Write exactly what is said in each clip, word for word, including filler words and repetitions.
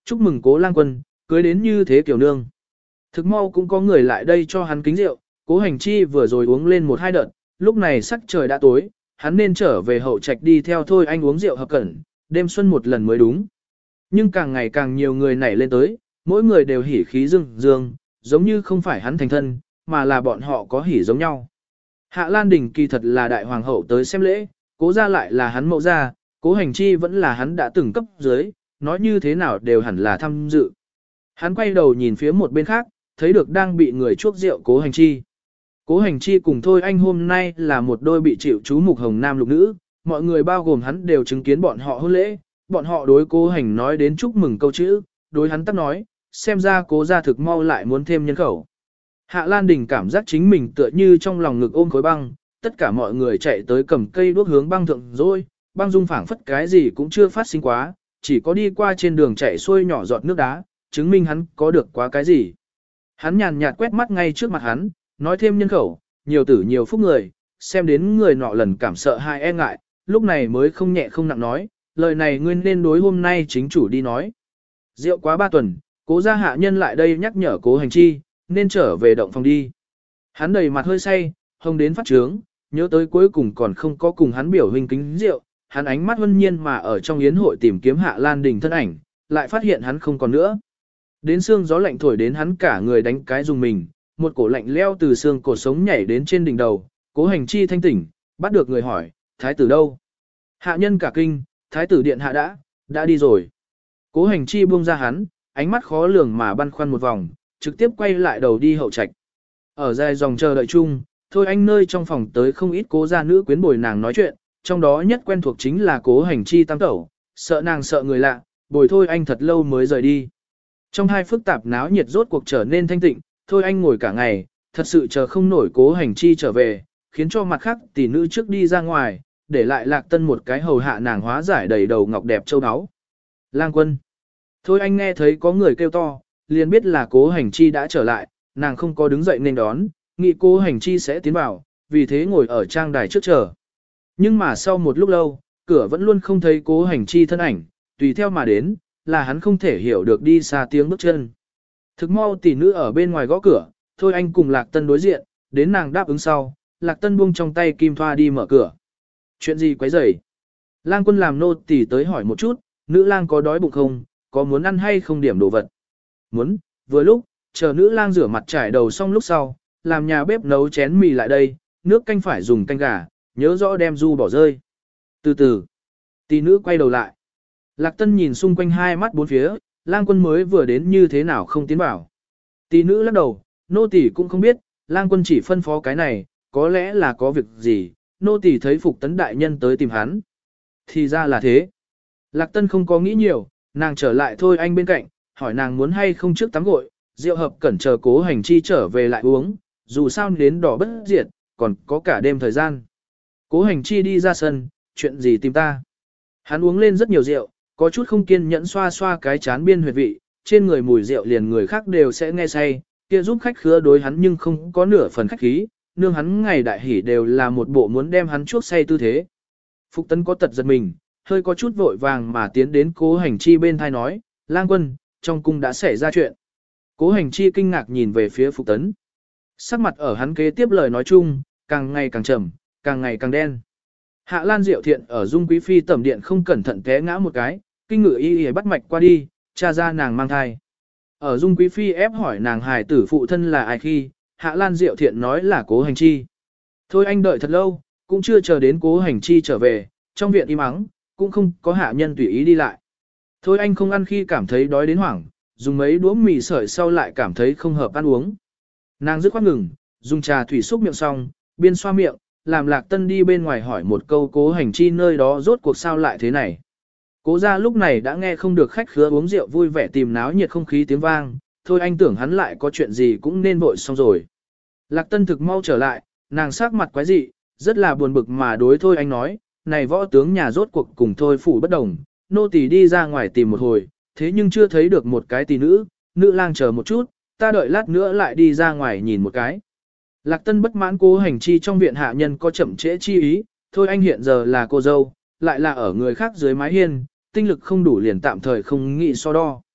Chúc mừng Cố Lang Quân, cưới đến như thế kiểu nương. Thực mau cũng có người lại đây cho hắn kính rượu, Cố Hành Chi vừa rồi uống lên một hai đợt, lúc này sắc trời đã tối, hắn nên trở về hậu trạch đi theo thôi anh uống rượu hợp cẩn, đêm xuân một lần mới đúng. Nhưng càng ngày càng nhiều người nảy lên tới, mỗi người đều hỉ khí dương dương, giống như không phải hắn thành thân, mà là bọn họ có hỉ giống nhau. Hạ Lan Đình kỳ thật là đại hoàng hậu tới xem lễ, Cố gia lại là hắn mẫu gia, Cố Hành Chi vẫn là hắn đã từng cấp dưới, nói như thế nào đều hẳn là tham dự. Hắn quay đầu nhìn phía một bên khác, thấy được đang bị người chuốc rượu Cố Hành Chi. Cố Hành Chi cùng Thôi Anh hôm nay là một đôi bị chịu chú mục hồng nam lục nữ, mọi người bao gồm hắn đều chứng kiến bọn họ hôn lễ, bọn họ đối Cố Hành nói đến chúc mừng câu chữ, đối hắn tắc nói, xem ra Cố gia thực mau lại muốn thêm nhân khẩu. Hạ Lan Đình cảm giác chính mình tựa như trong lòng ngực ôm khối băng, tất cả mọi người chạy tới cầm cây đuốc hướng băng thượng rồi, băng dung phảng phất cái gì cũng chưa phát sinh quá, chỉ có đi qua trên đường chạy xuôi nhỏ giọt nước đá, chứng minh hắn có được quá cái gì. Hắn nhàn nhạt quét mắt ngay trước mặt hắn, nói thêm nhân khẩu, nhiều tử nhiều phúc người, xem đến người nọ lần cảm sợ hai e ngại, lúc này mới không nhẹ không nặng nói, lời này ngươi nên đối hôm nay chính chủ đi nói. Rượu quá ba tuần, Cố gia hạ nhân lại đây nhắc nhở Cố Hành Chi, nên trở về động phòng đi. Hắn đầy mặt hơi say, hông đến phát trướng, nhớ tới cuối cùng còn không có cùng hắn biểu hình kính rượu, hắn ánh mắt huân nhiên mà ở trong yến hội tìm kiếm Hạ Lan Đình thân ảnh, lại phát hiện hắn không còn nữa. Đến xương gió lạnh thổi đến hắn cả người đánh cái dùng mình, một cổ lạnh leo từ xương cổ sống nhảy đến trên đỉnh đầu, Cố Hành Chi thanh tỉnh, bắt được người hỏi, thái tử đâu? Hạ nhân cả kinh, thái tử điện hạ đã, đã đi rồi. Cố Hành Chi buông ra hắn, ánh mắt khó lường mà băn khoăn một vòng, trực tiếp quay lại đầu đi hậu trạch. Ở dài dòng chờ đợi chung, Thôi Anh nơi trong phòng tới không ít Cố gia nữ quyến bồi nàng nói chuyện, trong đó nhất quen thuộc chính là Cố Hành Chi tam tẩu, sợ nàng sợ người lạ, bồi Thôi Anh thật lâu mới rời đi. Trong hai phức tạp náo nhiệt rốt cuộc trở nên thanh tịnh, Thôi Anh ngồi cả ngày, thật sự chờ không nổi Cố Hành Chi trở về, khiến cho mặt khác tỷ nữ trước đi ra ngoài, để lại Lạc Tân một cái hầu hạ nàng hóa giải đầy đầu ngọc đẹp châu áo. Lang Quân. Thôi Anh nghe thấy có người kêu to, liền biết là Cố Hành Chi đã trở lại, nàng không có đứng dậy nên đón, nghĩ Cố Hành Chi sẽ tiến vào, vì thế ngồi ở trang đài trước chờ. Nhưng mà sau một lúc lâu, cửa vẫn luôn không thấy Cố Hành Chi thân ảnh, tùy theo mà đến, là hắn không thể hiểu được đi xa tiếng bước chân. Thực mau tỷ nữ ở bên ngoài gõ cửa, Thôi Anh cùng Lạc Tân đối diện, đến nàng đáp ứng sau, Lạc Tân buông trong tay kim thoa đi mở cửa. Chuyện gì quấy rầy? Lang Quân làm nô tỳ tới hỏi một chút, nữ lang có đói bụng không, có muốn ăn hay không điểm đồ vật? Muốn, vừa lúc, chờ nữ lang rửa mặt trải đầu xong lúc sau, làm nhà bếp nấu chén mì lại đây, nước canh phải dùng canh gà, nhớ rõ đem du bỏ rơi. Từ từ, tỷ nữ quay đầu lại. Lạc Tân nhìn xung quanh hai mắt bốn phía, Lang Quân mới vừa đến như thế nào không tiến vào. Tỷ nữ lắc đầu, nô tỳ cũng không biết, Lang Quân chỉ phân phó cái này, có lẽ là có việc gì, nô tỳ thấy Phục Tấn đại nhân tới tìm hắn. Thì ra là thế. Lạc Tân không có nghĩ nhiều, nàng trở lại Thôi Anh bên cạnh, hỏi nàng muốn hay không trước tắm gội, rượu hợp cẩn chờ Cố Hành Chi trở về lại uống, dù sao đến đỏ bất diệt, còn có cả đêm thời gian. Cố Hành Chi đi ra sân, chuyện gì tìm ta? Hắn uống lên rất nhiều rượu, có chút không kiên nhẫn xoa xoa cái chán biên huyệt vị, trên người mùi rượu liền người khác đều sẽ nghe say, kia giúp khách khứa đối hắn nhưng không có nửa phần khách khí, nương hắn ngày đại hỉ đều là một bộ muốn đem hắn chuốc say tư thế. Phục Tấn có tật giật mình, hơi có chút vội vàng mà tiến đến Cố Hành Chi bên thai nói, Lang Quân, trong cung đã xảy ra chuyện. Cố Hành Chi kinh ngạc nhìn về phía Phục Tấn. Sắc mặt ở hắn kế tiếp lời nói chung, càng ngày càng trầm, càng ngày càng đen. Hạ Lan Diệu Thiện ở Dung Quý Phi tẩm điện không cẩn thận té ngã một cái, kinh ngự y y bắt mạch qua đi, tra ra nàng mang thai. Ở Dung Quý Phi ép hỏi nàng hài tử phụ thân là ai khi, Hạ Lan Diệu Thiện nói là Cố Hành Chi. Thôi anh đợi thật lâu, cũng chưa chờ đến Cố Hành Chi trở về, trong viện im ắng, cũng không có hạ nhân tùy ý đi lại. Thôi anh không ăn khi cảm thấy đói đến hoảng, dùng mấy đũa mì sợi sau lại cảm thấy không hợp ăn uống. Nàng dứt khoát ngừng, dùng trà thủy xúc miệng xong, biên xoa miệng, làm Lạc Tân đi bên ngoài hỏi một câu Cố Hành Chi nơi đó rốt cuộc sao lại thế này. Cố gia lúc này đã nghe không được khách khứa uống rượu vui vẻ tìm náo nhiệt không khí tiếng vang, thôi anh tưởng hắn lại có chuyện gì cũng nên vội xong rồi. Lạc Tân thực mau trở lại, nàng sắc mặt quái dị, rất là buồn bực mà đối thôi anh nói, này võ tướng nhà rốt cuộc cùng thôi phủ bất đồng, nô tỳ đi ra ngoài tìm một hồi, thế nhưng chưa thấy được một cái tỷ nữ, nữ lang chờ một chút, ta đợi lát nữa lại đi ra ngoài nhìn một cái. Lạc Tân bất mãn Cố Hành Chi trong viện hạ nhân có chậm trễ chi ý, thôi anh hiện giờ là cô dâu, lại là ở người khác dưới mái hiên, tinh lực không đủ liền tạm thời không nghĩ so đo.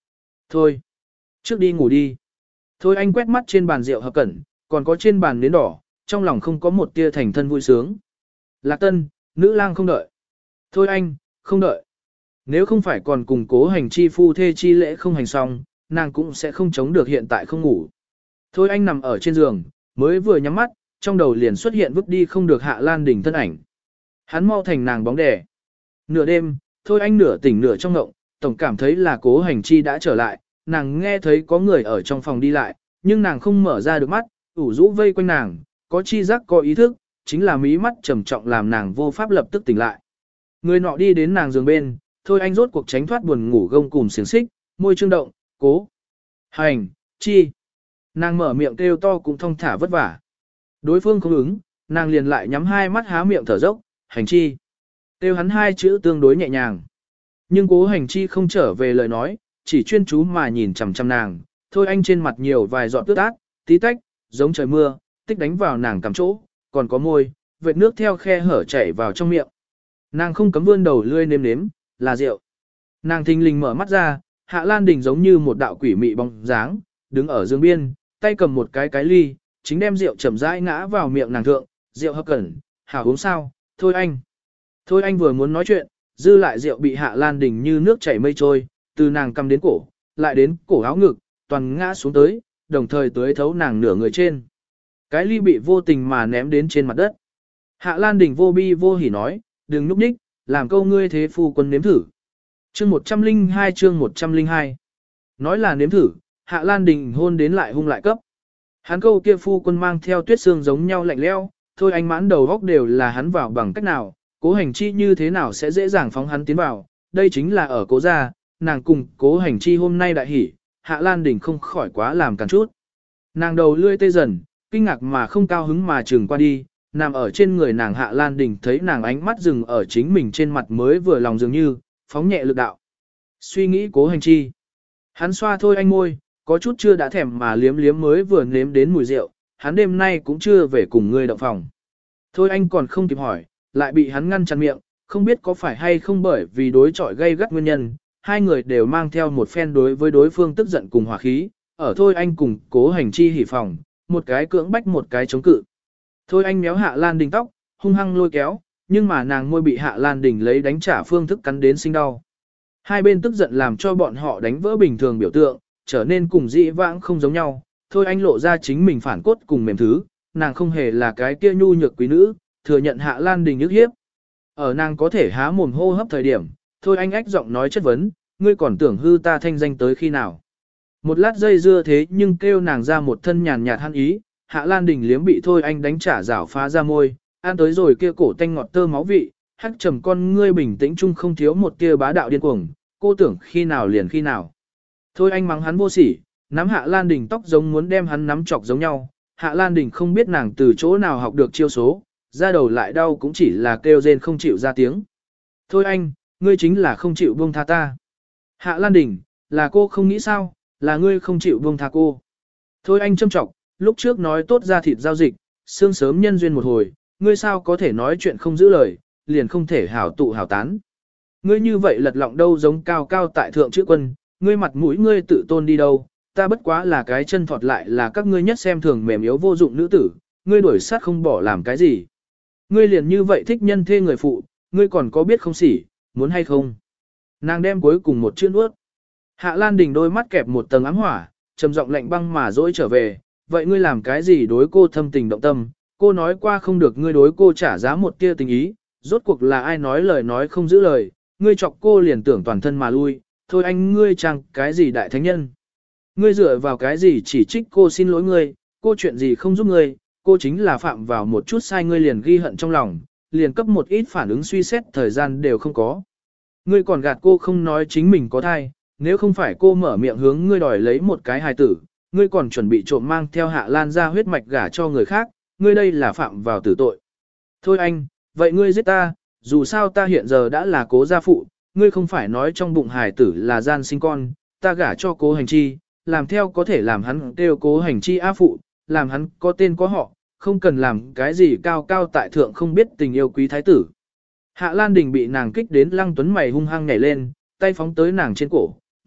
Thôi, trước đi ngủ đi. Thôi anh quét mắt trên bàn rượu hợp cẩn, còn có trên bàn nến đỏ, trong lòng không có một tia thành thân vui sướng. Lạc Tân, nữ lang không đợi. Thôi anh, không đợi. Nếu không phải còn cùng cố hành chi phu thê chi lễ không hành xong, nàng cũng sẽ không chống được hiện tại không ngủ. Thôi anh nằm ở trên giường, mới vừa nhắm mắt, trong đầu liền xuất hiện vứt đi không được Hạ Lan Đình thân ảnh. Hắn mau thành nàng bóng đè. Nửa đêm, thôi anh nửa tỉnh nửa trong ngộng, tổng cảm thấy là cố hành chi đã trở lại, nàng nghe thấy có người ở trong phòng đi lại, nhưng nàng không mở ra được mắt, ủ rũ vây quanh nàng, có chi giác có ý thức, chính là mí mắt trầm trọng làm nàng vô pháp lập tức tỉnh lại. Người nọ đi đến nàng giường bên, thôi anh rốt cuộc tránh thoát buồn ngủ gông cùm xiềng xích, môi trương động, cố, hành, chi. Nàng mở miệng kêu to cũng thong thả vất vả. Đối phương không ứng, nàng liền lại nhắm hai mắt há miệng thở dốc, hành chi. Kêu hắn hai chữ tương đối nhẹ nhàng. Nhưng cố hành chi không trở về lời nói, chỉ chuyên chú mà nhìn chằm chằm nàng, thôi anh trên mặt nhiều vài giọt tước ác, tí tách, giống trời mưa, tích đánh vào nàng cằm chỗ, còn có môi, vệt nước theo khe hở chảy vào trong miệng. Nàng không cấm vươn đầu lươi nếm nếm, là rượu. Nàng thình lình mở mắt ra, Hạ Lan Đình giống như một đạo quỷ mị bóng dáng, đứng ở giường biên, tay cầm một cái cái ly, chính đem rượu chậm rãi ngã vào miệng nàng thượng, rượu hấp cẩn, hảo uống sao, thôi anh. Thôi anh vừa muốn nói chuyện, dư lại rượu bị Hạ Lan Đình như nước chảy mây trôi, từ nàng cầm đến cổ, lại đến cổ áo ngực, toàn ngã xuống tới, đồng thời tưới thấu nàng nửa người trên. Cái ly bị vô tình mà ném đến trên mặt đất. Hạ Lan Đình vô bi vô hỉ nói, đừng núp ních, làm câu ngươi thế phu quân nếm thử. Chương một trăm linh hai chương một trăm linh hai. Nói là nếm thử, Hạ Lan Đình hôn đến lại hung lại cấp. Hắn câu kia phu quân mang theo tuyết xương giống nhau lạnh leo, thôi anh mãn đầu góc đều là hắn vào bằng cách nào, cố hành chi như thế nào sẽ dễ dàng phóng hắn tiến vào, đây chính là ở cố gia, nàng cùng cố hành chi hôm nay đại hỉ, Hạ Lan Đình không khỏi quá làm càn chút. Nàng đầu lươi tê dần, kinh ngạc mà không cao hứng mà trừng qua đi, nằm ở trên người nàng Hạ Lan Đình thấy nàng ánh mắt dừng ở chính mình trên mặt mới vừa lòng dường như, phóng nhẹ lực đạo. Suy nghĩ cố hành chi. Hắn xoa thôi anh môi, có chút chưa đã thèm mà liếm liếm mới vừa nếm đến mùi rượu, hắn đêm nay cũng chưa về cùng ngươi động phòng. Thôi anh còn không kịp hỏi, lại bị hắn ngăn chặn miệng, không biết có phải hay không bởi vì đối chọi gây gắt nguyên nhân, hai người đều mang theo một phen đối với đối phương tức giận cùng hòa khí, ở thôi anh cùng cố hành chi hỉ phòng, một cái cưỡng bách một cái chống cự. Thôi anh méo Hạ Lan Đình tóc, hung hăng lôi kéo, nhưng mà nàng môi bị Hạ Lan Đình lấy đánh trả phương thức cắn đến sinh đau. Hai bên tức giận làm cho bọn họ đánh vỡ bình thường biểu tượng, trở nên cùng dị vãng không giống nhau. Thôi anh lộ ra chính mình phản cốt cùng mềm thứ, nàng không hề là cái kia nhu nhược quý nữ, thừa nhận Hạ Lan Đình nhức hiếp. Ở nàng có thể há mồm hô hấp thời điểm, thôi anh ách giọng nói chất vấn, ngươi còn tưởng hư ta thanh danh tới khi nào. Một lát dây dưa thế nhưng kêu nàng ra một thân nhàn nhạt hắn ý, Hạ Lan Đình liếm bị thôi anh đánh trả rảo phá ra môi, ăn tới rồi kia cổ tanh ngọt tơ máu vị, hắc trầm con ngươi bình tĩnh chung không thiếu một tia bá đạo điên cuồng, cô tưởng khi nào liền khi nào. Thôi anh mắng hắn vô sỉ, nắm Hạ Lan Đình tóc giống muốn đem hắn nắm chọc giống nhau, Hạ Lan Đình không biết nàng từ chỗ nào học được chiêu số, ra đầu lại đau cũng chỉ là kêu rên không chịu ra tiếng. Thôi anh, ngươi chính là không chịu buông tha ta. Hạ Lan Đình, là cô không nghĩ sao, là ngươi không chịu buông tha cô. Thôi anh châm trọng, lúc trước nói tốt ra thịt giao dịch, sương sớm nhân duyên một hồi, ngươi sao có thể nói chuyện không giữ lời, liền không thể hảo tụ hảo tán. Ngươi như vậy lật lọng đâu giống cao cao tại thượng chữ quân, ngươi mặt mũi ngươi tự tôn đi đâu, ta bất quá là cái chân thọt lại là các ngươi nhất xem thường mềm yếu vô dụng nữ tử, ngươi đuổi sát không bỏ làm cái gì. Ngươi liền như vậy thích nhân thê người phụ, ngươi còn có biết không xỉ, muốn hay không. Nàng đem cuối cùng một chữ nuốt. Hạ Lan Đình đôi mắt kẹp một tầng ám hỏa, trầm giọng lạnh băng mà dỗi trở về, vậy ngươi làm cái gì đối cô thâm tình động tâm, cô nói qua không được ngươi đối cô trả giá một tia tình ý, rốt cuộc là ai nói lời nói không giữ lời, ngươi chọc cô liền tưởng toàn thân mà lui, thôi anh ngươi chẳng cái gì đại thánh nhân. Ngươi dựa vào cái gì chỉ trích cô xin lỗi ngươi, cô chuyện gì không giúp ngươi, cô chính là phạm vào một chút sai ngươi liền ghi hận trong lòng, liền cấp một ít phản ứng suy xét thời gian đều không có. Ngươi còn gạt cô không nói chính mình có thai, nếu không phải cô mở miệng hướng ngươi đòi lấy một cái hài tử, ngươi còn chuẩn bị trộm mang theo Hạ Lan ra huyết mạch gả cho người khác, ngươi đây là phạm vào tử tội. Thôi anh, vậy ngươi giết ta, dù sao ta hiện giờ đã là cố gia phụ, ngươi không phải nói trong bụng hài tử là gian sinh con, ta gả cho cố hành chi, làm theo có thể làm hắn kêu cố hành chi á phụ, làm hắn có tên có họ, không cần làm cái gì cao cao tại thượng không biết tình yêu quý thái tử. Hạ Lan Đình bị nàng kích đến Lăng Tuấn mày hung hăng nhảy lên, tay phóng tới nàng trên cổ,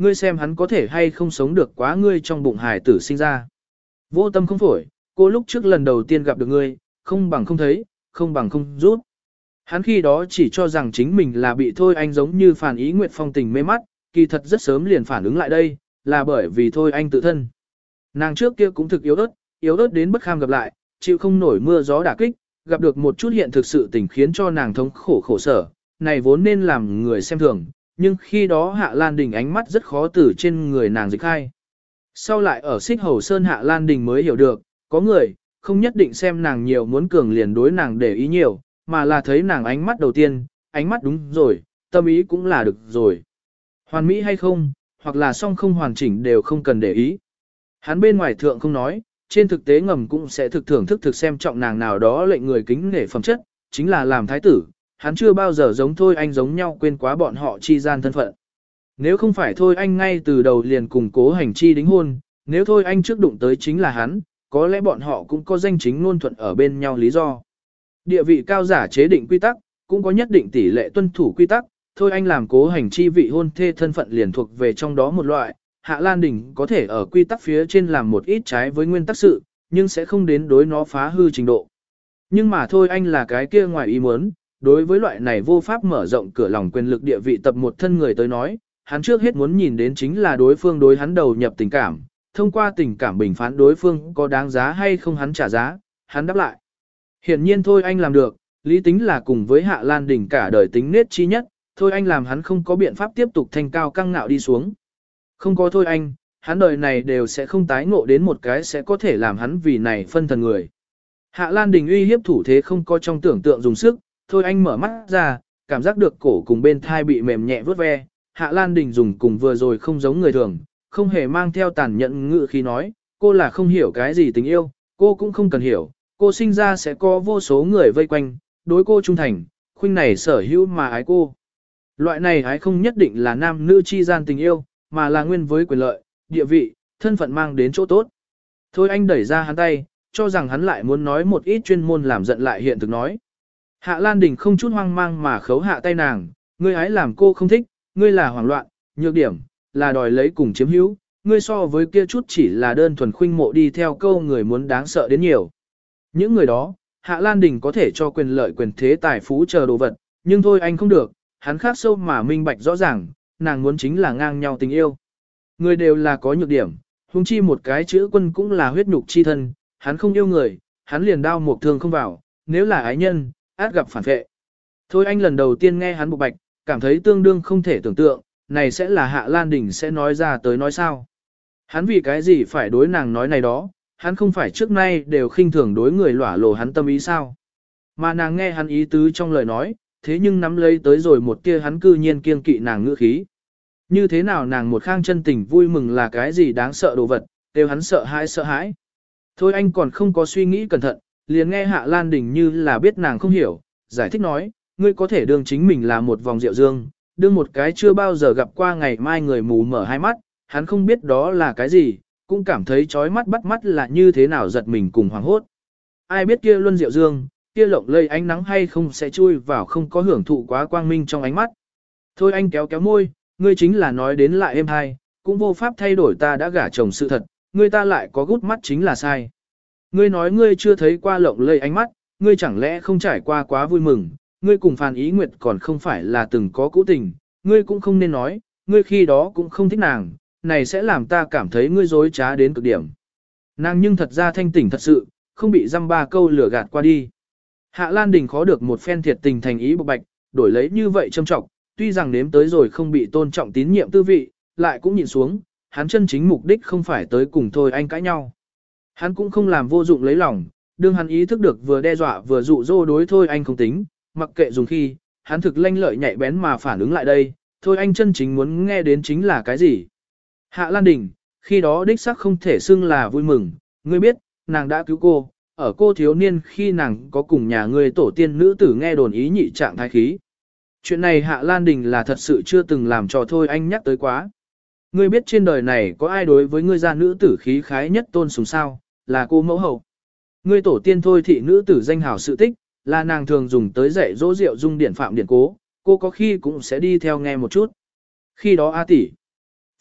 ngươi xem hắn có thể hay không sống được quá ngươi trong bụng hài tử sinh ra. Vô tâm không phổi, cô lúc trước lần đầu tiên gặp được ngươi, không bằng không thấy, không bằng không rút. Hắn khi đó chỉ cho rằng chính mình là bị Thôi Anh giống như phản ý nguyện phong tình mê mắt, kỳ thật rất sớm liền phản ứng lại đây, là bởi vì Thôi Anh tự thân. Nàng trước kia cũng thực yếu ớt, yếu ớt đến bất kham gặp lại, chịu không nổi mưa gió đả kích, gặp được một chút hiện thực sự tình khiến cho nàng thống khổ khổ sở, này vốn nên làm người xem thường, nhưng khi đó Hạ Lan Đình ánh mắt rất khó từ trên người nàng dịch khai. Sau lại ở Xích Hầu Sơn Hạ Lan Đình mới hiểu được, có người, không nhất định xem nàng nhiều muốn cường liền đối nàng để ý nhiều, mà là thấy nàng ánh mắt đầu tiên, ánh mắt đúng rồi, tâm ý cũng là được rồi. Hoàn mỹ hay không, hoặc là song không hoàn chỉnh đều không cần để ý. Hắn bên ngoài thượng không nói, trên thực tế ngầm cũng sẽ thực thưởng thức thực xem trọng nàng nào đó lệnh người kính nể phẩm chất, chính là làm thái tử, hắn chưa bao giờ giống Thôi Anh giống nhau quên quá bọn họ chi gian thân phận. Nếu không phải Thôi Anh ngay từ đầu liền cùng Cố Hành Chi đính hôn, nếu Thôi Anh trước đụng tới chính là hắn, có lẽ bọn họ cũng có danh chính ngôn thuận ở bên nhau lý do. Địa vị cao giả chế định quy tắc, cũng có nhất định tỷ lệ tuân thủ quy tắc, Thôi Anh làm Cố Hành Chi vị hôn thê thân phận liền thuộc về trong đó một loại, Hạ Lan Đình có thể ở quy tắc phía trên làm một ít trái với nguyên tắc sự, nhưng sẽ không đến đối nó phá hư trình độ. Nhưng mà Thôi Anh là cái kia ngoài ý muốn, đối với loại này vô pháp mở rộng cửa lòng quyền lực địa vị tập một thân người tới nói, hắn trước hết muốn nhìn đến chính là đối phương đối hắn đầu nhập tình cảm, thông qua tình cảm bình phán đối phương có đáng giá hay không hắn trả giá, hắn đáp lại. Hiển nhiên Thôi Anh làm được, lý tính là cùng với Hạ Lan Đình cả đời tính nết chi nhất, Thôi Anh làm hắn không có biện pháp tiếp tục thanh cao căng ngạo đi xuống. Không có Thôi Anh, hắn đời này đều sẽ không tái ngộ đến một cái sẽ có thể làm hắn vì này phân thần người. Hạ Lan Đình uy hiếp thủ thế không có trong tưởng tượng dùng sức, Thôi Anh mở mắt ra, cảm giác được cổ cùng bên thai bị mềm nhẹ vớt ve. Hạ Lan Đình dùng cùng vừa rồi không giống người thường, không hề mang theo tàn nhẫn ngữ khi nói, cô là không hiểu cái gì tình yêu, cô cũng không cần hiểu, cô sinh ra sẽ có vô số người vây quanh, đối cô trung thành, khuynh này sở hữu mà ái cô. Loại này ái không nhất định là nam nữ chi gian tình yêu, mà là nguyên với quyền lợi, địa vị, thân phận mang đến chỗ tốt. Thôi Anh đẩy ra hắn tay, cho rằng hắn lại muốn nói một ít chuyên môn làm giận lại hiện thực nói. Hạ Lan Đình không chút hoang mang mà khấu hạ tay nàng, ngươi ái làm cô không thích, ngươi là hoảng loạn, nhược điểm, là đòi lấy cùng chiếm hữu, ngươi so với kia chút chỉ là đơn thuần khuynh mộ đi theo câu người muốn đáng sợ đến nhiều. Những người đó, Hạ Lan Đình có thể cho quyền lợi quyền thế tài phú chờ đồ vật, nhưng thôi anh không được, hắn khác sâu mà minh bạch rõ ràng, nàng muốn chính là ngang nhau tình yêu. Người đều là có nhược điểm, huống chi một cái chữ quân cũng là huyết nhục chi thân, hắn không yêu người, hắn liền đao một thương không vào, nếu là ái nhân, át gặp phản vệ. Thôi anh lần đầu tiên nghe hắn bộc bạch, cảm thấy tương đương không thể tưởng tượng, này sẽ là Hạ Lan Đình sẽ nói ra tới nói sao. Hắn vì cái gì phải đối nàng nói này đó, hắn không phải trước nay đều khinh thường đối người lỏa lồ hắn tâm ý sao. Mà nàng nghe hắn ý tứ trong lời nói, thế nhưng nắm lấy tới rồi một tia hắn cư nhiên kiêng kỵ nàng ngữ khí. Như thế nào nàng một khang chân tình vui mừng là cái gì đáng sợ đồ vật, đều hắn sợ hãi sợ hãi. Thôi anh còn không có suy nghĩ cẩn thận, liền nghe Hạ Lan Đình như là biết nàng không hiểu, giải thích nói, ngươi có thể đương chính mình là một vòng rượu dương, đương một cái chưa bao giờ gặp qua ngày mai người mù mở hai mắt, hắn không biết đó là cái gì, cũng cảm thấy chói mắt bắt mắt là như thế nào giật mình cùng hoàng hốt. Ai biết kia luân rượu dương, kia lộng lây ánh nắng hay không sẽ chui vào không có hưởng thụ quá quang minh trong ánh mắt. Thôi anh kéo kéo môi, ngươi chính là nói đến lại êm hay, cũng vô pháp thay đổi ta đã gả chồng sự thật, ngươi ta lại có gút mắt chính là sai. Ngươi nói ngươi chưa thấy qua lộng lây ánh mắt, ngươi chẳng lẽ không trải qua quá vui mừng, ngươi cùng Phan Ý Nguyệt còn không phải là từng có cũ tình, ngươi cũng không nên nói, ngươi khi đó cũng không thích nàng, này sẽ làm ta cảm thấy ngươi dối trá đến cực điểm. Nàng nhưng thật ra thanh tỉnh thật sự, không bị dăm ba câu lừa gạt qua đi. Hạ Lan Đình khó được một phen thiệt tình thành ý bộc bạch, đổi lấy như vậy châm trọng, tuy rằng nếm tới rồi không bị tôn trọng tín nhiệm tư vị, lại cũng nhìn xuống, hắn chân chính mục đích không phải tới cùng thôi anh cãi nhau. Hắn cũng không làm vô dụng lấy lòng, đương hắn ý thức được vừa đe dọa vừa dụ dỗ đối thôi anh không tính, mặc kệ dùng khi, hắn thực lanh lợi nhạy bén mà phản ứng lại đây, thôi anh chân chính muốn nghe đến chính là cái gì. Hạ Lan Đình, khi đó đích xác không thể xưng là vui mừng, ngươi biết, nàng đã cứu cô, ở cô thiếu niên khi nàng có cùng nhà ngươi tổ tiên nữ tử nghe đồn ý nhị trạng thái khí. Chuyện này Hạ Lan Đình là thật sự chưa từng làm cho thôi anh nhắc tới quá. Ngươi biết trên đời này có ai đối với ngươi gia nữ tử khí khái nhất tôn sùng sao, là cô mẫu hậu. Ngươi tổ tiên thôi thị nữ tử danh hào sự tích, là nàng thường dùng tới dạy dỗ rượu dung điển phạm điển cố, cô có khi cũng sẽ đi theo nghe một chút. Khi đó A tỷ,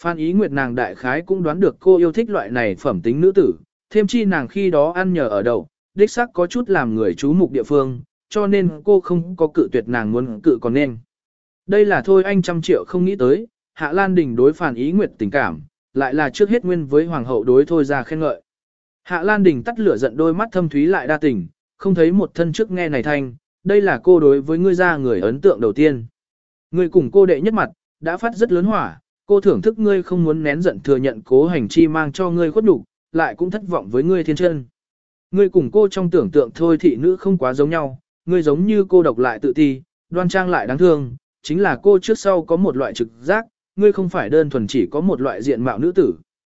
Phan Ý Nguyệt nàng đại khái cũng đoán được cô yêu thích loại này phẩm tính nữ tử, thêm chi nàng khi đó ăn nhờ ở đậu, đích xác có chút làm người chú mục địa phương, cho nên cô không có cự tuyệt nàng muốn cự còn nên. Đây là thôi anh trăm triệu không nghĩ tới, Hạ Lan Đình đối Phan Ý Nguyệt tình cảm, lại là trước hết nguyên với hoàng hậu đối thôi ra khen ngợi. Hạ Lan Đình tắt lửa giận đôi mắt thâm thúy lại đa tình, không thấy một thân trước nghe này thanh, đây là cô đối với ngươi ra người ấn tượng đầu tiên. Ngươi cùng cô đệ nhất mặt, đã phát rất lớn hỏa, cô thưởng thức ngươi không muốn nén giận thừa nhận cố hành chi mang cho ngươi khuất nhục, lại cũng thất vọng với ngươi thiên chân. Ngươi cùng cô trong tưởng tượng thôi thị nữ không quá giống nhau, ngươi giống như cô độc lại tự ti, đoan trang lại đáng thương, chính là cô trước sau có một loại trực giác, ngươi không phải đơn thuần chỉ có một loại diện mạo nữ tử.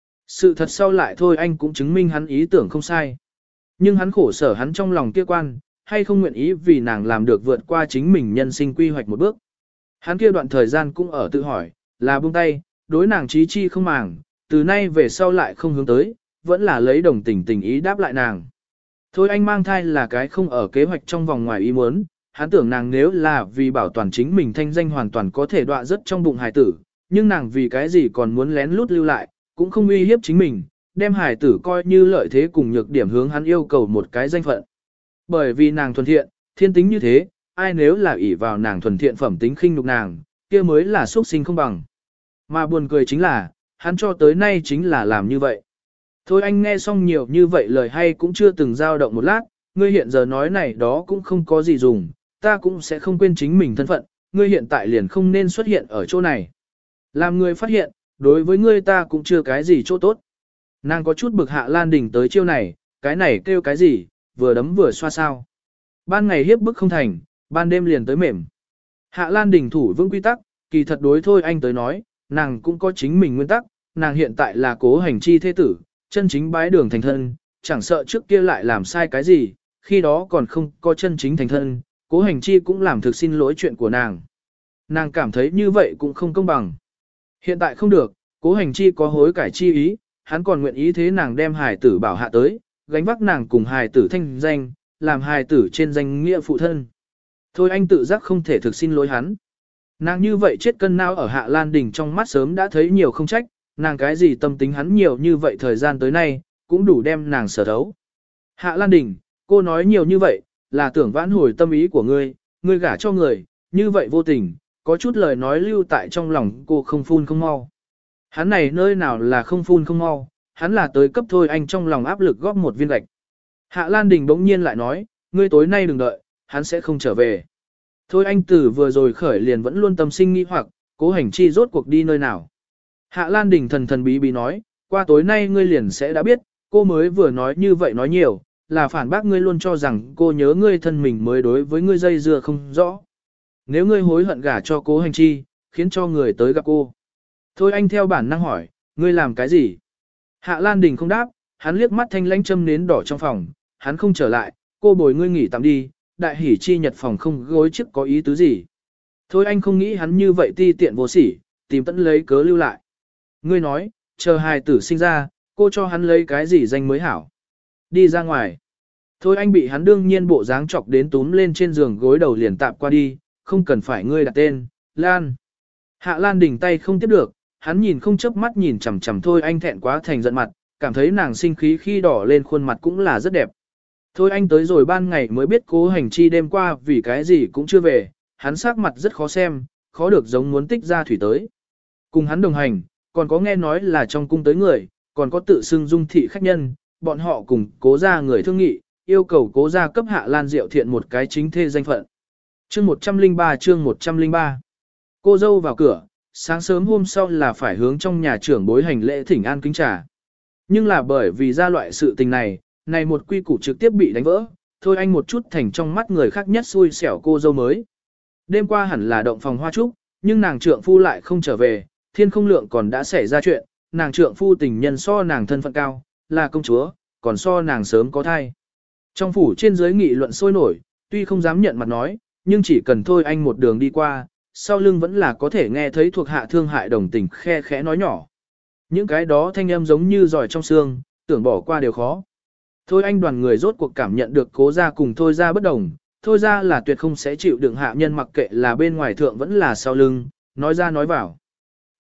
Sự thật sau lại thôi anh cũng chứng minh hắn ý tưởng không sai. Nhưng hắn khổ sở hắn trong lòng kia quan, hay không nguyện ý vì nàng làm được vượt qua chính mình nhân sinh quy hoạch một bước. Hắn kia đoạn thời gian cũng ở tự hỏi, là buông tay, đối nàng trí chi không màng, từ nay về sau lại không hướng tới, vẫn là lấy đồng tình tình ý đáp lại nàng. Thôi anh mang thai là cái không ở kế hoạch trong vòng ngoài ý muốn, hắn tưởng nàng nếu là vì bảo toàn chính mình thanh danh hoàn toàn có thể đọa rất trong bụng hài tử, nhưng nàng vì cái gì còn muốn lén lút lưu lại, cũng không uy hiếp chính mình, đem hài tử coi như lợi thế cùng nhược điểm hướng hắn yêu cầu một cái danh phận. Bởi vì nàng thuần thiện, thiên tính như thế, ai nếu là ỷ vào nàng thuần thiện phẩm tính khinh nhục nàng, kia mới là xuất sinh không bằng. Mà buồn cười chính là, hắn cho tới nay chính là làm như vậy. Thôi anh nghe xong nhiều như vậy lời hay cũng chưa từng dao động một lát, ngươi hiện giờ nói này đó cũng không có gì dùng, ta cũng sẽ không quên chính mình thân phận, ngươi hiện tại liền không nên xuất hiện ở chỗ này. Làm ngươi phát hiện, đối với ngươi ta cũng chưa cái gì chỗ tốt. Nàng có chút bực Hạ Lan Đình tới chiêu này, cái này kêu cái gì, vừa đấm vừa xoa sao. Ban ngày hiếp bức không thành, ban đêm liền tới mềm. Hạ Lan Đình thủ vững quy tắc, kỳ thật đối thôi anh tới nói, nàng cũng có chính mình nguyên tắc, nàng hiện tại là cố hành chi thế tử, chân chính bái đường thành thân, chẳng sợ trước kia lại làm sai cái gì, khi đó còn không có chân chính thành thân, cố hành chi cũng làm thực xin lỗi chuyện của nàng. Nàng cảm thấy như vậy cũng không công bằng. Hiện tại không được, cố hành chi có hối cải chi ý, hắn còn nguyện ý thế nàng đem hài tử bảo hạ tới, gánh vác nàng cùng hài tử thanh danh, làm hài tử trên danh nghĩa phụ thân. Thôi anh tự giác không thể thực xin lỗi hắn. Nàng như vậy chết cân não ở Hạ Lan Đình trong mắt sớm đã thấy nhiều không trách, nàng cái gì tâm tính hắn nhiều như vậy thời gian tới nay, cũng đủ đem nàng sở thấu. Hạ Lan Đình, cô nói nhiều như vậy, là tưởng vãn hồi tâm ý của ngươi, ngươi gả cho người, như vậy vô tình, có chút lời nói lưu tại trong lòng cô không phun không mau. Hắn này nơi nào là không phun không mau, hắn là tới cấp thôi anh trong lòng áp lực góp một viên gạch. Hạ Lan Đình bỗng nhiên lại nói, ngươi tối nay đừng đợi, hắn sẽ không trở về. Thôi anh từ vừa rồi khởi liền vẫn luôn tâm sinh nghi hoặc, cố hành chi rốt cuộc đi nơi nào. Hạ Lan Đình thần thần bí bí nói, qua tối nay ngươi liền sẽ đã biết, cô mới vừa nói như vậy nói nhiều, là phản bác ngươi luôn cho rằng cô nhớ ngươi thân mình mới đối với ngươi dây dưa không rõ. Nếu ngươi hối hận gả cho cố hành chi, khiến cho người tới gặp cô. Thôi anh theo bản năng hỏi, ngươi làm cái gì? Hạ Lan Đình không đáp, hắn liếc mắt thanh lãnh châm nến đỏ trong phòng, hắn không trở lại, cô bồi ngươi nghỉ tạm đi, đại hỉ chi nhật phòng không gối trước có ý tứ gì. Thôi anh không nghĩ hắn như vậy ti tiện vô sỉ, tìm tận lấy cớ lưu lại. Ngươi nói, chờ hài tử sinh ra, cô cho hắn lấy cái gì danh mới hảo. Đi ra ngoài. Thôi anh bị hắn đương nhiên bộ dáng chọc đến túm lên trên giường gối đầu liền tạm qua đi, không cần phải ngươi đặt tên, Lan. Hạ Lan Đình tay không tiếp được, hắn nhìn không chớp mắt nhìn chằm chằm thôi anh thẹn quá thành giận mặt, cảm thấy nàng sinh khí khi đỏ lên khuôn mặt cũng là rất đẹp. Thôi anh tới rồi ban ngày mới biết cố hành chi đêm qua vì cái gì cũng chưa về, hắn sắc mặt rất khó xem, khó được giống muốn tích ra thủy tới. Cùng hắn đồng hành, còn có nghe nói là trong cung tới người, còn có tự xưng dung thị khách nhân, bọn họ cùng cố ra người thương nghị, yêu cầu cố ra cấp Hạ Lan Diệu Thiện một cái chính thê danh phận. Chương một trăm lẻ ba chương một trăm lẻ ba. Cô dâu vào cửa, sáng sớm hôm sau là phải hướng trong nhà trưởng bối hành lễ thỉnh an kính trà. Nhưng là bởi vì ra loại sự tình này, này một quy củ trực tiếp bị đánh vỡ, thôi anh một chút thành trong mắt người khác nhất xui xẻo cô dâu mới. Đêm qua hẳn là động phòng hoa trúc, nhưng nàng trượng phu lại không trở về, thiên không lượng còn đã xảy ra chuyện, nàng trượng phu tình nhân so nàng thân phận cao, là công chúa, còn so nàng sớm có thai. Trong phủ trên dưới nghị luận sôi nổi, tuy không dám nhận mặt nói, nhưng chỉ cần thôi anh một đường đi qua, sau lưng vẫn là có thể nghe thấy thuộc hạ thương hại đồng tình khe khẽ nói nhỏ. Những cái đó thanh âm giống như giỏi trong xương, tưởng bỏ qua đều khó. Thôi anh đoàn người rốt cuộc cảm nhận được cố ra cùng thôi ra bất đồng, thôi ra là tuyệt không sẽ chịu đựng hạ nhân mặc kệ là bên ngoài thượng vẫn là sau lưng, nói ra nói vào.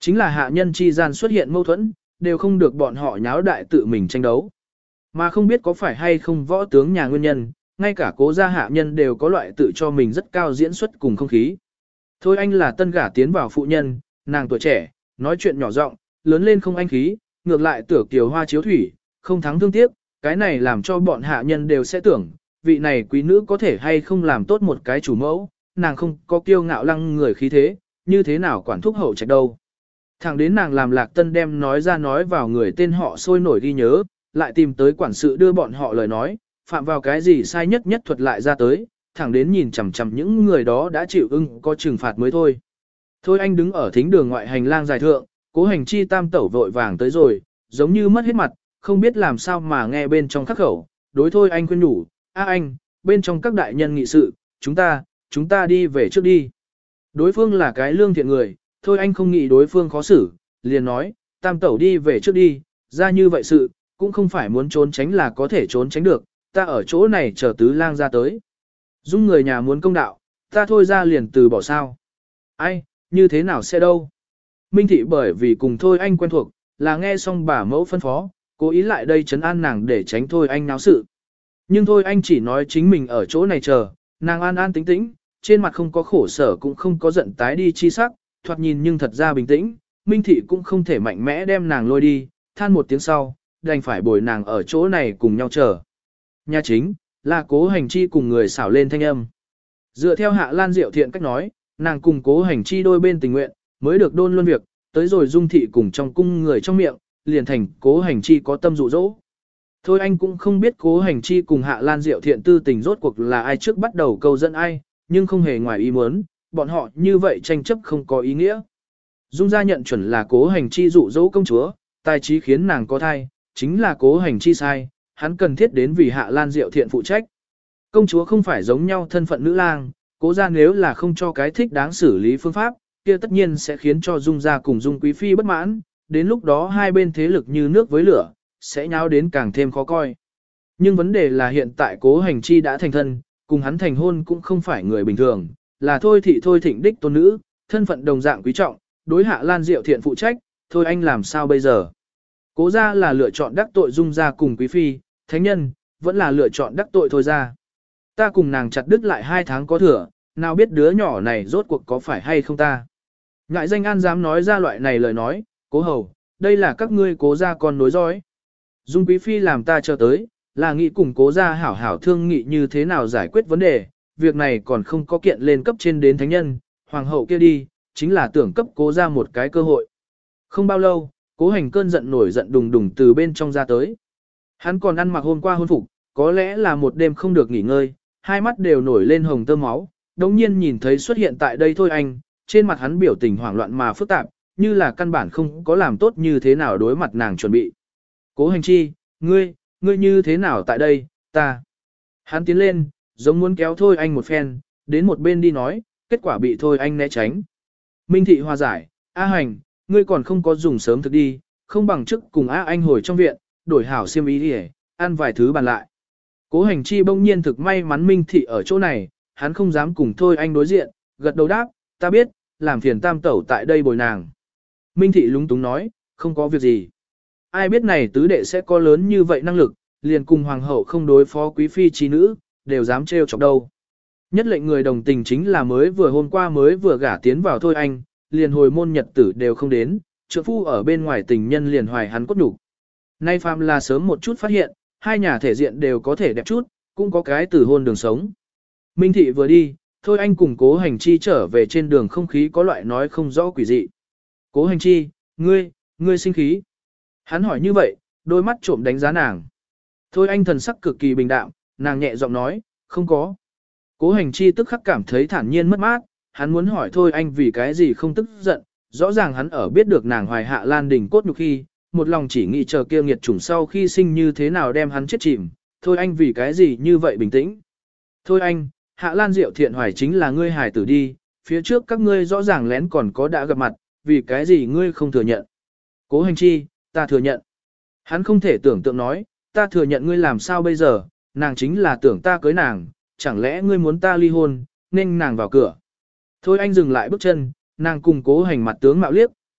Chính là hạ nhân chi gian xuất hiện mâu thuẫn, đều không được bọn họ nháo đại tự mình tranh đấu. Mà không biết có phải hay không võ tướng nhà nguyên nhân, ngay cả cố gia hạ nhân đều có loại tự cho mình rất cao diễn xuất cùng không khí. Thôi anh là tân gả tiến vào phụ nhân, nàng tuổi trẻ, nói chuyện nhỏ giọng, lớn lên không anh khí, ngược lại tưởng kiều hoa chiếu thủy, không thắng thương tiếc, cái này làm cho bọn hạ nhân đều sẽ tưởng, vị này quý nữ có thể hay không làm tốt một cái chủ mẫu, nàng không có kiêu ngạo lăng người khí thế, như thế nào quản thúc hậu trạch đâu. Thẳng đến nàng làm Lạc Tân đem nói ra nói vào người tên họ sôi nổi ghi nhớ, lại tìm tới quản sự đưa bọn họ lời nói, phạm vào cái gì sai nhất nhất thuật lại ra tới, thẳng đến nhìn chằm chằm những người đó đã chịu ưng có trừng phạt mới thôi. Thôi anh đứng ở thính đường ngoại hành lang dài thượng, Cố Hành Chi tam tẩu vội vàng tới rồi, giống như mất hết mặt, không biết làm sao mà nghe bên trong khắc khẩu, đối thôi anh khuyên nhủ, a anh, bên trong các đại nhân nghị sự, chúng ta, chúng ta đi về trước đi. Đối phương là cái lương thiện người, thôi anh không nghĩ đối phương khó xử, liền nói, tam tẩu đi về trước đi, ra như vậy sự, cũng không phải muốn trốn tránh là có thể trốn tránh được, ta ở chỗ này chờ tứ lang ra tới. Dung người nhà muốn công đạo, ta thôi ra liền từ bỏ sao. Ai, như thế nào sẽ đâu. Minh thị bởi vì cùng thôi anh quen thuộc, là nghe xong bà mẫu phân phó, cố ý lại đây trấn an nàng để tránh thôi anh náo sự. Nhưng thôi anh chỉ nói chính mình ở chỗ này chờ, nàng an an tĩnh tĩnh, trên mặt không có khổ sở cũng không có giận tái đi chi sắc, thoạt nhìn nhưng thật ra bình tĩnh, Minh thị cũng không thể mạnh mẽ đem nàng lôi đi, than một tiếng sau, đành phải bồi nàng ở chỗ này cùng nhau chờ. Nhà chính, là Cố Hành Chi cùng người xảo lên thanh âm. Dựa theo Hạ Lan Diệu Thiện cách nói, nàng cùng Cố Hành Chi đôi bên tình nguyện, mới được đôn luân việc, tới rồi Dung thị cùng trong cung người trong miệng, liền thành Cố Hành Chi có tâm dụ dỗ. Thôi anh cũng không biết Cố Hành Chi cùng Hạ Lan Diệu Thiện tư tình rốt cuộc là ai trước bắt đầu câu dẫn ai, nhưng không hề ngoài ý muốn, bọn họ như vậy tranh chấp không có ý nghĩa. Dung gia nhận chuẩn là Cố Hành Chi dụ dỗ công chúa, tài trí khiến nàng có thai, chính là Cố Hành Chi sai, hắn cần thiết đến vì Hạ Lan Diệu Thiện phụ trách. Công chúa không phải giống nhau thân phận nữ lang, Cố gia nếu là không cho cái thích đáng xử lý phương pháp, kia tất nhiên sẽ khiến cho Dung gia cùng Dung quý phi bất mãn, đến lúc đó hai bên thế lực như nước với lửa, sẽ nháo đến càng thêm khó coi. Nhưng vấn đề là hiện tại Cố Hành Chi đã thành thân, cùng hắn thành hôn cũng không phải người bình thường, là thôi thị thôi thịnh đích tôn nữ, thân phận đồng dạng quý trọng, đối Hạ Lan Diệu Thiện phụ trách, thôi anh làm sao bây giờ? Cố gia là lựa chọn đắc tội Dung gia cùng quý phi, thánh nhân, vẫn là lựa chọn đắc tội thôi gia. Ta cùng nàng chặt đứt lại hai tháng có thừa, nào biết đứa nhỏ này rốt cuộc có phải hay không ta. Ngại danh An dám nói ra loại này lời nói, Cố hầu, đây là các ngươi Cố gia con nối dõi. Dung quý phi làm ta chờ tới, là nghĩ cùng Cố gia hảo hảo thương nghị như thế nào giải quyết vấn đề, việc này còn không có kiện lên cấp trên đến thánh nhân, hoàng hậu kia đi, chính là tưởng cấp Cố gia một cái cơ hội. Không bao lâu, Cố Hành cơn giận nổi giận đùng đùng từ bên trong ra tới. Hắn còn ăn mặc hôm qua hôn phục, có lẽ là một đêm không được nghỉ ngơi, hai mắt đều nổi lên hồng tơ máu, đồng nhiên nhìn thấy xuất hiện tại đây thôi anh, trên mặt hắn biểu tình hoảng loạn mà phức tạp, như là căn bản không có làm tốt như thế nào đối mặt nàng chuẩn bị. Cố Hành Chi, ngươi, ngươi như thế nào tại đây, ta. Hắn tiến lên, giống muốn kéo thôi anh một phen, đến một bên đi nói, kết quả bị thôi anh né tránh. Minh thị hòa giải, A Hành, ngươi còn không có dùng sớm thực đi, không bằng trước cùng A Anh hồi trong viện, đổi hảo xiêm ý đi ăn vài thứ bàn lại. Cố Hành Chi bỗng nhiên thực may mắn Minh thị ở chỗ này, hắn không dám cùng thôi anh đối diện, gật đầu đáp, ta biết, làm phiền tam tẩu tại đây bồi nàng. Minh thị lúng túng nói, không có việc gì. Ai biết này tứ đệ sẽ có lớn như vậy năng lực, liền cùng hoàng hậu không đối phó quý phi trí nữ, đều dám trêu chọc đâu. Nhất lệnh người đồng tình chính là mới vừa hôm qua mới vừa gả tiến vào thôi anh, liền hồi môn nhật tử đều không đến, trượng phu ở bên ngoài tình nhân liền hoài hắn cốt đủ. Nay phàm là sớm một chút phát hiện, hai nhà thể diện đều có thể đẹp chút, cũng có cái tử hôn đường sống. Minh thị vừa đi, thôi anh cùng Cố Hành Chi trở về trên đường không khí có loại nói không rõ quỷ dị. Cố Hành Chi, ngươi, ngươi sinh khí. Hắn hỏi như vậy, đôi mắt trộm đánh giá nàng. Thôi anh thần sắc cực kỳ bình đạm, nàng nhẹ giọng nói, không có. Cố Hành Chi tức khắc cảm thấy thản nhiên mất mát, hắn muốn hỏi thôi anh vì cái gì không tức giận, rõ ràng hắn ở biết được nàng hoài Hạ Lan Đình cốt nhục khi, một lòng chỉ nghĩ chờ kia nghiệt chủng sau khi sinh như thế nào đem hắn chết chìm, thôi anh vì cái gì như vậy bình tĩnh. Thôi anh, Hạ Lan Diệu Thiện hoài chính là ngươi hài tử đi, phía trước các ngươi rõ ràng lén còn có đã gặp mặt, vì cái gì ngươi không thừa nhận. Cố Hành Chi, ta thừa nhận. Hắn không thể tưởng tượng nói, ta thừa nhận ngươi làm sao bây giờ, nàng chính là tưởng ta cưới nàng, chẳng lẽ ngươi muốn ta ly hôn, nên nàng vào cửa. Thôi anh dừng lại bước chân, nàng cùng Cố Hành mặt tướng mạo liếc,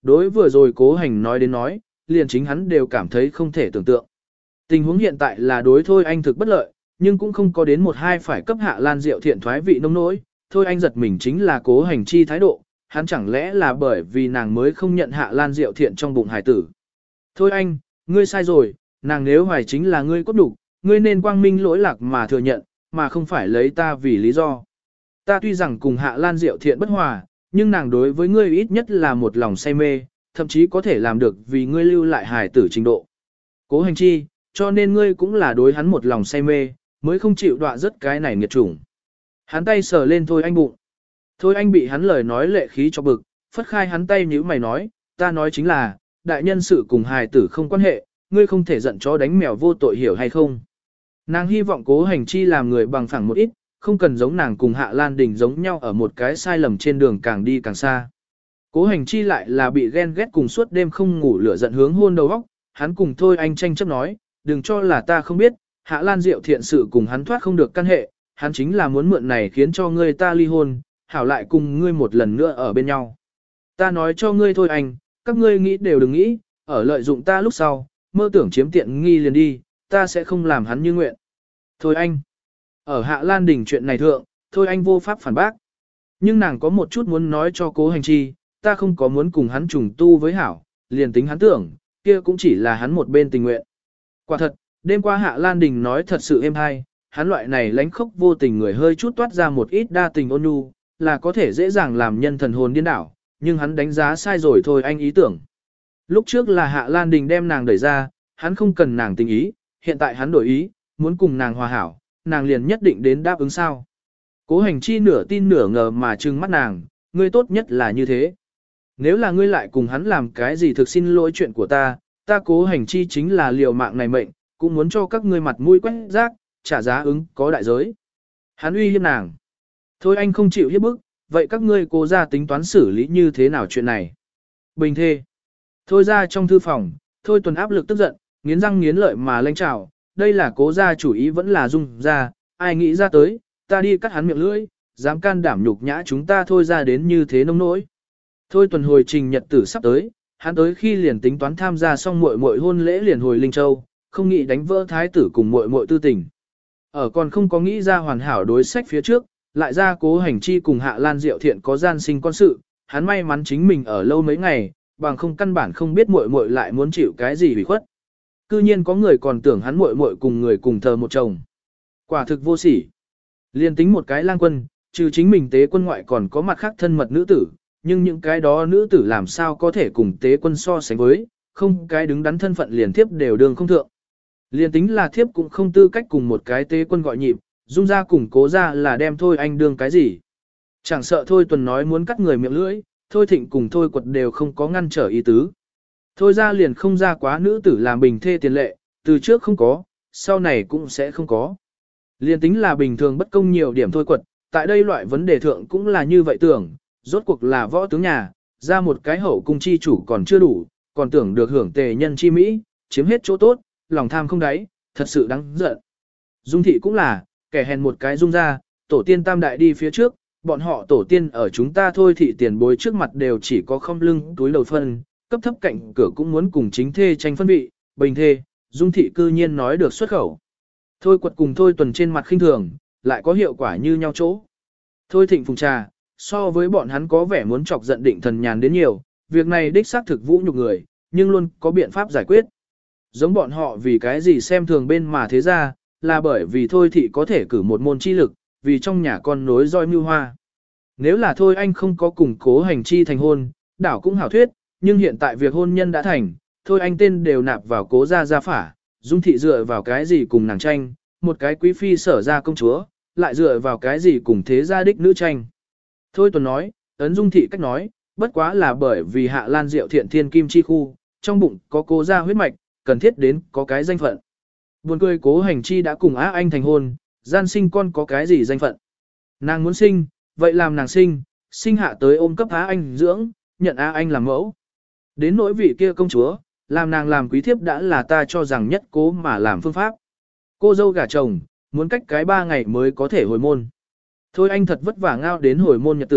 đối vừa rồi cố hành nói đến nói, liền chính hắn đều cảm thấy không thể tưởng tượng. Tình huống hiện tại là đối thôi anh thực bất lợi, nhưng cũng không có đến một hai phải cấp Hạ Lan Diệu Thiện thoái vị nông nỗi, thôi anh giật mình chính là cố hành chi thái độ, hắn chẳng lẽ là bởi vì nàng mới không nhận Hạ Lan Diệu Thiện trong bụng hải tử. Thôi anh, ngươi sai rồi, nàng nếu hoài chính là ngươi cốt đủ, ngươi nên quang minh lỗi lạc mà thừa nhận, mà không phải lấy ta vì lý do. Ta tuy rằng cùng Hạ Lan Diệu Thiện bất hòa, nhưng nàng đối với ngươi ít nhất là một lòng say mê, thậm chí có thể làm được vì ngươi lưu lại hài tử trình độ. Cố hành chi, cho nên ngươi cũng là đối hắn một lòng say mê, mới không chịu đọa rất cái này nghiệt chủng. Hắn tay sờ lên thôi anh bụng. Thôi anh bị hắn lời nói lệ khí cho bực, phất khai hắn tay nhíu mày nói, ta nói chính là, đại nhân sự cùng hài tử không quan hệ, ngươi không thể giận chó đánh mèo vô tội hiểu hay không. Nàng hy vọng cố hành chi làm người bằng phẳng một ít, không cần giống nàng cùng Hạ Lan Đình giống nhau ở một cái sai lầm trên đường càng đi càng xa. Cố hành chi lại là bị ghen ghét cùng suốt đêm không ngủ lửa giận hướng hôn đầu óc, hắn cùng thôi anh tranh chấp nói, đừng cho là ta không biết, Hạ Lan Diệu Thiện sự cùng hắn thoát không được căn hệ, hắn chính là muốn mượn này khiến cho ngươi ta ly hôn, hảo lại cùng ngươi một lần nữa ở bên nhau. Ta nói cho ngươi thôi anh, các ngươi nghĩ đều đừng nghĩ, ở lợi dụng ta lúc sau, mơ tưởng chiếm tiện nghi liền đi, ta sẽ không làm hắn như nguyện. Thôi anh, ở Hạ Lan Đình chuyện này thượng, thôi anh vô pháp phản bác. Nhưng nàng có một chút muốn nói cho cố hành chi, ta không có muốn cùng hắn trùng tu với hảo, liền tính hắn tưởng, kia cũng chỉ là hắn một bên tình nguyện. Quả thật, đêm qua Hạ Lan Đình nói thật sự êm hay, hắn loại này lánh khốc vô tình người hơi chút toát ra một ít đa tình ôn nhu, là có thể dễ dàng làm nhân thần hồn điên đảo, nhưng hắn đánh giá sai rồi thôi anh ý tưởng. Lúc trước là Hạ Lan Đình đem nàng đẩy ra, hắn không cần nàng tình ý, hiện tại hắn đổi ý, muốn cùng nàng hòa hảo, nàng liền nhất định đến đáp ứng sao. Cố hành chi nửa tin nửa ngờ mà trừng mắt nàng, ngươi tốt nhất là như thế. Nếu là ngươi lại cùng hắn làm cái gì thực xin lỗi chuyện của ta, ta cố hành chi chính là liều mạng này mệnh, cũng muốn cho các ngươi mặt mũi quét rác, trả giá ứng có đại giới. Hắn uy hiếp nàng. Thôi anh không chịu hiếp bức, vậy các ngươi cố ra tính toán xử lý như thế nào chuyện này. Bình thê. Thôi ra trong thư phòng, thôi tuần áp lực tức giận, nghiến răng nghiến lợi mà lanh trào, đây là cố ra chủ ý vẫn là dung ra, ai nghĩ ra tới, ta đi cắt hắn miệng lưỡi, dám can đảm nhục nhã chúng ta thôi ra đến như thế nông nỗi. Thôi tuần hồi trình nhật tử sắp tới, hắn tới khi liền tính toán tham gia xong muội muội hôn lễ liền hồi Linh Châu, không nghĩ đánh vỡ thái tử cùng muội muội tư tình. Ở còn không có nghĩ ra hoàn hảo đối sách phía trước, lại ra cố hành chi cùng Hạ Lan Diệu Thiện có gian sinh con sự, hắn may mắn chính mình ở lâu mấy ngày, bằng không căn bản không biết muội muội lại muốn chịu cái gì bị khuất. Cư nhiên có người còn tưởng hắn muội muội cùng người cùng thờ một chồng. Quả thực vô sỉ. Liên tính một cái lang quân, trừ chính mình tế quân ngoại còn có mặt khác thân mật nữ tử, nhưng những cái đó nữ tử làm sao có thể cùng tế quân so sánh với, không cái đứng đắn thân phận liền thiếp đều đường không thượng. Liên tính là thiếp cũng không tư cách cùng một cái tế quân gọi nhịp, dung ra cùng cố ra là đem thôi anh đương cái gì. Chẳng sợ thôi tuần nói muốn cắt người miệng lưỡi, thôi thịnh cùng thôi quật đều không có ngăn trở ý tứ. Thôi ra liền không ra quá nữ tử làm bình thê tiền lệ, từ trước không có, sau này cũng sẽ không có. Liên tính là bình thường bất công nhiều điểm thôi quật, tại đây loại vấn đề thượng cũng là như vậy tưởng, rốt cuộc là võ tướng nhà, ra một cái hậu cung chi chủ còn chưa đủ, còn tưởng được hưởng tề nhân chi mỹ, chiếm hết chỗ tốt, lòng tham không đáy, thật sự đáng giận. Dung thị cũng là, kẻ hèn một cái dung ra, tổ tiên tam đại đi phía trước, bọn họ tổ tiên ở chúng ta thôi thị tiền bối trước mặt đều chỉ có không lưng túi đầu phân, cấp thấp cạnh cửa cũng muốn cùng chính thê tranh phân vị, bình thê, dung thị cư nhiên nói được xuất khẩu. Thôi quật cùng thôi tuần trên mặt khinh thường, lại có hiệu quả như nhau chỗ. Thôi thịnh phùng trà, so với bọn hắn có vẻ muốn chọc giận định thần nhàn đến nhiều, việc này đích xác thực vũ nhục người, nhưng luôn có biện pháp giải quyết. Giống bọn họ vì cái gì xem thường bên mà thế ra, là bởi vì thôi thị có thể cử một môn chi lực, vì trong nhà con nối roi mưu hoa. Nếu là thôi anh không có củng cố hành chi thành hôn, đảo cũng hảo thuyết, nhưng hiện tại việc hôn nhân đã thành, thôi anh tên đều nạp vào cố gia gia phả, dung thị dựa vào cái gì cùng nàng tranh, một cái quý phi sở ra công chúa, lại dựa vào cái gì cùng thế gia đích nữ tranh. Thôi tuần nói, ấn dung thị cách nói, bất quá là bởi vì Hạ Lan Diệu Thiện thiên kim chi khu, trong bụng có cố gia huyết mạch, cần thiết đến có cái danh phận. Buồn cười cố hành chi đã cùng Á Anh thành hôn, gian sinh con có cái gì danh phận. Nàng muốn sinh, vậy làm nàng sinh, sinh hạ tới ôm cấp Á Anh dưỡng, nhận Á Anh làm mẫu. Đến nỗi vị kia công chúa, làm nàng làm quý thiếp đã là ta cho rằng nhất cố mà làm phương pháp. Cô dâu gả chồng, muốn cách cái ba ngày mới có thể hồi môn. Thôi anh thật vất vả ngao đến hồi môn nhật tử,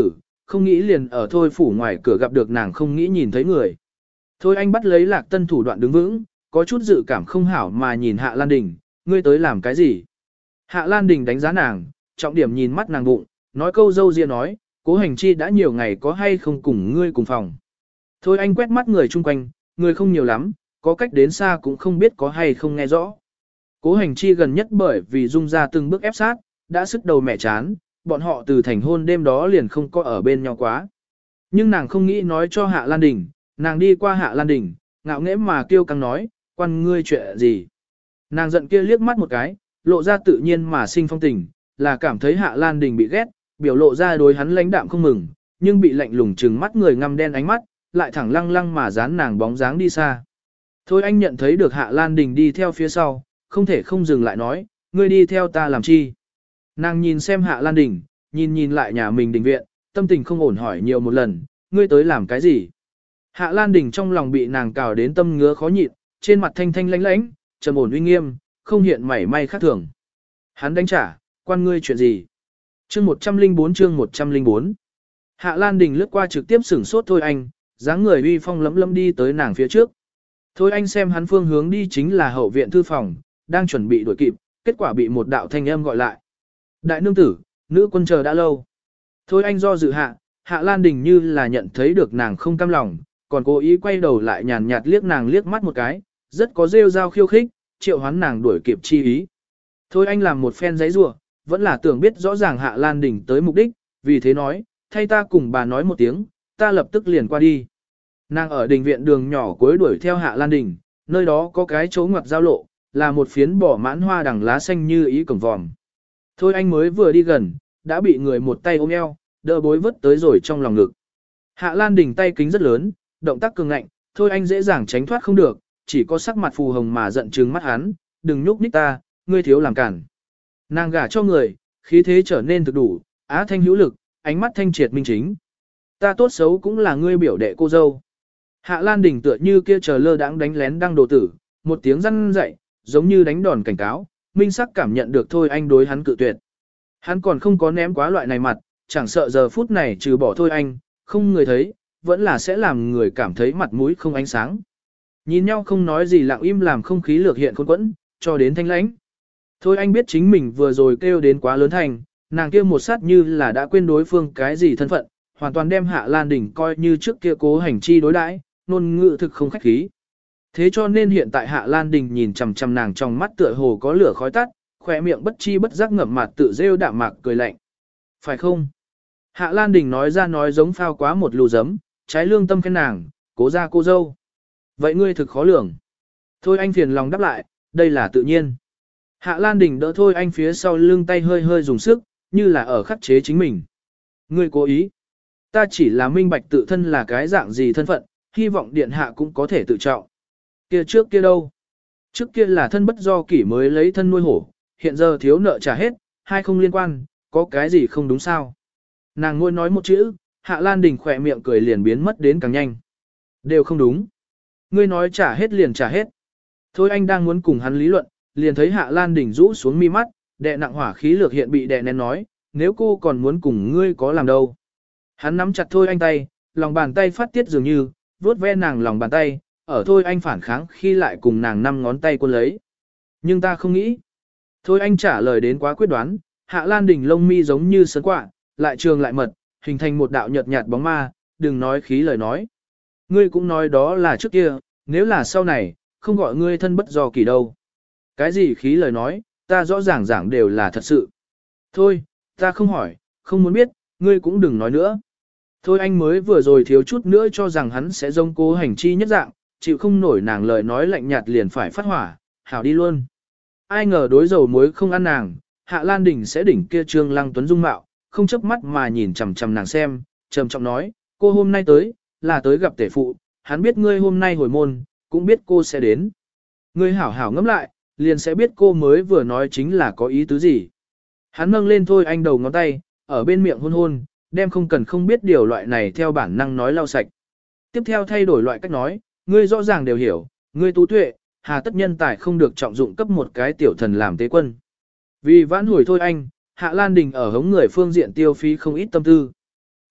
không nghĩ liền ở Thôi phủ ngoài cửa gặp được nàng không nghĩ nhìn thấy người. Thôi anh bắt lấy Lạc Tân thủ đoạn đứng vững, có chút dự cảm không hảo mà nhìn Hạ Lan Đình, ngươi tới làm cái gì? Hạ Lan Đình đánh giá nàng, trọng điểm nhìn mắt nàng bụng, nói câu dâu ria nói, Cố Hành Chi đã nhiều ngày có hay không cùng ngươi cùng phòng. Thôi anh quét mắt người chung quanh, người không nhiều lắm, có cách đến xa cũng không biết có hay không nghe rõ. Cố Hành Chi gần nhất bởi vì Dung ra từng bước ép sát, đã sức đầu mẹ chán, bọn họ từ thành hôn đêm đó liền không có ở bên nhau quá. Nhưng nàng không nghĩ nói cho Hạ Lan Đình, nàng đi qua Hạ Lan Đình, ngạo nghễ mà kêu căng nói, quan ngươi chuyện gì. Nàng giận kia liếc mắt một cái, lộ ra tự nhiên mà sinh phong tình, là cảm thấy Hạ Lan Đình bị ghét, biểu lộ ra đối hắn lãnh đạm không mừng, nhưng bị lạnh lùng trừng mắt người ngăm đen ánh mắt, lại thẳng lăng lăng mà dán nàng bóng dáng đi xa. Thôi anh nhận thấy được Hạ Lan Đình đi theo phía sau, không thể không dừng lại nói, ngươi đi theo ta làm chi. Nàng nhìn xem Hạ Lan Đình, nhìn nhìn lại nhà mình đình viện, tâm tình không ổn hỏi nhiều một lần, ngươi tới làm cái gì? Hạ Lan Đình trong lòng bị nàng cào đến tâm ngứa khó nhịn, trên mặt thanh thanh lãnh lãnh, trầm ổn uy nghiêm, không hiện mảy may khác thường. Hắn đánh trả, quan ngươi chuyện gì? Chương một trăm lẻ bốn chương một trăm lẻ bốn. Hạ Lan Đình lướt qua trực tiếp sửng sốt Thôi anh, dáng người uy phong lấm lấm đi tới nàng phía trước. Thôi anh xem hắn phương hướng đi chính là hậu viện thư phòng, đang chuẩn bị đuổi kịp, kết quả bị một đạo thanh âm gọi lại. Đại nương tử, nữ quân chờ đã lâu. Thôi anh do dự hạ, Hạ Lan Đình như là nhận thấy được nàng không cam lòng, còn cố ý quay đầu lại nhàn nhạt liếc nàng liếc mắt một cái, rất có rêu rao khiêu khích, triệu hoán nàng đuổi kịp chi ý. Thôi anh làm một phen giấy rủa, vẫn là tưởng biết rõ ràng Hạ Lan Đình tới mục đích, vì thế nói, thay ta cùng bà nói một tiếng, ta lập tức liền qua đi. Nàng ở đình viện đường nhỏ cuối đuổi theo Hạ Lan Đình, nơi đó có cái chỗ ngoặt giao lộ, là một phiến bỏ mãn hoa đằng lá xanh như ý cổng vòm. Thôi anh mới vừa đi gần, đã bị người một tay ôm eo, đỡ bối vứt tới rồi trong lòng ngực. Hạ Lan Đình tay kính rất lớn, động tác cường ngạnh, thôi anh dễ dàng tránh thoát không được, chỉ có sắc mặt phù hồng mà giận trừng mắt hắn, đừng nhúc nhích ta, ngươi thiếu làm cản. Nàng gả cho người, khí thế trở nên thực đủ, á thanh hữu lực, ánh mắt thanh triệt minh chính. Ta tốt xấu cũng là ngươi biểu đệ cô dâu. Hạ Lan Đình tựa như kia chờ lơ đãng đánh lén đăng đồ tử, một tiếng răn dậy, giống như đánh đòn cảnh cáo, minh sắc cảm nhận được thôi anh đối hắn cự tuyệt. Hắn còn không có ném quá loại này mặt, chẳng sợ giờ phút này trừ bỏ thôi anh, không người thấy, vẫn là sẽ làm người cảm thấy mặt mũi không ánh sáng. Nhìn nhau không nói gì lặng im làm không khí lược hiện khôn quẫn, cho đến thanh lãnh. Thôi anh biết chính mình vừa rồi kêu đến quá lớn thành, nàng kêu một sát như là đã quên đối phương cái gì thân phận, hoàn toàn đem Hạ Lan Đình coi như trước kia Cố Hành Chi đối đãi, ngôn ngữ thực không khách khí. Thế cho nên hiện tại Hạ Lan Đình nhìn chằm chằm nàng trong mắt tựa hồ có lửa khói tắt, khỏe miệng bất chi bất giác ngậm mặt tự rêu đạm mạc cười lạnh. Phải không? Hạ Lan Đình nói ra nói giống phao quá một lù giấm, trái lương tâm khen nàng, cố ra cô dâu. Vậy ngươi thực khó lường. Thôi anh phiền lòng đáp lại, đây là tự nhiên. Hạ Lan Đình đỡ thôi anh phía sau lưng tay hơi hơi dùng sức, như là ở khắc chế chính mình. Ngươi cố ý. Ta chỉ là minh bạch tự thân là cái dạng gì thân phận, hy vọng điện hạ cũng có thể tự trọng. Kia trước kia đâu? Trước kia là thân bất do kỷ mới lấy thân nuôi hổ, hiện giờ thiếu nợ trả hết, hai không liên quan, có cái gì không đúng sao? Nàng ngôi nói một chữ, Hạ Lan Đình khỏe miệng cười liền biến mất đến càng nhanh. Đều không đúng. Ngươi nói trả hết liền trả hết. Thôi anh đang muốn cùng hắn lý luận, liền thấy Hạ Lan Đình rũ xuống mi mắt, đè nặng hỏa khí lược hiện bị đè nén nói, nếu cô còn muốn cùng ngươi có làm đâu. Hắn nắm chặt thôi anh tay, lòng bàn tay phát tiết dường như, vuốt ve nàng lòng bàn tay, ở thôi anh phản kháng khi lại cùng nàng năm ngón tay quân lấy. Nhưng ta không nghĩ. Thôi anh trả lời đến quá quyết đoán, Hạ Lan Đình lông mi giống như sấn quạ, lại trường lại mật, hình thành một đạo nhợt nhạt bóng ma, đừng nói khí lời nói. Ngươi cũng nói đó là trước kia, nếu là sau này, không gọi ngươi thân bất do kỳ đâu. Cái gì khí lời nói, ta rõ ràng giảng đều là thật sự. Thôi, ta không hỏi, không muốn biết, ngươi cũng đừng nói nữa. Thôi anh mới vừa rồi thiếu chút nữa cho rằng hắn sẽ giống Cố Hành Chi nhất dạng, chịu không nổi nàng lời nói lạnh nhạt liền phải phát hỏa, hảo đi luôn. Ai ngờ đối dầu muối không ăn nàng, Hạ Lan Đình sẽ đỉnh kia Trương Lăng Tuấn dung mạo, không chớp mắt mà nhìn chằm chằm nàng xem, trầm trọng nói, cô hôm nay tới, là tới gặp tể phụ, hắn biết ngươi hôm nay hồi môn, cũng biết cô sẽ đến. Ngươi hảo hảo ngẫm lại, liền sẽ biết cô mới vừa nói chính là có ý tứ gì. Hắn nâng lên thôi anh đầu ngón tay, ở bên miệng hôn hôn, đem không cần không biết điều loại này theo bản năng nói lau sạch. Tiếp theo thay đổi loại cách nói, ngươi rõ ràng đều hiểu, ngươi tú tuệ, hà tất nhân tài không được trọng dụng cấp một cái tiểu thần làm tế quân. Vì vãn hồi thôi anh, Hạ Lan Đình ở hống người phương diện tiêu phí không ít tâm tư.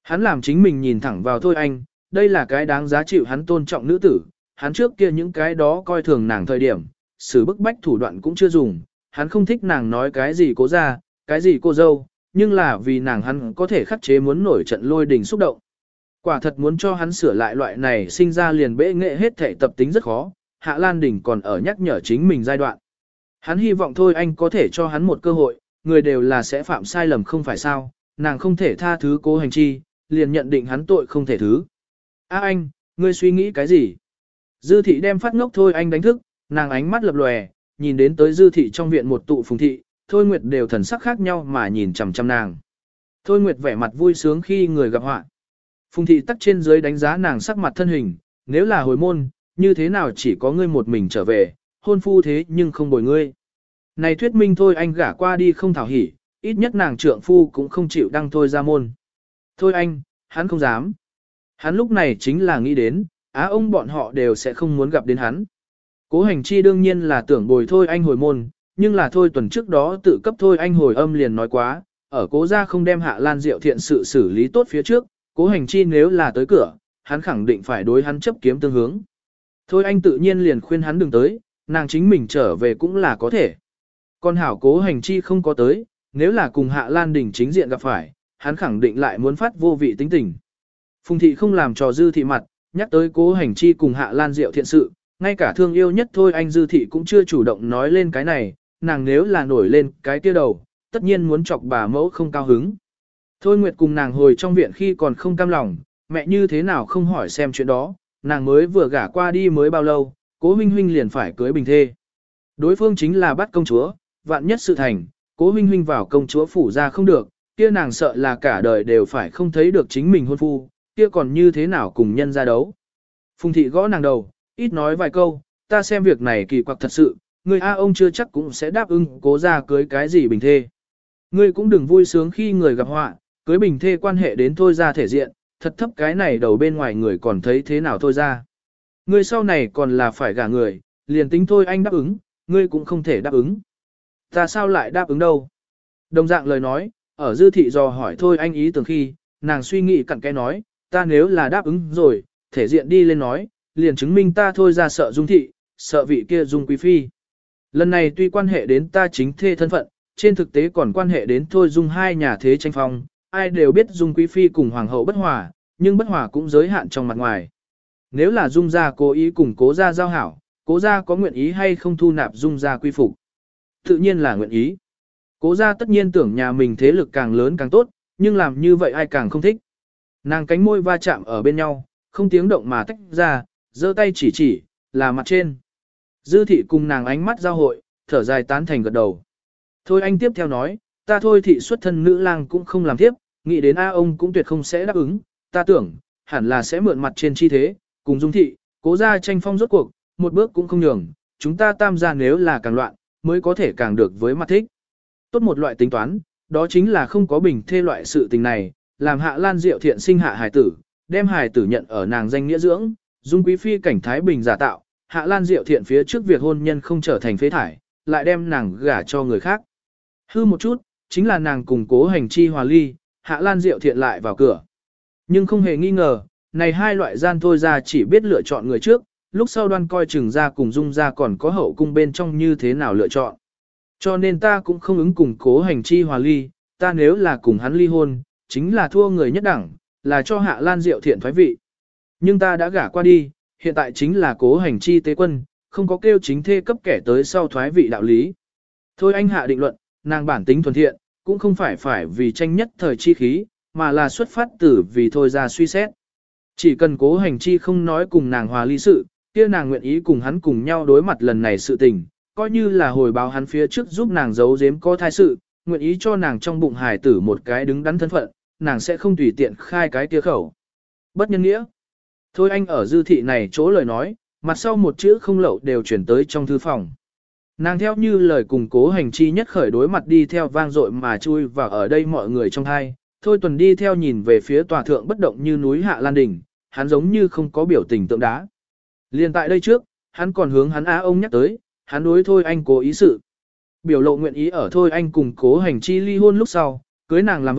Hắn làm chính mình nhìn thẳng vào Thôi Anh, đây là cái đáng giá chịu hắn tôn trọng nữ tử, hắn trước kia những cái đó coi thường nàng thời điểm, xử bức bách thủ đoạn cũng chưa dùng, hắn không thích nàng nói cái gì cố ra, cái gì cô dâu, nhưng là vì nàng hắn có thể khắc chế muốn nổi trận lôi đình xúc động. Quả thật muốn cho hắn sửa lại loại này sinh ra liền bệ nghệ hết thể tập tính rất khó, Hạ Lan Đình còn ở nhắc nhở chính mình giai đoạn. Hắn hy vọng Thôi Anh có thể cho hắn một cơ hội, người đều là sẽ phạm sai lầm không phải sao, nàng không thể tha thứ Cố Hành Chi, liền nhận định hắn tội không thể thứ. A anh, ngươi suy nghĩ cái gì? Dư thị đem phát ngốc Thôi Anh đánh thức, nàng ánh mắt lập lòe, nhìn đến tới Dư thị trong viện một tụ phùng thị, Thôi Nguyệt đều thần sắc khác nhau mà nhìn chằm chằm nàng. Thôi Nguyệt vẻ mặt vui sướng khi người gặp họa. Phùng thị tắc trên dưới đánh giá nàng sắc mặt thân hình, nếu là hồi môn, như thế nào chỉ có ngươi một mình trở về, hôn phu thế nhưng không bồi ngươi. Này thuyết minh Thôi Anh gả qua đi không thảo hỉ, ít nhất nàng trượng phu cũng không chịu đăng Thôi ra môn. Thôi anh, hắn không dám. Hắn lúc này chính là nghĩ đến, á ông bọn họ đều sẽ không muốn gặp đến hắn. Cố Hành Chi đương nhiên là tưởng bồi Thôi Anh hồi môn, nhưng là Thôi tuần trước đó tự cấp Thôi Anh hồi âm liền nói quá, ở Cố gia không đem Hạ Lan Diệu thiện sự xử lý tốt phía trước, Cố Hành Chi nếu là tới cửa, hắn khẳng định phải đối hắn chấp kiếm tương hướng. Thôi Anh tự nhiên liền khuyên hắn đừng tới, nàng chính mình trở về cũng là có thể. Còn hảo Cố Hành Chi không có tới, nếu là cùng Hạ Lan Đình chính diện gặp phải, hắn khẳng định lại muốn phát vô vị tính tình. Phùng thị không làm trò Dư thị mặt, nhắc tới Cố Hành Chi cùng Hạ Lan Diệu thiện sự, ngay cả thương yêu nhất Thôi Anh Dư thị cũng chưa chủ động nói lên cái này, nàng nếu là nổi lên cái kia đầu, tất nhiên muốn chọc bà mẫu không cao hứng. Thôi Nguyệt cùng nàng hồi trong viện khi còn không cam lòng, mẹ như thế nào không hỏi xem chuyện đó, nàng mới vừa gả qua đi mới bao lâu, Cố Huynh Huynh liền phải cưới bình thê. Đối phương chính là bắt công chúa, vạn nhất sự thành, Cố Huynh Huynh vào công chúa phủ ra không được, kia nàng sợ là cả đời đều phải không thấy được chính mình hôn phu, kia còn như thế nào cùng nhân ra đấu. Phùng thị gõ nàng đầu, ít nói vài câu, ta xem việc này kỳ quặc thật sự, người A ông chưa chắc cũng sẽ đáp ứng Cố ra cưới cái gì bình thê. Ngươi cũng đừng vui sướng khi người gặp họa, cưới bình thê quan hệ đến Thôi ra thể diện, thật thấp cái này đầu bên ngoài người còn thấy thế nào Thôi ra. Ngươi sau này còn là phải gả người, liền tính Thôi anh đáp ứng, ngươi cũng không thể đáp ứng. Ta sao lại đáp ứng đâu? Đồng dạng lời nói, ở Dư thị dò hỏi Thôi anh ý tưởng khi, nàng suy nghĩ cặn cái nói, ta nếu là đáp ứng rồi, thể diện đi lên nói, liền chứng minh ta Thôi ra sợ Dung thị, sợ vị kia Dung quý phi. Lần này tuy quan hệ đến ta chính thê thân phận, trên thực tế còn quan hệ đến Thôi Dung hai nhà thế tranh phong, ai đều biết Dung quý phi cùng hoàng hậu bất hòa, nhưng bất hòa cũng giới hạn trong mặt ngoài. Nếu là Dung gia cố ý cùng Cố gia giao hảo, Cố gia có nguyện ý hay không thu nạp Dung gia quy phục? Tự nhiên là nguyện ý. Cố gia tất nhiên tưởng nhà mình thế lực càng lớn càng tốt, nhưng làm như vậy ai càng không thích. Nàng cánh môi va chạm ở bên nhau, không tiếng động mà tách ra, giơ tay chỉ chỉ, là mặt trên. Dư thị cùng nàng ánh mắt giao hội, thở dài tán thành gật đầu. Thôi anh tiếp theo nói, ta Thôi thị xuất thân nữ lang cũng không làm tiếp, nghĩ đến A ông cũng tuyệt không sẽ đáp ứng, ta tưởng, hẳn là sẽ mượn mặt trên chi thế, cùng Dung thị, Cố gia tranh phong rốt cuộc, một bước cũng không nhường, chúng ta tam gia nếu là càng loạn, mới có thể càng được với mặt thích. Tốt một loại tính toán, đó chính là không có bình thê loại sự tình này, làm Hạ Lan Diệu thiện sinh hạ hài tử, đem hài tử nhận ở nàng danh nghĩa dưỡng, Dung quý phi cảnh thái bình giả tạo, Hạ Lan Diệu thiện phía trước việc hôn nhân không trở thành phế thải, lại đem nàng gả cho người khác. Hư một chút, chính là nàng cùng Cố Hành Chi hòa ly, Hạ Lan Diệu thiện lại vào cửa. Nhưng không hề nghi ngờ, này hai loại gian Thôi ra chỉ biết lựa chọn người trước, lúc sau đoan coi chừng ra cùng Dung ra còn có hậu cung bên trong như thế nào lựa chọn. Cho nên ta cũng không ứng cùng Cố Hành Chi hòa ly, ta nếu là cùng hắn ly hôn, chính là thua người nhất đẳng, là cho Hạ Lan Diệu thiện thoái vị. Nhưng ta đã gả qua đi, hiện tại chính là Cố Hành Chi tế quân, không có kêu chính thê cấp kẻ tới sau thoái vị đạo lý. Thôi anh hạ định luận, nàng bản tính thuần thiện, cũng không phải phải vì tranh nhất thời chi khí, mà là xuất phát từ vì Thôi ra suy xét. Chỉ cần Cố Hành Chi không nói cùng nàng hòa ly sự, kia nàng nguyện ý cùng hắn cùng nhau đối mặt lần này sự tình, coi như là hồi báo hắn phía trước giúp nàng giấu giếm có thai sự, nguyện ý cho nàng trong bụng hài tử một cái đứng đắn thân phận, nàng sẽ không tùy tiện khai cái kia khẩu. Bất nhân nghĩa. Thôi anh ở Dư thị này chỗ lời nói, mặt sau một chữ không lậu đều chuyển tới trong thư phòng. Nàng theo như lời cùng Cố Hành Chi nhất khởi đối mặt đi theo vang dội mà chui vào ở đây mọi người trong hai. Thôi tuần đi theo nhìn về phía tòa thượng bất động như núi Hạ Lan Đình, hắn giống như không có biểu tình tượng đá. Liên tại đây trước, hắn còn hướng hắn á ông nhắc tới, hắn đối Thôi anh cố ý sự. Biểu lộ nguyện ý ở Thôi anh cùng Cố Hành Chi ly hôn lúc sau, cưới nàng làm vợ,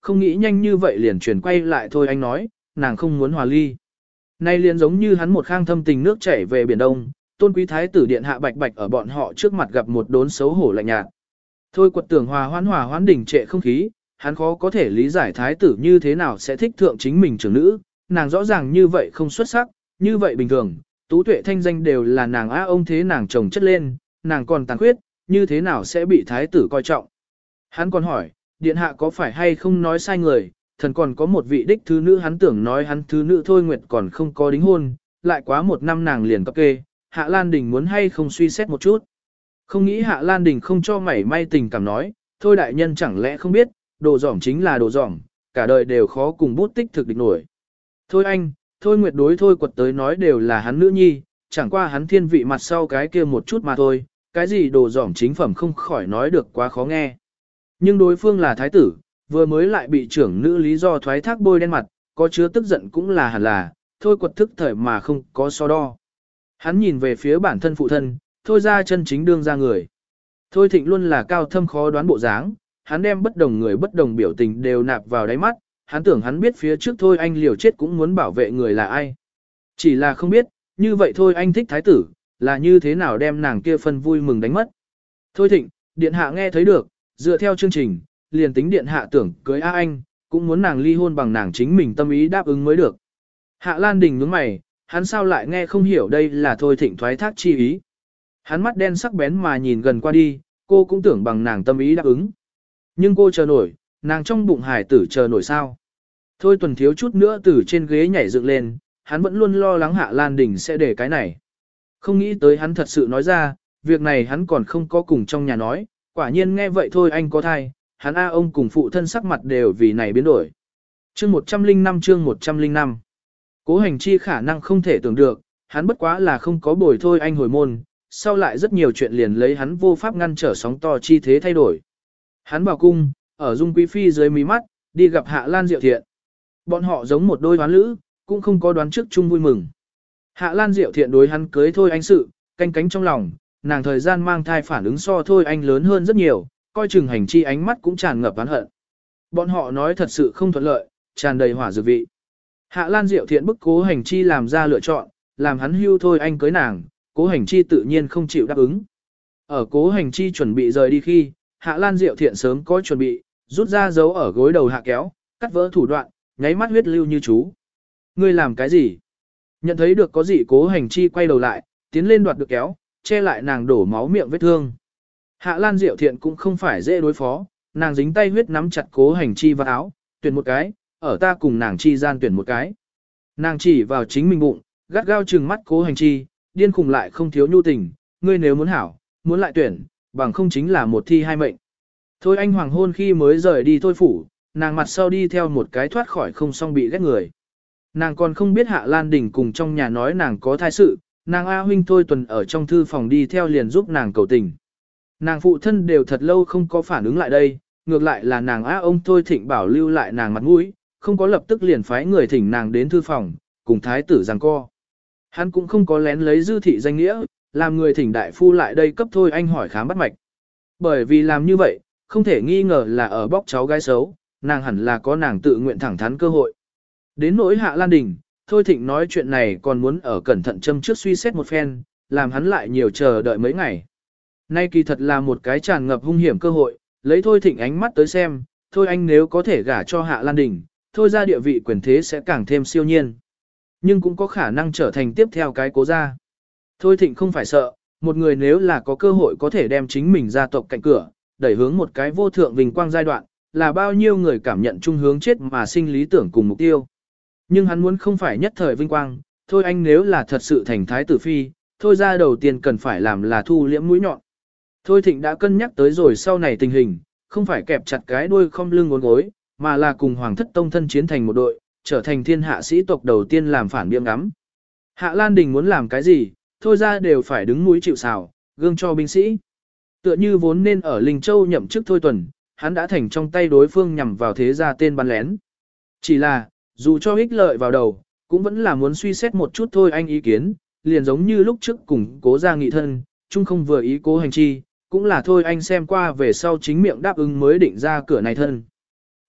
không nghĩ nhanh như vậy liền chuyển quay lại thôi anh nói, nàng không muốn hòa ly. Nay liền giống như hắn một khang thâm tình nước chảy về biển đông, tôn quý thái tử điện hạ bạch bạch ở bọn họ trước mặt gặp một đốn xấu hổ lạnh nhạt. Thôi quật tưởng hòa hoãn hòa hoãn đỉnh trệ không khí, hắn khó có thể lý giải thái tử như thế nào sẽ thích thượng chính mình trưởng nữ, nàng rõ ràng như vậy không xuất sắc, như vậy bình thường, tú tuệ thanh danh đều là nàng á ông thế nàng chồng chất lên, nàng còn tàn khuyết, như thế nào sẽ bị thái tử coi trọng. Hắn còn hỏi, điện hạ có phải hay không nói sai người, thần còn có một vị đích thứ nữ hắn tưởng nói hắn thứ nữ thôi nguyệt còn không có đính hôn, lại quá một năm nàng liền cấp kê, Hạ Lan Đình muốn hay không suy xét một chút. Không nghĩ Hạ Lan Đình không cho mảy may tình cảm nói, thôi đại nhân chẳng lẽ không biết, đồ giỏm chính là đồ giỏm, cả đời đều khó cùng bút tích thực địch nổi. Thôi anh, thôi nguyệt đối thôi quật tới nói đều là hắn nữ nhi, chẳng qua hắn thiên vị mặt sau cái kia một chút mà thôi, cái gì đồ giỏm chính phẩm không khỏi nói được quá khó nghe. Nhưng đối phương là thái tử, vừa mới lại bị trưởng nữ lý do thoái thác bôi đen mặt, có chứa tức giận cũng là hẳn là, thôi quật thức thời mà không có so đo. Hắn nhìn về phía bản thân phụ thân, thôi ra chân chính đương ra người. Thôi thịnh luôn là cao thâm khó đoán bộ dáng, hắn đem bất đồng người bất đồng biểu tình đều nạp vào đáy mắt, hắn tưởng hắn biết phía trước thôi anh liều chết cũng muốn bảo vệ người là ai. Chỉ là không biết, như vậy thôi anh thích thái tử, là như thế nào đem nàng kia phân vui mừng đánh mất. Thôi thịnh, điện hạ nghe thấy được, dựa theo chương trình, liền tính điện hạ tưởng cưới A Anh, cũng muốn nàng ly hôn bằng nàng chính mình tâm ý đáp ứng mới được. Hạ Lan Đình nhướng mày, hắn sao lại nghe không hiểu đây là thôi thịnh thoái thác chi ý. Hắn mắt đen sắc bén mà nhìn gần qua đi, cô cũng tưởng bằng nàng tâm ý đáp ứng. Nhưng cô chờ nổi, nàng trong bụng hải tử chờ nổi sao. Thôi tuần thiếu chút nữa từ trên ghế nhảy dựng lên, hắn vẫn luôn lo lắng Hạ Lan Đình sẽ để cái này. Không nghĩ tới hắn thật sự nói ra, việc này hắn còn không có cùng trong nhà nói, quả nhiên nghe vậy thôi anh có thai, hắn A ông cùng phụ thân sắc mặt đều vì này biến đổi. Chương một trăm linh năm chương một trăm linh năm Cố Hành Chi khả năng không thể tưởng được, hắn bất quá là không có bồi thôi anh hồi môn, sau lại rất nhiều chuyện liền lấy hắn vô pháp ngăn trở sóng to chi thế thay đổi. Hắn vào cung, ở Dung Quý Phi dưới mí mắt, đi gặp Hạ Lan Diệu Thiện. Bọn họ giống một đôi hoán lữ, cũng không có đoán trước chung vui mừng. Hạ Lan Diệu Thiện đối hắn cưới thôi anh sự, canh cánh trong lòng, nàng thời gian mang thai phản ứng so thôi anh lớn hơn rất nhiều, coi chừng Hành Chi ánh mắt cũng tràn ngập oán hận. Bọn họ nói thật sự không thuận lợi, tràn đầy hỏa dược vị. Hạ Lan Diệu Thiện bức Cố Hành Chi làm ra lựa chọn, làm hắn hưu thôi anh cưới nàng, Cố Hành Chi tự nhiên không chịu đáp ứng. Ở Cố Hành Chi chuẩn bị rời đi khi, Hạ Lan Diệu Thiện sớm có chuẩn bị, rút ra dấu ở gối đầu hạ kéo, cắt vỡ thủ đoạn, nháy mắt huyết lưu như chú. Ngươi làm cái gì? Nhận thấy được có gì Cố Hành Chi quay đầu lại, tiến lên đoạt được kéo, che lại nàng đổ máu miệng vết thương. Hạ Lan Diệu Thiện cũng không phải dễ đối phó, nàng dính tay huyết nắm chặt Cố Hành Chi vào áo, tuyển một cái, ở ta cùng nàng chi gian tuyển một cái. Nàng chỉ vào chính mình bụng, gắt gao trừng mắt Cố Hành Chi, điên khùng lại không thiếu nhu tình, ngươi nếu muốn hảo, muốn lại tuyển, bằng không chính là một thi hai mệnh. Thôi anh hoàng hôn khi mới rời đi thôi phủ, nàng mặt sau đi theo một cái thoát khỏi không xong bị ghét người. Nàng còn không biết Hạ Lan Đình cùng trong nhà nói nàng có thai sự, nàng A huynh thôi tuần ở trong thư phòng đi theo liền giúp nàng cầu tình. Nàng phụ thân đều thật lâu không có phản ứng lại đây, ngược lại là nàng A ông thôi thịnh bảo lưu lại nàng mặt mũi, không có lập tức liền phái người thỉnh nàng đến thư phòng, cùng thái tử giằng co. Hắn cũng không có lén lấy dư thị danh nghĩa, làm người thỉnh đại phu lại đây cấp thôi anh hỏi khám bắt mạch. Bởi vì làm như vậy, không thể nghi ngờ là ở bóc cháu gái xấu, nàng hẳn là có nàng tự nguyện thẳng thắn cơ hội. Đến nỗi Hạ Lan Đình, thôi thịnh nói chuyện này còn muốn ở cẩn thận châm trước suy xét một phen, làm hắn lại nhiều chờ đợi mấy ngày. Nay kỳ thật là một cái tràn ngập hung hiểm cơ hội, lấy thôi thịnh ánh mắt tới xem, thôi anh nếu có thể gả cho Hạ Lan Đình, thôi ra địa vị quyền thế sẽ càng thêm siêu nhiên. Nhưng cũng có khả năng trở thành tiếp theo cái cố gia. Thôi thịnh không phải sợ, một người nếu là có cơ hội có thể đem chính mình gia tộc cạnh cửa, đẩy hướng một cái vô thượng vinh quang giai đoạn, là bao nhiêu người cảm nhận chung hướng chết mà sinh lý tưởng cùng mục tiêu. Nhưng hắn muốn không phải nhất thời vinh quang, thôi anh nếu là thật sự thành thái tử phi, thôi ra đầu tiên cần phải làm là thu liễm mũi nhọn. Thôi thịnh đã cân nhắc tới rồi sau này tình hình, không phải kẹp chặt cái đuôi không lưng ngốn gối, mà là cùng hoàng thất tông thân chiến thành một đội, trở thành thiên hạ sĩ tộc đầu tiên làm phản biếng ngắm. Hạ Lan Đình muốn làm cái gì, thôi ra đều phải đứng mũi chịu sào, gương cho binh sĩ. Tựa như vốn nên ở Linh Châu nhậm chức thôi tuần, hắn đã thành trong tay đối phương nhằm vào thế gia tên bắn lén. Chỉ là, dù cho ích lợi vào đầu, cũng vẫn là muốn suy xét một chút thôi anh ý kiến, liền giống như lúc trước cùng cố gia nghị thân, chung không vừa ý Cố Hành Chi, cũng là thôi anh xem qua về sau chính miệng đáp ứng mới định ra cửa này thân.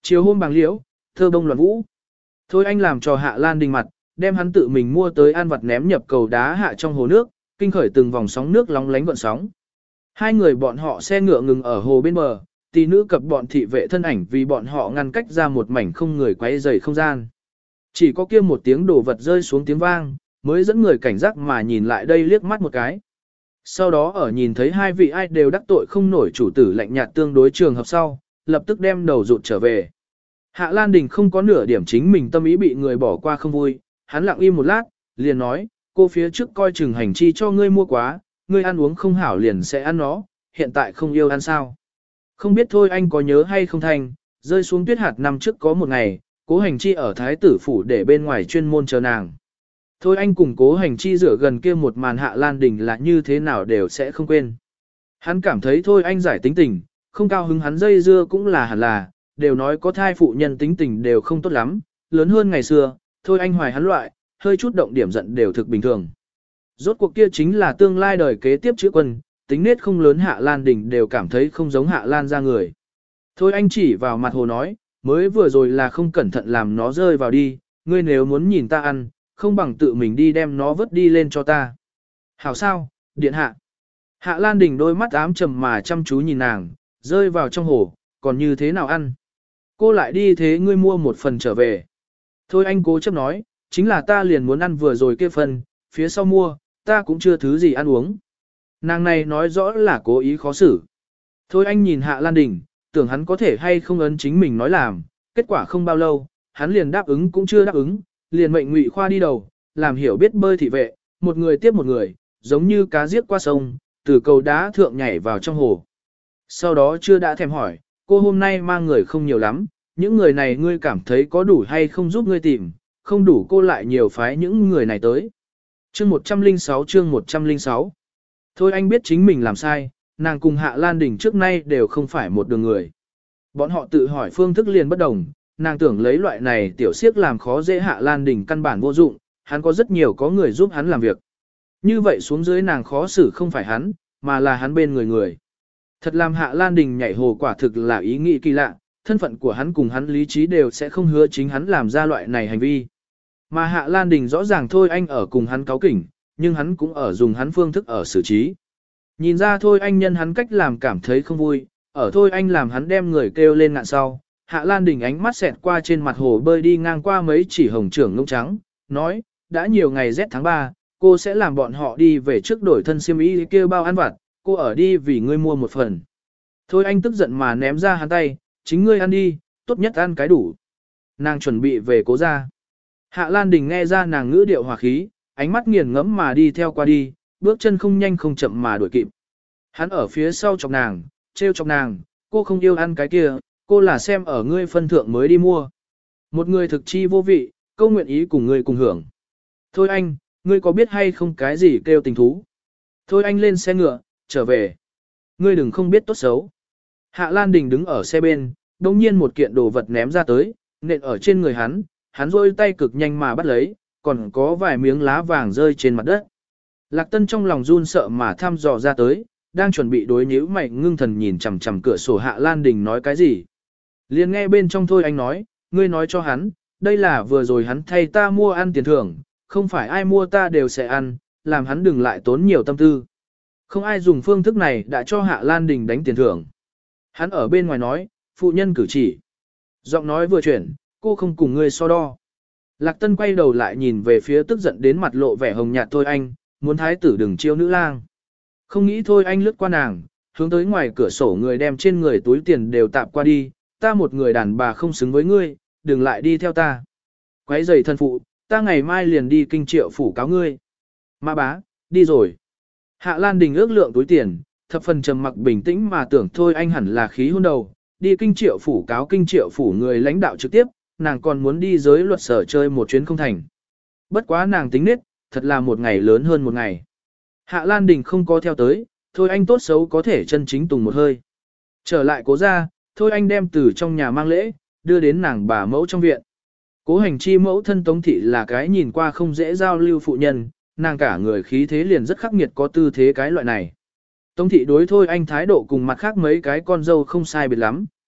Chiều hôm bàng liễu, thơ bông loạn vũ. Thôi anh làm cho Hạ Lan Đình mặt, đem hắn tự mình mua tới ăn vặt ném nhập cầu đá hạ trong hồ nước, kinh khởi từng vòng sóng nước lóng lánh gợn sóng. Hai người bọn họ xe ngựa ngừng ở hồ bên bờ, tỷ nữ cập bọn thị vệ thân ảnh vì bọn họ ngăn cách ra một mảnh không người quấy rầy không gian. Chỉ có kia một tiếng đồ vật rơi xuống tiếng vang, mới dẫn người cảnh giác mà nhìn lại đây liếc mắt một cái. Sau đó ở nhìn thấy hai vị ai đều đắc tội không nổi chủ tử lạnh nhạt tương đối trường hợp sau, lập tức đem đầu rụt trở về. Hạ Lan Đình không có nửa điểm chính mình tâm ý bị người bỏ qua không vui, hắn lặng im một lát, liền nói, cô phía trước coi chừng hành chi cho ngươi mua quá, ngươi ăn uống không hảo liền sẽ ăn nó, hiện tại không yêu ăn sao. Không biết thôi anh có nhớ hay không thành, rơi xuống tuyết hạt năm trước có một ngày, cố hành chi ở thái tử phủ để bên ngoài chuyên môn chờ nàng. Thôi anh cùng cố hành chi rửa gần kia một màn Hạ Lan Đình là như thế nào đều sẽ không quên. Hắn cảm thấy thôi anh giải tính tình, không cao hứng hắn dây dưa cũng là hẳn là, đều nói có thai phụ nhân tính tình đều không tốt lắm, lớn hơn ngày xưa, thôi anh hoài hắn loại, hơi chút động điểm giận đều thực bình thường. Rốt cuộc kia chính là tương lai đời kế tiếp chữ quân, tính nết không lớn Hạ Lan Đình đều cảm thấy không giống Hạ Lan ra người. Thôi anh chỉ vào mặt hồ nói, mới vừa rồi là không cẩn thận làm nó rơi vào đi, ngươi nếu muốn nhìn ta ăn, không bằng tự mình đi đem nó vớt đi lên cho ta. Hảo sao, điện hạ. Hạ Lan Đình đôi mắt ám trầm mà chăm chú nhìn nàng, rơi vào trong hồ, còn như thế nào ăn. Cô lại đi thế ngươi mua một phần trở về. Thôi anh cố chấp nói, chính là ta liền muốn ăn vừa rồi kia phần, phía sau mua, ta cũng chưa thứ gì ăn uống. Nàng này nói rõ là cố ý khó xử. Thôi anh nhìn Hạ Lan Đình, tưởng hắn có thể hay không ấn chính mình nói làm, kết quả không bao lâu, hắn liền đáp ứng cũng chưa đáp ứng, liền mệnh Ngụy Khoa đi đầu, làm hiểu biết bơi thị vệ, một người tiếp một người, giống như cá giết qua sông, từ cầu đá thượng nhảy vào trong hồ. Sau đó chưa đã thèm hỏi, cô hôm nay mang người không nhiều lắm, những người này ngươi cảm thấy có đủ hay không giúp ngươi tìm, không đủ cô lại nhiều phái những người này tới. Chương một trăm lẻ sáu chương một trăm lẻ sáu. Thôi anh biết chính mình làm sai, nàng cùng Hạ Lan Đình trước nay đều không phải một đường người. Bọn họ tự hỏi phương thức liền bất đồng, nàng tưởng lấy loại này tiểu siếc làm khó dễ Hạ Lan Đình căn bản vô dụng, hắn có rất nhiều có người giúp hắn làm việc. Như vậy xuống dưới nàng khó xử không phải hắn, mà là hắn bên người người. Thật làm Hạ Lan Đình nhảy hồ quả thực là ý nghĩ kỳ lạ, thân phận của hắn cùng hắn lý trí đều sẽ không hứa chính hắn làm ra loại này hành vi. Mà Hạ Lan Đình rõ ràng thôi anh ở cùng hắn cáu kỉnh, nhưng hắn cũng ở dùng hắn phương thức ở xử trí. Nhìn ra thôi anh nhân hắn cách làm cảm thấy không vui, ở thôi anh làm hắn đem người kêu lên ngạn sau. Hạ Lan Đình ánh mắt xẹt qua trên mặt hồ bơi đi ngang qua mấy chỉ hồng trưởng ngông trắng, nói, đã nhiều ngày rét tháng ba, cô sẽ làm bọn họ đi về trước đổi thân xiêm y kêu bao ăn vặt, cô ở đi vì ngươi mua một phần. Thôi anh tức giận mà ném ra hắn tay, chính ngươi ăn đi, tốt nhất ăn cái đủ. Nàng chuẩn bị về cố ra. Hạ Lan Đình nghe ra nàng ngữ điệu hòa khí, ánh mắt nghiền ngẫm mà đi theo qua đi, bước chân không nhanh không chậm mà đuổi kịp. Hắn ở phía sau chọc nàng, trêu chọc nàng, cô không yêu ăn cái kia, cô là xem ở ngươi phân thượng mới đi mua. Một người thực chi vô vị, câu nguyện ý cùng ngươi cùng hưởng. Thôi anh, ngươi có biết hay không cái gì kêu tình thú? Thôi anh lên xe ngựa, trở về. Ngươi đừng không biết tốt xấu. Hạ Lan Đình đứng ở xe bên, đồng nhiên một kiện đồ vật ném ra tới, nện ở trên người hắn, hắn rôi tay cực nhanh mà bắt lấy, còn có vài miếng lá vàng rơi trên mặt đất. Lạc Tân trong lòng run sợ mà thăm dò ra tới, đang chuẩn bị đối nhíu mày ngưng thần nhìn chằm chằm cửa sổ Hạ Lan Đình nói cái gì. Liền nghe bên trong thôi anh nói, ngươi nói cho hắn, đây là vừa rồi hắn thay ta mua ăn tiền thưởng, không phải ai mua ta đều sẽ ăn, làm hắn đừng lại tốn nhiều tâm tư. Không ai dùng phương thức này đã cho Hạ Lan Đình đánh tiền thưởng. Hắn ở bên ngoài nói, phụ nhân cử chỉ. Giọng nói vừa chuyển, cô không cùng ngươi so đo. Lạc Tân quay đầu lại nhìn về phía tức giận đến mặt lộ vẻ hồng nhạt thôi anh, muốn thái tử đừng chiêu nữ lang. Không nghĩ thôi anh lướt qua nàng, hướng tới ngoài cửa sổ người đem trên người túi tiền đều tạp qua đi, ta một người đàn bà không xứng với ngươi, đừng lại đi theo ta. Quấy giày thân phụ, ta ngày mai liền đi kinh triệu phủ cáo ngươi. Mã bá, đi rồi. Hạ Lan Đình ước lượng túi tiền, thập phần trầm mặc bình tĩnh mà tưởng thôi anh hẳn là khí hôn đầu, đi kinh triệu phủ cáo kinh triệu phủ người lãnh đạo trực tiếp, nàng còn muốn đi giới luật sở chơi một chuyến không thành. Bất quá nàng tính nết, thật là một ngày lớn hơn một ngày. Hạ Lan Đình không có theo tới, thôi anh tốt xấu có thể chân chính tùng một hơi. Trở lại cố ra, thôi anh đem từ trong nhà mang lễ, đưa đến nàng bà mẫu trong viện. Cố hành chi mẫu thân Tống Thị là cái nhìn qua không dễ giao lưu phụ nhân, nàng cả người khí thế liền rất khắc nghiệt có tư thế cái loại này. Tống Thị đối thôi anh thái độ cùng mặt khác mấy cái con dâu không sai biệt lắm,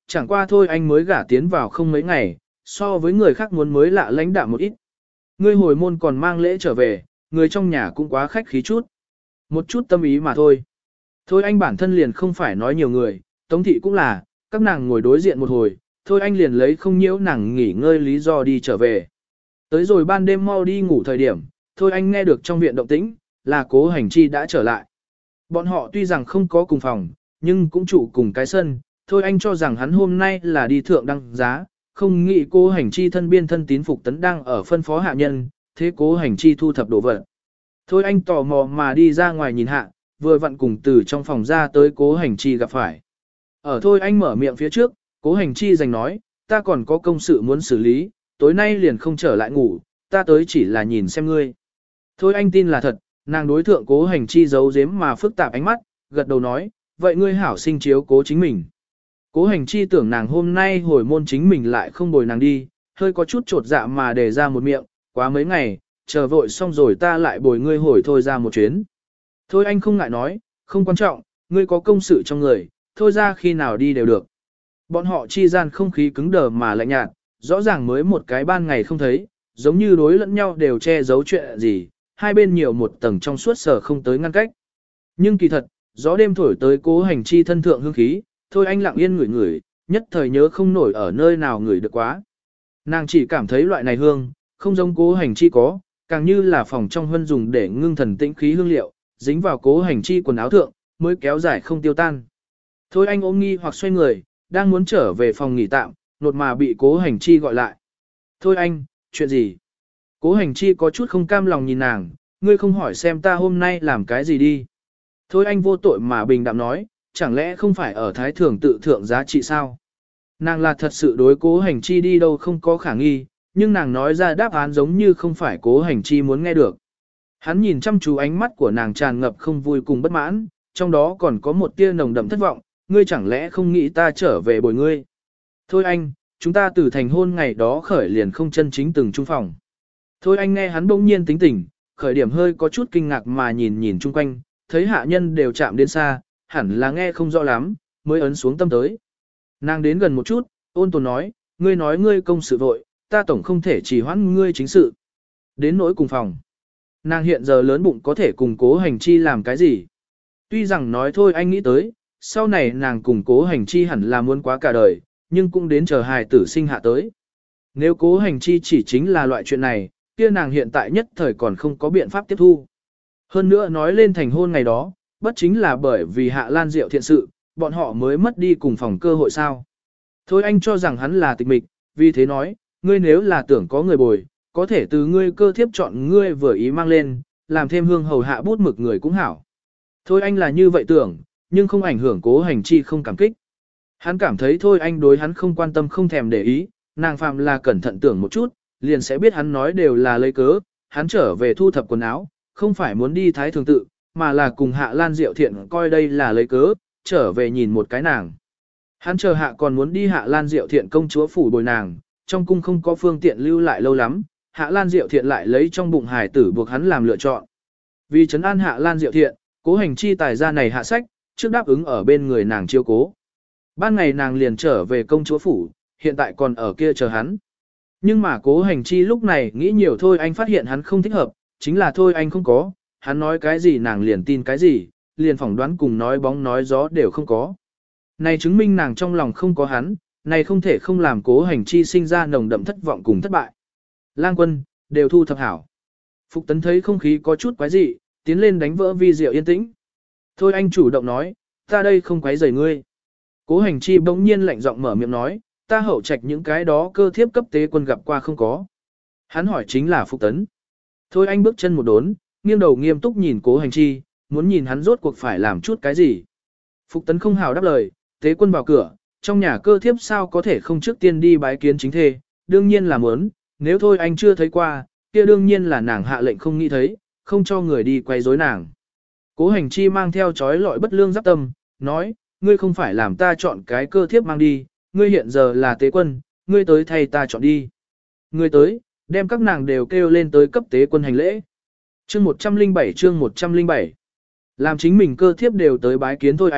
chẳng qua thôi anh mới gả tiến vào không mấy ngày, so với người khác muốn mới lạ lãnh đạm một ít. Ngươi hồi môn còn mang lễ trở về, người trong nhà cũng quá khách khí chút. Một chút tâm ý mà thôi. Thôi anh bản thân liền không phải nói nhiều người, Tống thị cũng là, các nàng ngồi đối diện một hồi, thôi anh liền lấy không nhiễu nàng nghỉ ngơi lý do đi trở về. Tới rồi ban đêm mau đi ngủ thời điểm, thôi anh nghe được trong viện động tĩnh, là Cố Hành Chi đã trở lại. Bọn họ tuy rằng không có cùng phòng, nhưng cũng trụ cùng cái sân, thôi anh cho rằng hắn hôm nay là đi thượng đăng giá, không nghĩ Cố Hành Chi thân biên thân tín Phục Tấn đang ở phân phó hạ nhân, thế Cố Hành Chi thu thập đồ vật. Thôi anh tò mò mà đi ra ngoài nhìn hạ, vừa vặn cùng từ trong phòng ra tới Cố Hành Chi gặp phải. Ở thôi anh mở miệng phía trước, Cố Hành Chi giành nói, ta còn có công sự muốn xử lý, tối nay liền không trở lại ngủ, ta tới chỉ là nhìn xem ngươi. Thôi anh tin là thật, nàng đối thượng Cố Hành Chi giấu giếm mà phức tạp ánh mắt, gật đầu nói, vậy ngươi hảo sinh chiếu cố chính mình. Cố Hành Chi tưởng nàng hôm nay hồi môn chính mình lại không bồi nàng đi, hơi có chút trột dạ mà để ra một miệng, quá mấy ngày, chờ vội xong rồi ta lại bồi ngươi hồi thôi ra một chuyến. Thôi anh không ngại nói, không quan trọng, ngươi có công sự trong người, thôi ra khi nào đi đều được. Bọn họ chi gian không khí cứng đờ mà lạnh nhạt, rõ ràng mới một cái ban ngày không thấy, giống như đối lẫn nhau đều che giấu chuyện gì, hai bên nhiều một tầng trong suốt sở không tới ngăn cách. Nhưng kỳ thật, gió đêm thổi tới Cố Hành Chi thân thượng hương khí, thôi anh lặng yên ngửi ngửi, nhất thời nhớ không nổi ở nơi nào ngửi được quá. Nàng chỉ cảm thấy loại này hương, không giống Cố Hành Chi có, càng như là phòng trong huân dùng để ngưng thần tĩnh khí hương liệu, dính vào Cố Hành Chi quần áo thượng, mới kéo dài không tiêu tan. Thôi anh ôm nghi hoặc xoay người, đang muốn trở về phòng nghỉ tạm, nột mà bị Cố Hành Chi gọi lại. Thôi anh, chuyện gì? Cố Hành Chi có chút không cam lòng nhìn nàng, ngươi không hỏi xem ta hôm nay làm cái gì đi. Thôi anh vô tội mà bình đạm nói, chẳng lẽ không phải ở thái thường tự thượng giá trị sao? Nàng là thật sự đối Cố Hành Chi đi đâu không có khả nghi, nhưng nàng nói ra đáp án giống như không phải Cố Hành Chi muốn nghe được. Hắn nhìn chăm chú ánh mắt của nàng tràn ngập không vui cùng bất mãn, trong đó còn có một tia nồng đậm thất vọng, ngươi chẳng lẽ không nghĩ ta trở về bồi ngươi? Thôi anh, chúng ta từ thành hôn ngày đó khởi liền không chân chính từng chung phòng. Thôi anh nghe hắn bỗng nhiên tính tình, khởi điểm hơi có chút kinh ngạc mà nhìn nhìn chung quanh, thấy hạ nhân đều chạm đến xa, hẳn là nghe không rõ lắm, mới ấn xuống tâm tới. Nàng đến gần một chút, ôn tồn nói, ngươi nói ngươi công sự vội, ta tổng không thể chỉ hoãn ngươi chính sự. Đến nỗi cùng phòng. Nàng hiện giờ lớn bụng có thể cùng Cố Hành Chi làm cái gì? Tuy rằng nói thôi anh nghĩ tới, sau này nàng cùng Cố Hành Chi hẳn là muốn quá cả đời, nhưng cũng đến chờ hài tử sinh hạ tới. Nếu Cố Hành Chi chỉ chính là loại chuyện này, kia nàng hiện tại nhất thời còn không có biện pháp tiếp thu. Hơn nữa nói lên thành hôn ngày đó, bất chính là bởi vì Hạ Lan Diệu thiện sự, bọn họ mới mất đi cùng phòng cơ hội sao. Thôi anh cho rằng hắn là tịch mịch, vì thế nói, ngươi nếu là tưởng có người bồi, có thể từ ngươi cơ thiếp chọn ngươi vừa ý mang lên, làm thêm hương hầu hạ bút mực người cũng hảo. Thôi anh là như vậy tưởng, nhưng không ảnh hưởng Cố Hành Chi không cảm kích. Hắn cảm thấy thôi anh đối hắn không quan tâm không thèm để ý, nàng phạm là cẩn thận tưởng một chút, liền sẽ biết hắn nói đều là lấy cớ, hắn trở về thu thập quần áo, không phải muốn đi thái thường tự, mà là cùng Hạ Lan Diệu Thiện coi đây là lấy cớ, trở về nhìn một cái nàng. Hắn chờ hạ còn muốn đi Hạ Lan Diệu Thiện công chúa phủ bồi nàng, trong cung không có phương tiện lưu lại lâu lắm, Hạ Lan Diệu Thiện lại lấy trong bụng hài tử buộc hắn làm lựa chọn. Vì trấn an Hạ Lan Diệu Thiện, Cố Hành Chi tài ra này hạ sách, trước đáp ứng ở bên người nàng chiêu cố. Ban ngày nàng liền trở về công chúa phủ, hiện tại còn ở kia chờ hắn. Nhưng mà Cố Hành Chi lúc này nghĩ nhiều thôi anh phát hiện hắn không thích hợp, chính là thôi anh không có, hắn nói cái gì nàng liền tin cái gì, liền phỏng đoán cùng nói bóng nói gió đều không có. Này chứng minh nàng trong lòng không có hắn, này không thể không làm Cố Hành Chi sinh ra nồng đậm thất vọng cùng thất bại. Lang quân, đều thu thập hảo. Phục Tấn thấy không khí có chút quái dị, tiến lên đánh vỡ vi diệu yên tĩnh. Thôi anh chủ động nói, ta đây không quấy rầy ngươi. Cố Hành Chi bỗng nhiên lạnh giọng mở miệng nói, ta hậu trạch những cái đó cơ thiếp cấp tế quân gặp qua không có. Hắn hỏi chính là Phục Tấn. Thôi anh bước chân một đốn, nghiêng đầu nghiêm túc nhìn Cố Hành Chi, muốn nhìn hắn rốt cuộc phải làm chút cái gì. Phục Tấn không hào đáp lời, tế quân vào cửa, trong nhà cơ thiếp sao có thể không trước tiên đi bái kiến chính thê, đương nhiên là muốn, nếu thôi anh chưa thấy qua, kia đương nhiên là nàng hạ lệnh không nghĩ thấy, không cho người đi quay rối nàng. Cố Hành Chi mang theo chói lọi bất lương giáp tâm, nói, ngươi không phải làm ta chọn cái cơ thiếp mang đi, ngươi hiện giờ là tế quân, ngươi tới thay ta chọn đi. Ngươi tới, đem các nàng đều kêu lên tới cấp tế quân hành lễ. Chương một trăm linh bảy chương một trăm linh bảy Làm chính mình cơ thiếp đều tới bái kiến thôi anh,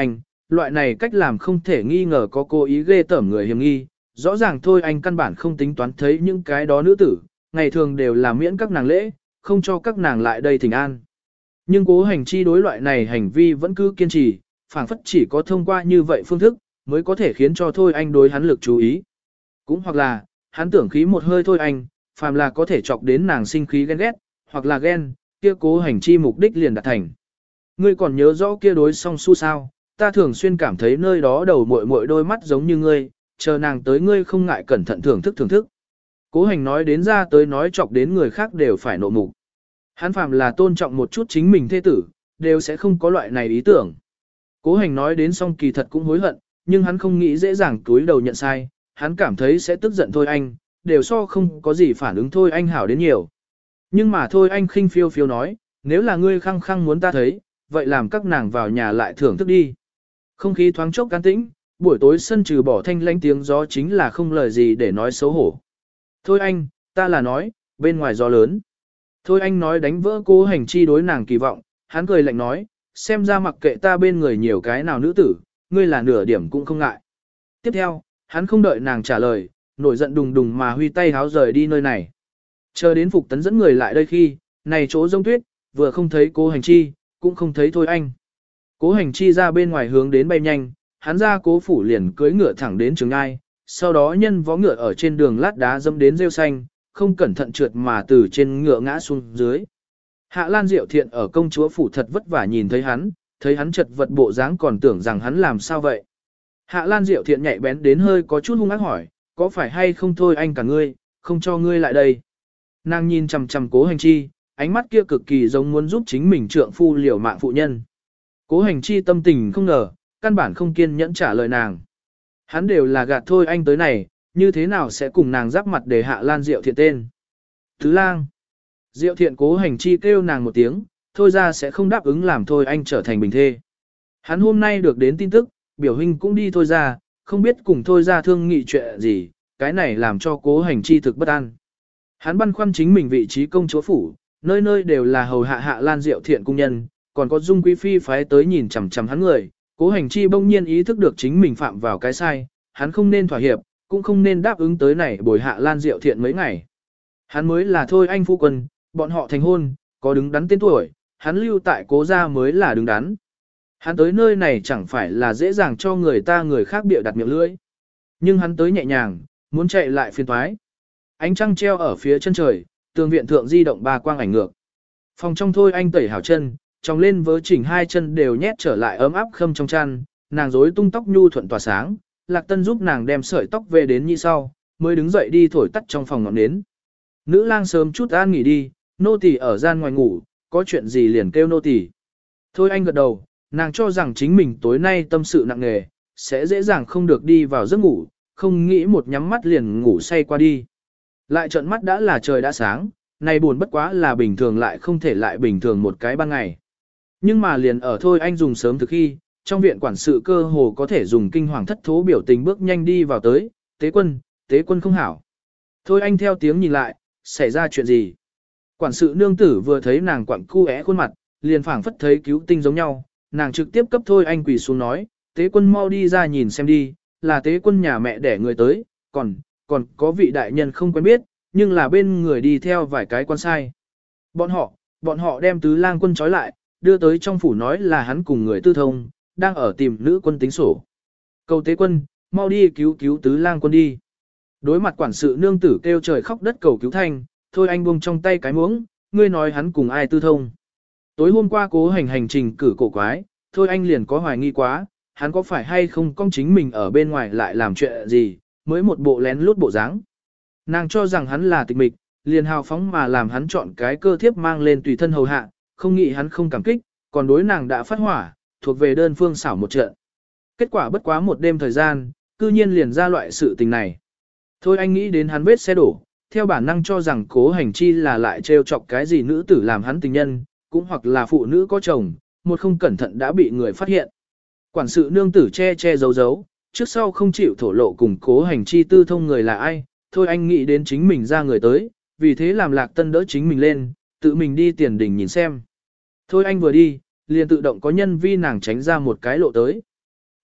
loại này cách làm không thể nghi ngờ có cố ý ghê tởm người hiểm nghi, rõ ràng thôi anh căn bản không tính toán thấy những cái đó nữ tử, ngày thường đều là miễn các nàng lễ, không cho các nàng lại đây thỉnh an. Nhưng cố hành chi đối loại này hành vi vẫn cứ kiên trì, phảng phất chỉ có thông qua như vậy phương thức, mới có thể khiến cho thôi anh đối hắn lực chú ý. Cũng hoặc là, hắn tưởng khí một hơi thôi anh, phàm là có thể chọc đến nàng sinh khí ghen ghét, hoặc là ghen, kia cố hành chi mục đích liền đạt thành. Ngươi còn nhớ rõ kia đối song su sao, ta thường xuyên cảm thấy nơi đó đầu muội muội đôi mắt giống như ngươi, chờ nàng tới ngươi không ngại cẩn thận thưởng thức thưởng thức. Cố hành nói đến ra tới nói chọc đến người khác đều phải nộ mục. Hắn phàm là tôn trọng một chút chính mình thê tử, đều sẽ không có loại này ý tưởng. Cố hành nói đến xong kỳ thật cũng hối hận, nhưng hắn không nghĩ dễ dàng túi đầu nhận sai, hắn cảm thấy sẽ tức giận thôi anh, đều so không có gì phản ứng thôi anh hảo đến nhiều. Nhưng mà thôi anh khinh phiêu phiêu nói, nếu là ngươi khăng khăng muốn ta thấy, vậy làm các nàng vào nhà lại thưởng thức đi. Không khí thoáng chốc can tĩnh, buổi tối sân trừ bỏ thanh lãnh tiếng gió chính là không lời gì để nói xấu hổ. Thôi anh, ta là nói, bên ngoài gió lớn. Thôi anh nói đánh vỡ cố hành chi đối nàng kỳ vọng, hắn cười lạnh nói, xem ra mặc kệ ta bên người nhiều cái nào nữ tử, ngươi là nửa điểm cũng không ngại. Tiếp theo, hắn không đợi nàng trả lời, nổi giận đùng đùng mà huy tay háo rời đi nơi này. Chờ đến Phục Tấn dẫn người lại đây khi, này chỗ rông tuyết, vừa không thấy cố hành chi, cũng không thấy thôi anh. Cố hành chi ra bên ngoài hướng đến bay nhanh, hắn ra cố phủ liền cưỡi ngựa thẳng đến Trường Ai, sau đó nhân vó ngựa ở trên đường lát đá dâm đến rêu xanh, không cẩn thận trượt mà từ trên ngựa ngã xuống dưới. Hạ Lan Diệu Thiện ở công chúa phủ thật vất vả nhìn thấy hắn, thấy hắn chật vật bộ dáng còn tưởng rằng hắn làm sao vậy. Hạ Lan Diệu Thiện nhạy bén đến hơi có chút hung ác hỏi, có phải hay không thôi anh cả ngươi, không cho ngươi lại đây. Nàng nhìn chằm chằm cố hành chi, ánh mắt kia cực kỳ giống muốn giúp chính mình trượng phu liều mạng phụ nhân. Cố hành chi tâm tình không ngờ, căn bản không kiên nhẫn trả lời nàng. Hắn đều là gạt thôi anh tới này, như thế nào sẽ cùng nàng giáp mặt để Hạ Lan Diệu Thiện tên. Thứ lang. Diệu Thiện cố hành chi kêu nàng một tiếng, thôi ra sẽ không đáp ứng làm thôi anh trở thành bình thê. Hắn hôm nay được đến tin tức, biểu huynh cũng đi thôi ra, không biết cùng thôi ra thương nghị chuyện gì, cái này làm cho cố hành chi thực bất an. Hắn băn khoăn chính mình vị trí công chúa phủ, nơi nơi đều là hầu hạ Hạ Lan Diệu Thiện cung nhân, còn có Dung Quý Phi phái tới nhìn chằm chằm hắn người, cố hành chi bỗng nhiên ý thức được chính mình phạm vào cái sai, hắn không nên thỏa hiệp, cũng không nên đáp ứng tới này bồi Hạ Lan Diệu Thiện mấy ngày. Hắn mới là thôi anh phu quân, bọn họ thành hôn, có đứng đắn tên tuổi, hắn lưu tại cố gia mới là đứng đắn. Hắn tới nơi này chẳng phải là dễ dàng cho người ta người khác bịa đặt miệng lưỡi. Nhưng hắn tới nhẹ nhàng, muốn chạy lại phiền toái. Ánh trăng treo ở phía chân trời, tường viện thượng di động ba quang ảnh ngược. Phòng trong thôi anh tẩy hảo chân, trong lên vớ chỉnh hai chân đều nhét trở lại ấm áp khâm trong chăn, nàng rối tung tóc nhu thuận tỏa sáng, Lạc Tân giúp nàng đem sợi tóc về đến như sau, mới đứng dậy đi thổi tắt trong phòng ngọn nến. Nữ lang sớm chút an nghỉ đi, nô tỳ ở gian ngoài ngủ, có chuyện gì liền kêu nô tỳ. Thôi anh gật đầu, nàng cho rằng chính mình tối nay tâm sự nặng nề, sẽ dễ dàng không được đi vào giấc ngủ, không nghĩ một nhắm mắt liền ngủ say qua đi. Lại trợn mắt đã là trời đã sáng, này buồn bất quá là bình thường lại không thể lại bình thường một cái ban ngày. Nhưng mà liền ở thôi anh dùng sớm thực khi, trong viện quản sự cơ hồ có thể dùng kinh hoàng thất thố biểu tình bước nhanh đi vào tới, tế quân, tế quân không hảo. Thôi anh theo tiếng nhìn lại, xảy ra chuyện gì? Quản sự nương tử vừa thấy nàng quặng cu é khuôn mặt, liền phảng phất thấy cứu tinh giống nhau, nàng trực tiếp cấp thôi anh quỳ xuống nói, tế quân mau đi ra nhìn xem đi, là tế quân nhà mẹ đẻ người tới, còn, còn có vị đại nhân không quen biết, nhưng là bên người đi theo vài cái quan sai. Bọn họ, bọn họ đem tứ lang quân trói lại, đưa tới trong phủ nói là hắn cùng người tư thông, đang ở tìm nữ quân tính sổ. Cầu tế quân, mau đi cứu cứu tứ lang quân đi. Đối mặt quản sự nương tử kêu trời khóc đất cầu cứu thanh, thôi anh buông trong tay cái muỗng, ngươi nói hắn cùng ai tư thông. Tối hôm qua cố hành hành trình cử cổ quái, thôi anh liền có hoài nghi quá, hắn có phải hay không công chính mình ở bên ngoài lại làm chuyện gì, mới một bộ lén lút bộ dáng. Nàng cho rằng hắn là tịch mịch, liền hào phóng mà làm hắn chọn cái cơ thiếp mang lên tùy thân hầu hạ, không nghĩ hắn không cảm kích, còn đối nàng đã phát hỏa, thuộc về đơn phương xảo một trận. Kết quả bất quá một đêm thời gian, cư nhiên liền ra loại sự tình này. Thôi anh nghĩ đến hắn vết xe đổ, theo bản năng cho rằng cố hành chi là lại trêu chọc cái gì nữ tử làm hắn tình nhân, cũng hoặc là phụ nữ có chồng, một không cẩn thận đã bị người phát hiện. Quản sự nương tử che che giấu giấu, trước sau không chịu thổ lộ cùng cố hành chi tư thông người là ai, thôi anh nghĩ đến chính mình ra người tới, vì thế làm Lạc Tân đỡ chính mình lên, tự mình đi tiền đình nhìn xem. Thôi anh vừa đi, liền tự động có nhân vi nàng tránh ra một cái lộ tới.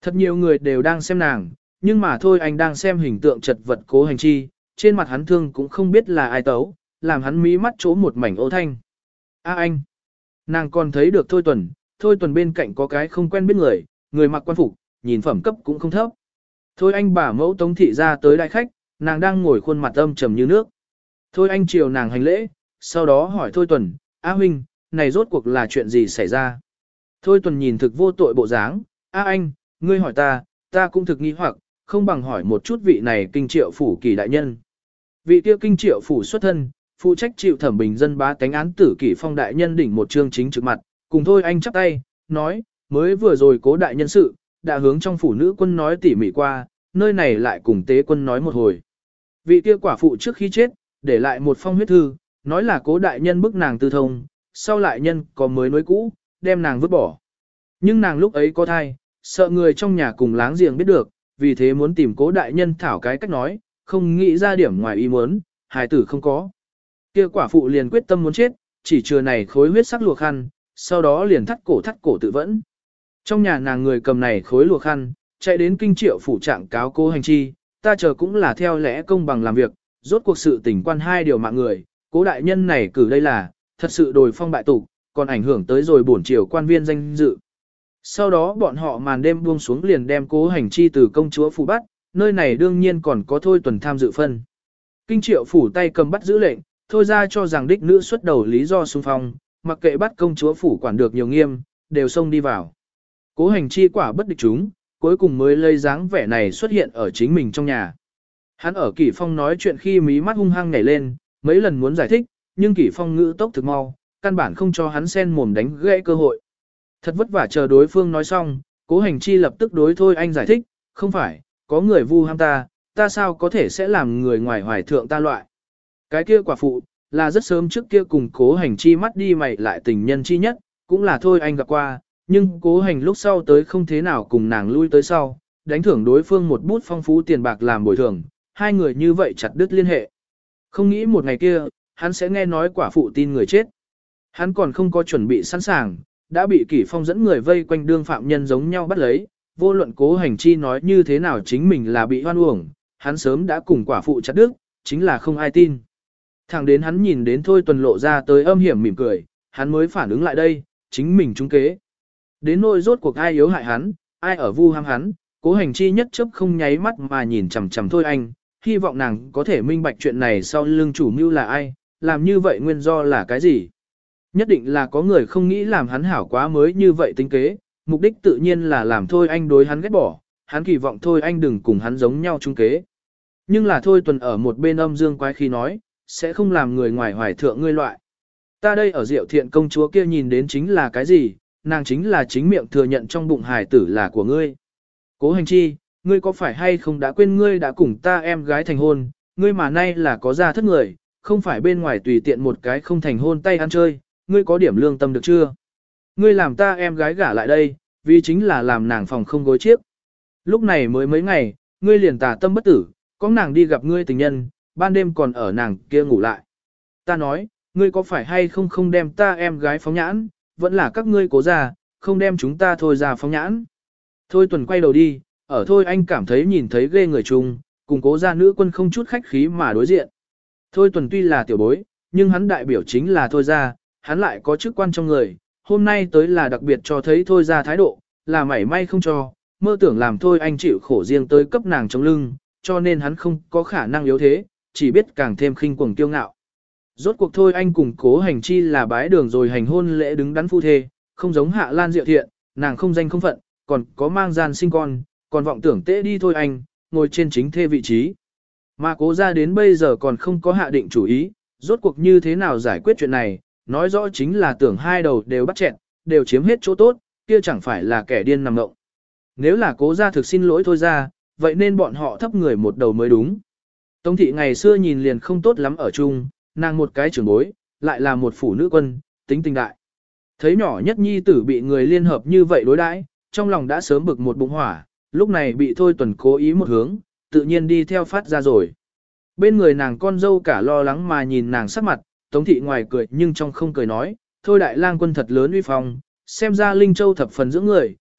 Thật nhiều người đều đang xem nàng, nhưng mà thôi anh đang xem hình tượng chật vật Cố Hành Chi, trên mặt hắn thương cũng không biết là ai tấu, làm hắn mí mắt chỗ một mảnh ô thanh. A anh! Nàng còn thấy được Thôi Tuần, Thôi Tuần bên cạnh có cái không quen biết người, người mặc quan phục, nhìn phẩm cấp cũng không thấp. Thôi anh bà mẫu Tống thị ra tới đại khách, nàng đang ngồi khuôn mặt âm trầm như nước. Thôi anh chiều nàng hành lễ, sau đó hỏi Thôi Tuần, A huynh, này rốt cuộc là chuyện gì xảy ra? Thôi Tuần nhìn thực vô tội bộ dáng, A anh, ngươi hỏi ta, ta cũng thực nghi hoặc, không bằng hỏi một chút vị này kinh triệu phủ kỳ đại nhân. Vị kia kinh triệu phủ xuất thân, phụ trách chịu thẩm bình dân bá tánh án tử kỷ phong đại nhân đỉnh một chương chính trực mặt, cùng Thôi anh chắp tay, nói, mới vừa rồi Cố đại nhân sự, đã hướng trong phủ nữ quân nói tỉ mỉ qua, nơi này lại cùng tế quân nói một hồi. Vị kia quả phụ trước khi chết, để lại một phong huyết thư, nói là Cố đại nhân bức nàng tư thông, sau lại nhân có mới nối cũ, đem nàng vứt bỏ. Nhưng nàng lúc ấy có thai, sợ người trong nhà cùng láng giềng biết được, vì thế muốn tìm Cố đại nhân thảo cái cách nói, không nghĩ ra điểm ngoài ý muốn, hài tử không có. Kia quả phụ liền quyết tâm muốn chết, chỉ chừa này khối huyết sắc lùa khăn, sau đó liền thắt cổ thắt cổ tự vẫn. Trong nhà nàng người cầm này khối lùa khăn, chạy đến kinh triệu phủ trạng cáo Cố Hành Chi, ta chờ cũng là theo lẽ công bằng làm việc, rốt cuộc sự tình quan hai điều mạng người, Cố đại nhân này cử đây là, thật sự đồi phong bại tục, còn ảnh hưởng tới rồi bổn triều quan viên danh dự. Sau đó bọn họ màn đêm buông xuống liền đem Cố Hành Chi từ công chúa phủ bắt, nơi này đương nhiên còn có Thôi Tuần tham dự phân. Kinh triệu phủ tay cầm bắt giữ lệnh, Thôi ra cho rằng đích nữ xuất đầu lý do xung phong, mặc kệ bắt công chúa phủ quản được nhiều nghiêm, đều xông đi vào. Cố Hành Chi quả bất địch chúng, cuối cùng mới lây dáng vẻ này xuất hiện ở chính mình trong nhà. Hắn ở Kỷ Phong nói chuyện khi mí mắt hung hăng nhảy lên, mấy lần muốn giải thích, nhưng Kỷ Phong ngữ tốc thực mau, căn bản không cho hắn sen mồm đánh gãy cơ hội. Thật vất vả chờ đối phương nói xong, Cố Hành Chi lập tức đối Thôi anh giải thích, không phải, có người vu ham ta, ta sao có thể sẽ làm người ngoài hoài thượng ta loại. Cái kia quả phụ, là rất sớm trước kia cùng Cố Hành Chi mắt đi mày lại tình nhân chi nhất, cũng là Thôi anh gặp qua, nhưng Cố Hành lúc sau tới không thế nào cùng nàng lui tới sau, đánh thưởng đối phương một bút phong phú tiền bạc làm bồi thường, hai người như vậy chặt đứt liên hệ. Không nghĩ một ngày kia, hắn sẽ nghe nói quả phụ tin người chết. Hắn còn không có chuẩn bị sẵn sàng, đã bị Kỷ Phong dẫn người vây quanh đương phạm nhân giống nhau bắt lấy, vô luận Cố Hành Chi nói như thế nào chính mình là bị hoan uổng, hắn sớm đã cùng quả phụ chặt đứt, chính là không ai tin. Thẳng đến hắn nhìn đến Thôi Tuần lộ ra tới âm hiểm mỉm cười, hắn mới phản ứng lại đây, chính mình trúng kế. Đến nỗi rốt cuộc ai yếu hại hắn, ai ở vu ham hắn, Cố Hành Chi nhất chấp không nháy mắt mà nhìn chằm chằm Thôi anh, hy vọng nàng có thể minh bạch chuyện này sau lưng chủ mưu là ai, làm như vậy nguyên do là cái gì. Nhất định là có người không nghĩ làm hắn hảo quá mới như vậy tính kế, mục đích tự nhiên là làm Thôi anh đối hắn ghét bỏ, hắn kỳ vọng Thôi anh đừng cùng hắn giống nhau chung kế. Nhưng là Thôi Tuần ở một bên âm dương quái khí nói, sẽ không làm người ngoài hoài thượng ngươi loại. Ta đây ở Diệu Thiện công chúa kia nhìn đến chính là cái gì, nàng chính là chính miệng thừa nhận trong bụng hài tử là của ngươi. Cố Hành Chi, ngươi có phải hay không đã quên ngươi đã cùng ta em gái thành hôn, ngươi mà nay là có gia thất người, không phải bên ngoài tùy tiện một cái không thành hôn tay ăn chơi, ngươi có điểm lương tâm được chưa? Ngươi làm ta em gái gả lại đây, vì chính là làm nàng phòng không gối chiếc. Lúc này mới mấy ngày, ngươi liền tà tâm bất tử, có nàng đi gặp ngươi tình nhân, ban đêm còn ở nàng kia ngủ lại. Ta nói, ngươi có phải hay không không đem ta em gái phóng nhãn, vẫn là các ngươi cố ra, không đem chúng ta thôi ra phóng nhãn. Thôi Tuần quay đầu đi, ở Thôi anh cảm thấy nhìn thấy ghê người chung, cùng cố gia nữ quân không chút khách khí mà đối diện. Thôi Tuần tuy là tiểu bối, nhưng hắn đại biểu chính là Thôi gia, hắn lại có chức quan trong người, hôm nay tới là đặc biệt cho thấy Thôi gia thái độ, là mảy may không cho, mơ tưởng làm Thôi anh chịu khổ riêng tới cấp nàng trong lưng, cho nên hắn không có khả năng yếu thế, chỉ biết càng thêm khinh cuồng kiêu ngạo. Rốt cuộc Thôi anh cùng Cố Hành Chi là bái đường rồi hành hôn lễ đứng đắn phu thê, không giống Hạ Lan Diệu Thiện, nàng không danh không phận, còn có mang gian sinh con, còn vọng tưởng tễ đi Thôi anh, ngồi trên chính thê vị trí. Mà Cố gia đến bây giờ còn không có hạ định chủ ý, rốt cuộc như thế nào giải quyết chuyện này, nói rõ chính là tưởng hai đầu đều bắt chẹn, đều chiếm hết chỗ tốt, kia chẳng phải là kẻ điên nằm ngộng. Nếu là Cố gia thực xin lỗi Thôi gia, vậy nên bọn họ thấp người một đầu mới đúng. Tống thị ngày xưa nhìn liền không tốt lắm ở chung, nàng một cái trưởng bối, lại là một phủ nữ quân, tính tình đại. Thấy nhỏ nhất nhi tử bị người liên hợp như vậy đối đãi, trong lòng đã sớm bực một bụng hỏa, lúc này bị Thôi Tuần cố ý một hướng, tự nhiên đi theo phát ra rồi. Bên người nàng con dâu cả lo lắng mà nhìn nàng sắc mặt, Tống thị ngoài cười nhưng trong không cười nói, thôi đại lang quân thật lớn uy phong, xem ra Linh Châu thập phần dưỡng người,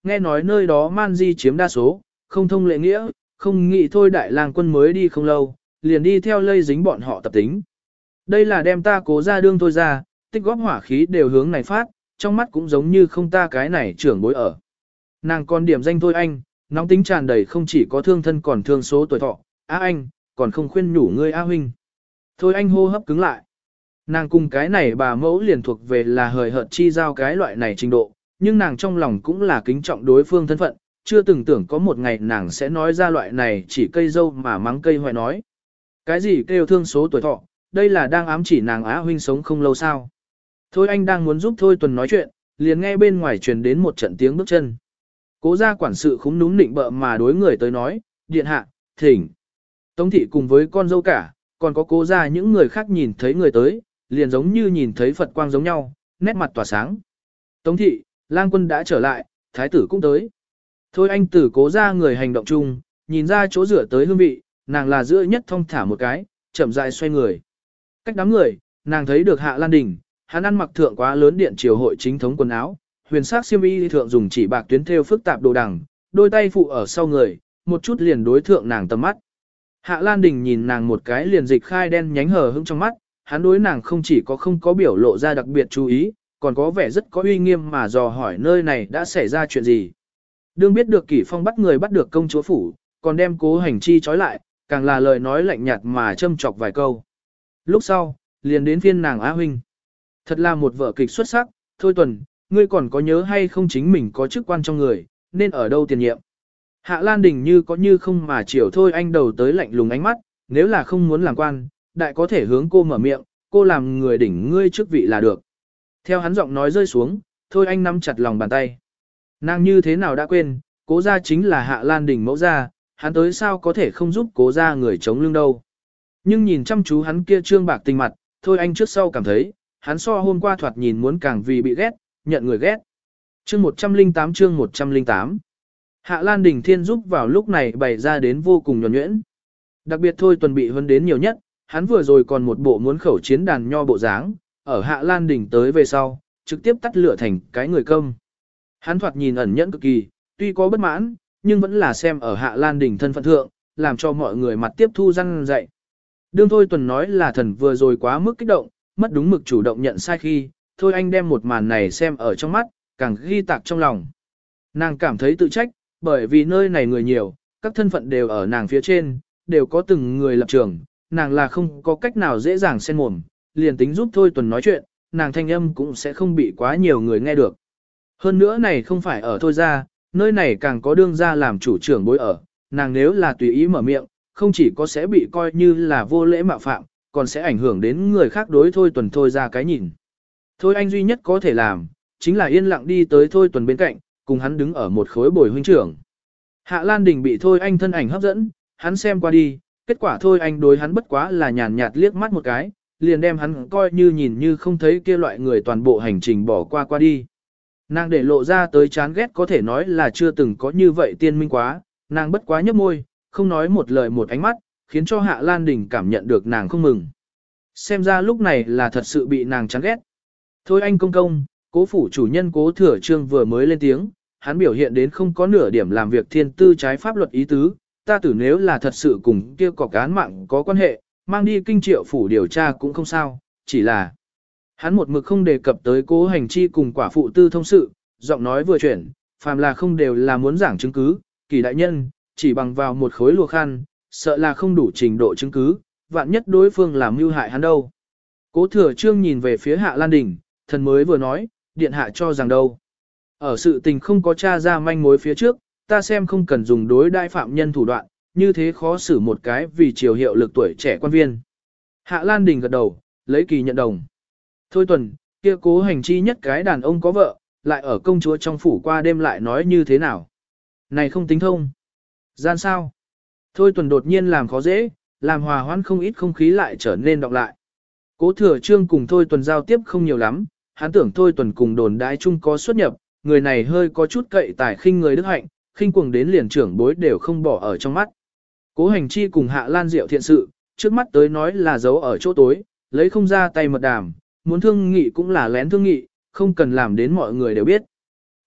nghe nói nơi đó man di chiếm đa số, không thông lệ nghĩa, không nghĩ thôi đại lang quân mới đi không lâu, liền đi theo lây dính bọn họ tập tính. Đây là đem ta cố ra đương thôi ra, tích góp hỏa khí đều hướng này phát, trong mắt cũng giống như không ta cái này trưởng bối ở. Nàng còn điểm danh thôi anh, nóng tính tràn đầy không chỉ có thương thân còn thương số tuổi thọ, á anh, còn không khuyên nhủ ngươi á huynh. Thôi anh hô hấp cứng lại. Nàng cùng cái này bà mẫu liền thuộc về là hời hợt chi giao cái loại này trình độ, nhưng nàng trong lòng cũng là kính trọng đối phương thân phận, chưa từng tưởng có một ngày nàng sẽ nói ra loại này chỉ cây dâu mà mắng cây hoài nói. Cái gì kêu thương số tuổi thọ, đây là đang ám chỉ nàng á huynh sống không lâu sao. Thôi anh đang muốn giúp Thôi Tuần nói chuyện, liền nghe bên ngoài truyền đến một trận tiếng bước chân. Cố gia quản sự khúm núm nịnh bợ mà đối người tới nói, điện hạ, thỉnh. Tống thị cùng với con dâu cả, còn có cố gia những người khác nhìn thấy người tới, liền giống như nhìn thấy Phật quang giống nhau, nét mặt tỏa sáng. Tống thị, lang quân đã trở lại, thái tử cũng tới. Thôi anh tử cố gia người hành động chung, nhìn ra chỗ rửa tới hương vị, nàng là giữa nhất thông thả một cái, chậm rãi xoay người. Cách đám người, nàng thấy được Hạ Lan Đình, hắn ăn mặc thượng quá lớn điện triều hội chính thống quần áo, huyền sắc xiêm y thượng dùng chỉ bạc tuyến thêu phức tạp đồ đằng, đôi tay phụ ở sau người, một chút liền đối thượng nàng tầm mắt. Hạ Lan Đình nhìn nàng một cái liền dịch khai đen nhánh hờ hững trong mắt, hắn đối nàng không chỉ có không có biểu lộ ra đặc biệt chú ý, còn có vẻ rất có uy nghiêm mà dò hỏi nơi này đã xảy ra chuyện gì. Đương biết được Kỷ Phong bắt người bắt được công chúa phủ, còn đem Cố Hành Chi trói lại, càng là lời nói lạnh nhạt mà châm chọc vài câu. Lúc sau, liền đến phiên nàng Á huynh. Thật là một vở kịch xuất sắc, Thôi Tuần, ngươi còn có nhớ hay không chính mình có chức quan trong người, nên ở đâu tiền nhiệm. Hạ Lan Đình như có như không mà chiều Thôi anh đầu tới lạnh lùng ánh mắt, nếu là không muốn làm quan, đại có thể hướng cô mở miệng, cô làm người đỉnh ngươi chức vị là được. Theo hắn giọng nói rơi xuống, Thôi anh nắm chặt lòng bàn tay. Nàng như thế nào đã quên, Cố gia chính là Hạ Lan Đình mẫu gia, hắn tới sao có thể không giúp Cố gia người chống lưng đâu. Nhưng nhìn chăm chú hắn kia trương bạc tình mặt, Thôi anh trước sau cảm thấy, hắn so hôm qua thoạt nhìn muốn càng vì bị ghét, nhận người ghét. Chương một trăm lẻ tám chương một trăm lẻ tám. Hạ Lan Đình Thiên giúp vào lúc này bày ra đến vô cùng nhuần nhuyễn. Đặc biệt Thôi Tuần bị hơn đến nhiều nhất, hắn vừa rồi còn một bộ muốn khẩu chiến đàn nho bộ dáng, ở Hạ Lan Đình tới về sau, trực tiếp tắt lửa thành cái người công. Hắn thoạt nhìn ẩn nhẫn cực kỳ, tuy có bất mãn, nhưng vẫn là xem ở Hạ Lan Đình thân phận thượng, làm cho mọi người mặt tiếp thu răn dạy. Đương Thôi Tuần nói là thần vừa rồi quá mức kích động, mất đúng mực chủ động nhận sai khi, Thôi anh đem một màn này xem ở trong mắt, càng ghi tạc trong lòng. Nàng cảm thấy tự trách, bởi vì nơi này người nhiều, các thân phận đều ở nàng phía trên, đều có từng người lập trường, nàng là không có cách nào dễ dàng xen mồm, liền tính giúp Thôi Tuần nói chuyện, nàng thanh âm cũng sẽ không bị quá nhiều người nghe được. Hơn nữa này không phải ở Thôi gia, nơi này càng có đương gia làm chủ trưởng bối ở, nàng nếu là tùy ý mở miệng, không chỉ có sẽ bị coi như là vô lễ mạo phạm, còn sẽ ảnh hưởng đến người khác đối Thôi Tuần Thôi ra cái nhìn. Thôi anh duy nhất có thể làm, chính là yên lặng đi tới Thôi Tuần bên cạnh, cùng hắn đứng ở một khối bồi huynh trưởng. Hạ Lan Đình bị Thôi anh thân ảnh hấp dẫn, hắn xem qua đi, kết quả Thôi anh đối hắn bất quá là nhàn nhạt liếc mắt một cái, liền đem hắn coi như nhìn như không thấy kia loại người toàn bộ hành trình bỏ qua qua đi. Nàng để lộ ra tới chán ghét có thể nói là chưa từng có như vậy tiên minh quá, nàng bất quá nhấp môi, không nói một lời một ánh mắt, khiến cho Hạ Lan Đình cảm nhận được nàng không mừng. Xem ra lúc này là thật sự bị nàng chán ghét. Thôi anh công công, Cố phủ chủ nhân Cố Thừa Trương vừa mới lên tiếng, hắn biểu hiện đến không có nửa điểm làm việc thiên tư trái pháp luật ý tứ, ta tử nếu là thật sự cùng kia cọc án mạng có quan hệ, mang đi kinh triệu phủ điều tra cũng không sao, chỉ là hắn một mực không đề cập tới Cố Hành Chi cùng quả phụ tư thông sự, giọng nói vừa chuyển, phàm là không đều là muốn giảng chứng cứ, Kỳ đại nhân, chỉ bằng vào một khối lùa khăn, sợ là không đủ trình độ chứng cứ, vạn nhất đối phương làm mưu hại hắn đâu. Cố Thừa Trương nhìn về phía Hạ Lan Đình, thần mới vừa nói, điện hạ cho rằng đâu. Ở sự tình không có tra ra manh mối phía trước, ta xem không cần dùng đối đại phạm nhân thủ đoạn, như thế khó xử một cái vì chiều hiệu lực tuổi trẻ quan viên. Hạ Lan Đình gật đầu, lấy kỳ nhận đồng. Thôi Tuần, kia Cố Hành Chi nhất cái đàn ông có vợ, lại ở công chúa trong phủ qua đêm lại nói như thế nào. Này không tính thông. Gian sao? Thôi Tuần đột nhiên làm khó dễ, làm hòa hoãn không ít không khí lại trở nên đọc lại. Cố Thừa Trương cùng Thôi Tuần giao tiếp không nhiều lắm, hắn tưởng Thôi Tuần cùng đồn đái chung có xuất nhập, người này hơi có chút cậy tài khinh người đức hạnh, khinh cuồng đến liền trưởng bối đều không bỏ ở trong mắt. Cố Hành Chi cùng Hạ Lan Diệu thiện sự, trước mắt tới nói là giấu ở chỗ tối, lấy không ra tay mật đàm, muốn thương nghị cũng là lén thương nghị, không cần làm đến mọi người đều biết.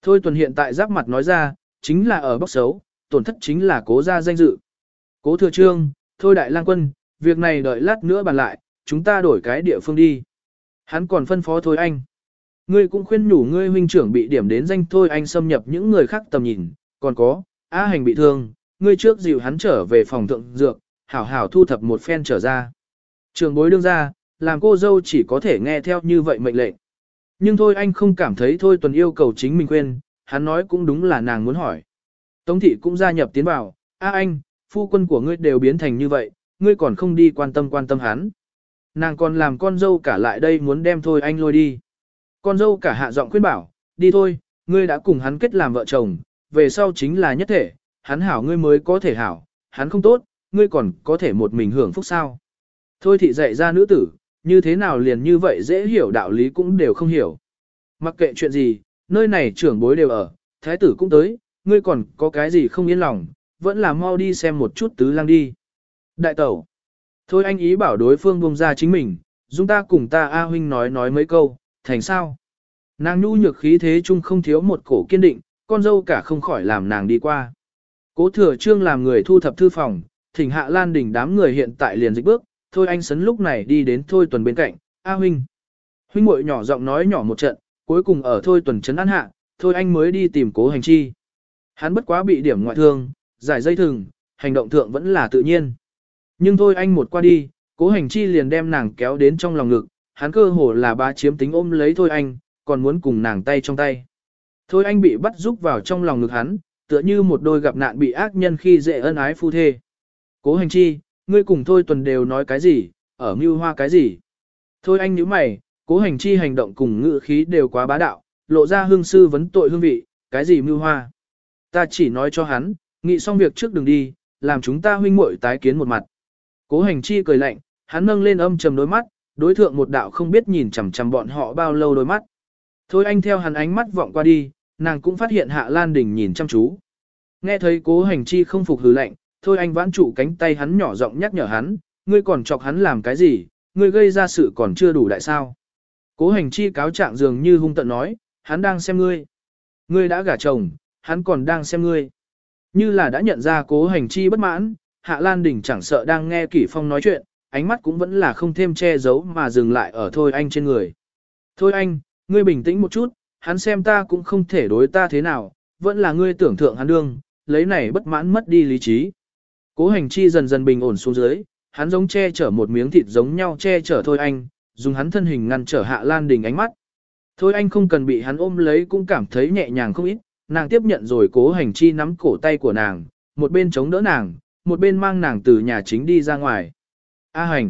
Thôi Tuần hiện tại giáp mặt nói ra, chính là ở bóc xấu, tổn thất chính là cố gia danh dự. Cố thừa trương, thôi đại lang quân, việc này đợi lát nữa bàn lại, chúng ta đổi cái địa phương đi. Hắn còn phân phó Thôi Anh. Ngươi cũng khuyên nhủ ngươi huynh trưởng bị điểm đến danh Thôi Anh xâm nhập những người khác tầm nhìn, còn có, A Hành bị thương, ngươi trước dìu hắn trở về phòng thượng dược, hảo hảo thu thập một phen trở ra. Trường bối đương ra, làm cô dâu chỉ có thể nghe theo như vậy mệnh lệnh. Nhưng Thôi Anh không cảm thấy Thôi Tuần yêu cầu chính mình quên, hắn nói cũng đúng là nàng muốn hỏi. Tống thị cũng gia nhập tiến vào, A anh, phu quân của ngươi đều biến thành như vậy, ngươi còn không đi quan tâm quan tâm hắn. Nàng còn làm con dâu cả lại đây muốn đem Thôi Anh lôi đi. Con dâu cả hạ giọng khuyên bảo, đi thôi, ngươi đã cùng hắn kết làm vợ chồng, về sau chính là nhất thể, hắn hảo ngươi mới có thể hảo, hắn không tốt, ngươi còn có thể một mình hưởng phúc sao. Thôi thị dạy ra nữ tử, như thế nào liền như vậy dễ hiểu đạo lý cũng đều không hiểu. Mặc kệ chuyện gì, nơi này trưởng bối đều ở, thái tử cũng tới, ngươi còn có cái gì không yên lòng, vẫn là mau đi xem một chút tứ lang đi. Đại tẩu, thôi anh ý bảo đối phương buông ra chính mình, dung ta cùng ta A huynh nói nói mấy câu, thành sao. Nàng nhu nhược khí thế chung không thiếu một cổ kiên định, con dâu cả không khỏi làm nàng đi qua. Cố thừa trương làm người thu thập thư phòng, thỉnh hạ lan đỉnh đám người hiện tại liền dịch bước, thôi anh sấn lúc này đi đến Thôi Tuần bên cạnh, A huynh. Huynh muội nhỏ giọng nói nhỏ một trận, cuối cùng ở Thôi Tuần chấn an hạ, thôi anh mới đi tìm Cố Hành Chi. Hắn bất quá bị điểm ngoại thương, giải dây thừng, hành động thượng vẫn là tự nhiên. Nhưng thôi anh một qua đi, Cố Hành Chi liền đem nàng kéo đến trong lòng ngực, hắn cơ hồ là bá chiếm tính ôm lấy thôi anh, còn muốn cùng nàng tay trong tay. Thôi anh bị bắt giúp vào trong lòng ngực hắn, tựa như một đôi gặp nạn bị ác nhân khi dễ ân ái phu thê. Cố Hành Chi, ngươi cùng Thôi Tuần đều nói cái gì, ở mưu hoa cái gì. Thôi anh nhíu mày, Cố Hành Chi hành động cùng ngữ khí đều quá bá đạo, lộ ra hương sư vấn tội hương vị, cái gì mưu hoa. Ta chỉ nói cho hắn, nghị xong việc trước đừng đi, làm chúng ta huynh muội tái kiến một mặt. Cố Hành Chi cười lạnh, hắn nâng lên âm trầm đôi mắt, đối thượng một đạo không biết nhìn chằm chằm bọn họ bao lâu đôi mắt. Thôi anh theo hắn ánh mắt vọng qua đi, nàng cũng phát hiện Hạ Lan Đình nhìn chăm chú. Nghe thấy Cố Hành Chi không phục hừ lạnh, thôi anh vãn trụ cánh tay hắn nhỏ giọng nhắc nhở hắn, ngươi còn chọc hắn làm cái gì, ngươi gây ra sự còn chưa đủ đại sao. Cố Hành Chi cáo trạng dường như hung tận nói, hắn đang xem ngươi. Ngươi đã gả chồng, hắn còn đang xem ngươi. Như là đã nhận ra Cố Hành Chi bất mãn, Hạ Lan Đình chẳng sợ đang nghe Kỷ Phong nói chuyện, ánh mắt cũng vẫn là không thêm che giấu mà dừng lại ở Thôi Anh trên người. Thôi anh, ngươi bình tĩnh một chút, hắn xem ta cũng không thể đối ta thế nào, vẫn là ngươi tưởng thượng hắn đương, lấy này bất mãn mất đi lý trí. Cố Hành Chi dần dần bình ổn xuống dưới, hắn giống che chở một miếng thịt giống nhau che chở Thôi anh, dùng hắn thân hình ngăn trở Hạ Lan Đình ánh mắt. Thôi anh không cần bị hắn ôm lấy cũng cảm thấy nhẹ nhàng không ít, nàng tiếp nhận rồi Cố Hành Chi nắm cổ tay của nàng, một bên chống đỡ nàng, một bên mang nàng từ nhà chính đi ra ngoài. A Hành.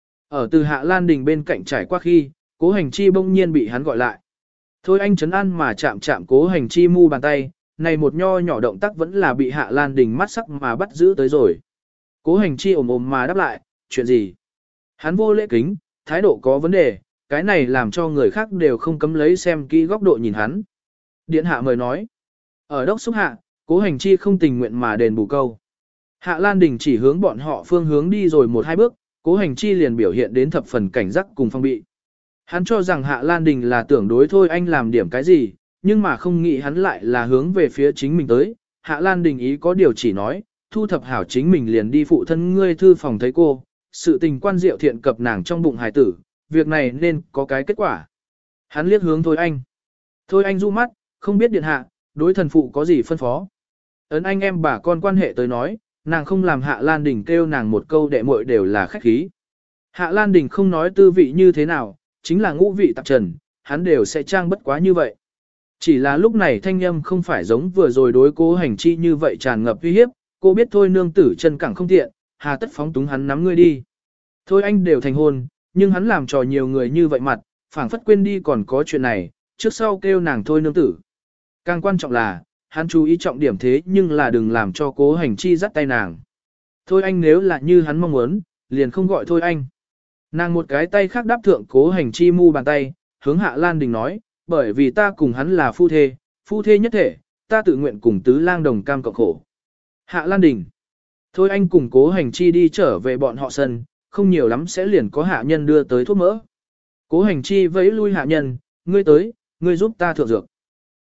Ở từ Hạ Lan Đình bên cạnh trải qua khi, Cố Hành Chi bỗng nhiên bị hắn gọi lại. Thôi anh chấn an mà chạm chạm Cố Hành Chi mu bàn tay, này một nho nhỏ động tác vẫn là bị Hạ Lan Đình mắt sắc mà bắt giữ tới rồi. Cố Hành Chi ồm ồm mà đáp lại, chuyện gì? Hắn vô lễ kính, thái độ có vấn đề, cái này làm cho người khác đều không cấm lấy xem kỹ góc độ nhìn hắn. Điện hạ mời nói. Ở đốc xúc hạ, Cố Hành Chi không tình nguyện mà đền bù câu. Hạ Lan Đình chỉ hướng bọn họ phương hướng đi rồi một hai bước, Cố Hành Chi liền biểu hiện đến thập phần cảnh giác cùng phong bị. Hắn cho rằng Hạ Lan Đình là tưởng đối thôi anh làm điểm cái gì, nhưng mà không nghĩ hắn lại là hướng về phía chính mình tới. Hạ Lan Đình ý có điều chỉ nói, thu thập hảo chính mình liền đi phụ thân ngươi thư phòng thấy cô, sự tình quan diệu thiện cập nàng trong bụng hài tử, việc này nên có cái kết quả. Hắn liếc hướng Thôi Anh. Thôi Anh du mắt, không biết điện hạ, đối thần phụ có gì phân phó. Ấn anh em bà con quan hệ tới nói, nàng không làm Hạ Lan Đình kêu nàng một câu đệ muội đều là khách khí. Hạ Lan Đình không nói tư vị như thế nào, chính là ngũ vị tạp trần, hắn đều sẽ trang bất quá như vậy. Chỉ là lúc này thanh âm không phải giống vừa rồi đối Cố Hành Chi như vậy tràn ngập uy hiếp, cô biết thôi nương tử chân cẳng không tiện, hà tất phóng túng hắn nắm ngươi đi. Thôi anh đều thành hôn, nhưng hắn làm trò nhiều người như vậy mặt, phảng phất quên đi còn có chuyện này, trước sau kêu nàng thôi nương tử. Càng quan trọng là, hắn chú ý trọng điểm thế nhưng là đừng làm cho Cố Hành Chi dắt tay nàng. Thôi anh nếu là như hắn mong muốn, liền không gọi thôi anh. Nàng một cái tay khác đáp thượng Cố Hành Chi mu bàn tay, hướng Hạ Lan Đình nói, bởi vì ta cùng hắn là phu thê, phu thê nhất thể, ta tự nguyện cùng tứ lang đồng cam cộng khổ. Hạ Lan Đình. Thôi anh cùng Cố Hành Chi đi trở về bọn họ sân, không nhiều lắm sẽ liền có hạ nhân đưa tới thuốc mỡ. Cố Hành Chi vẫy lui hạ nhân, ngươi tới, ngươi giúp ta thượng dược.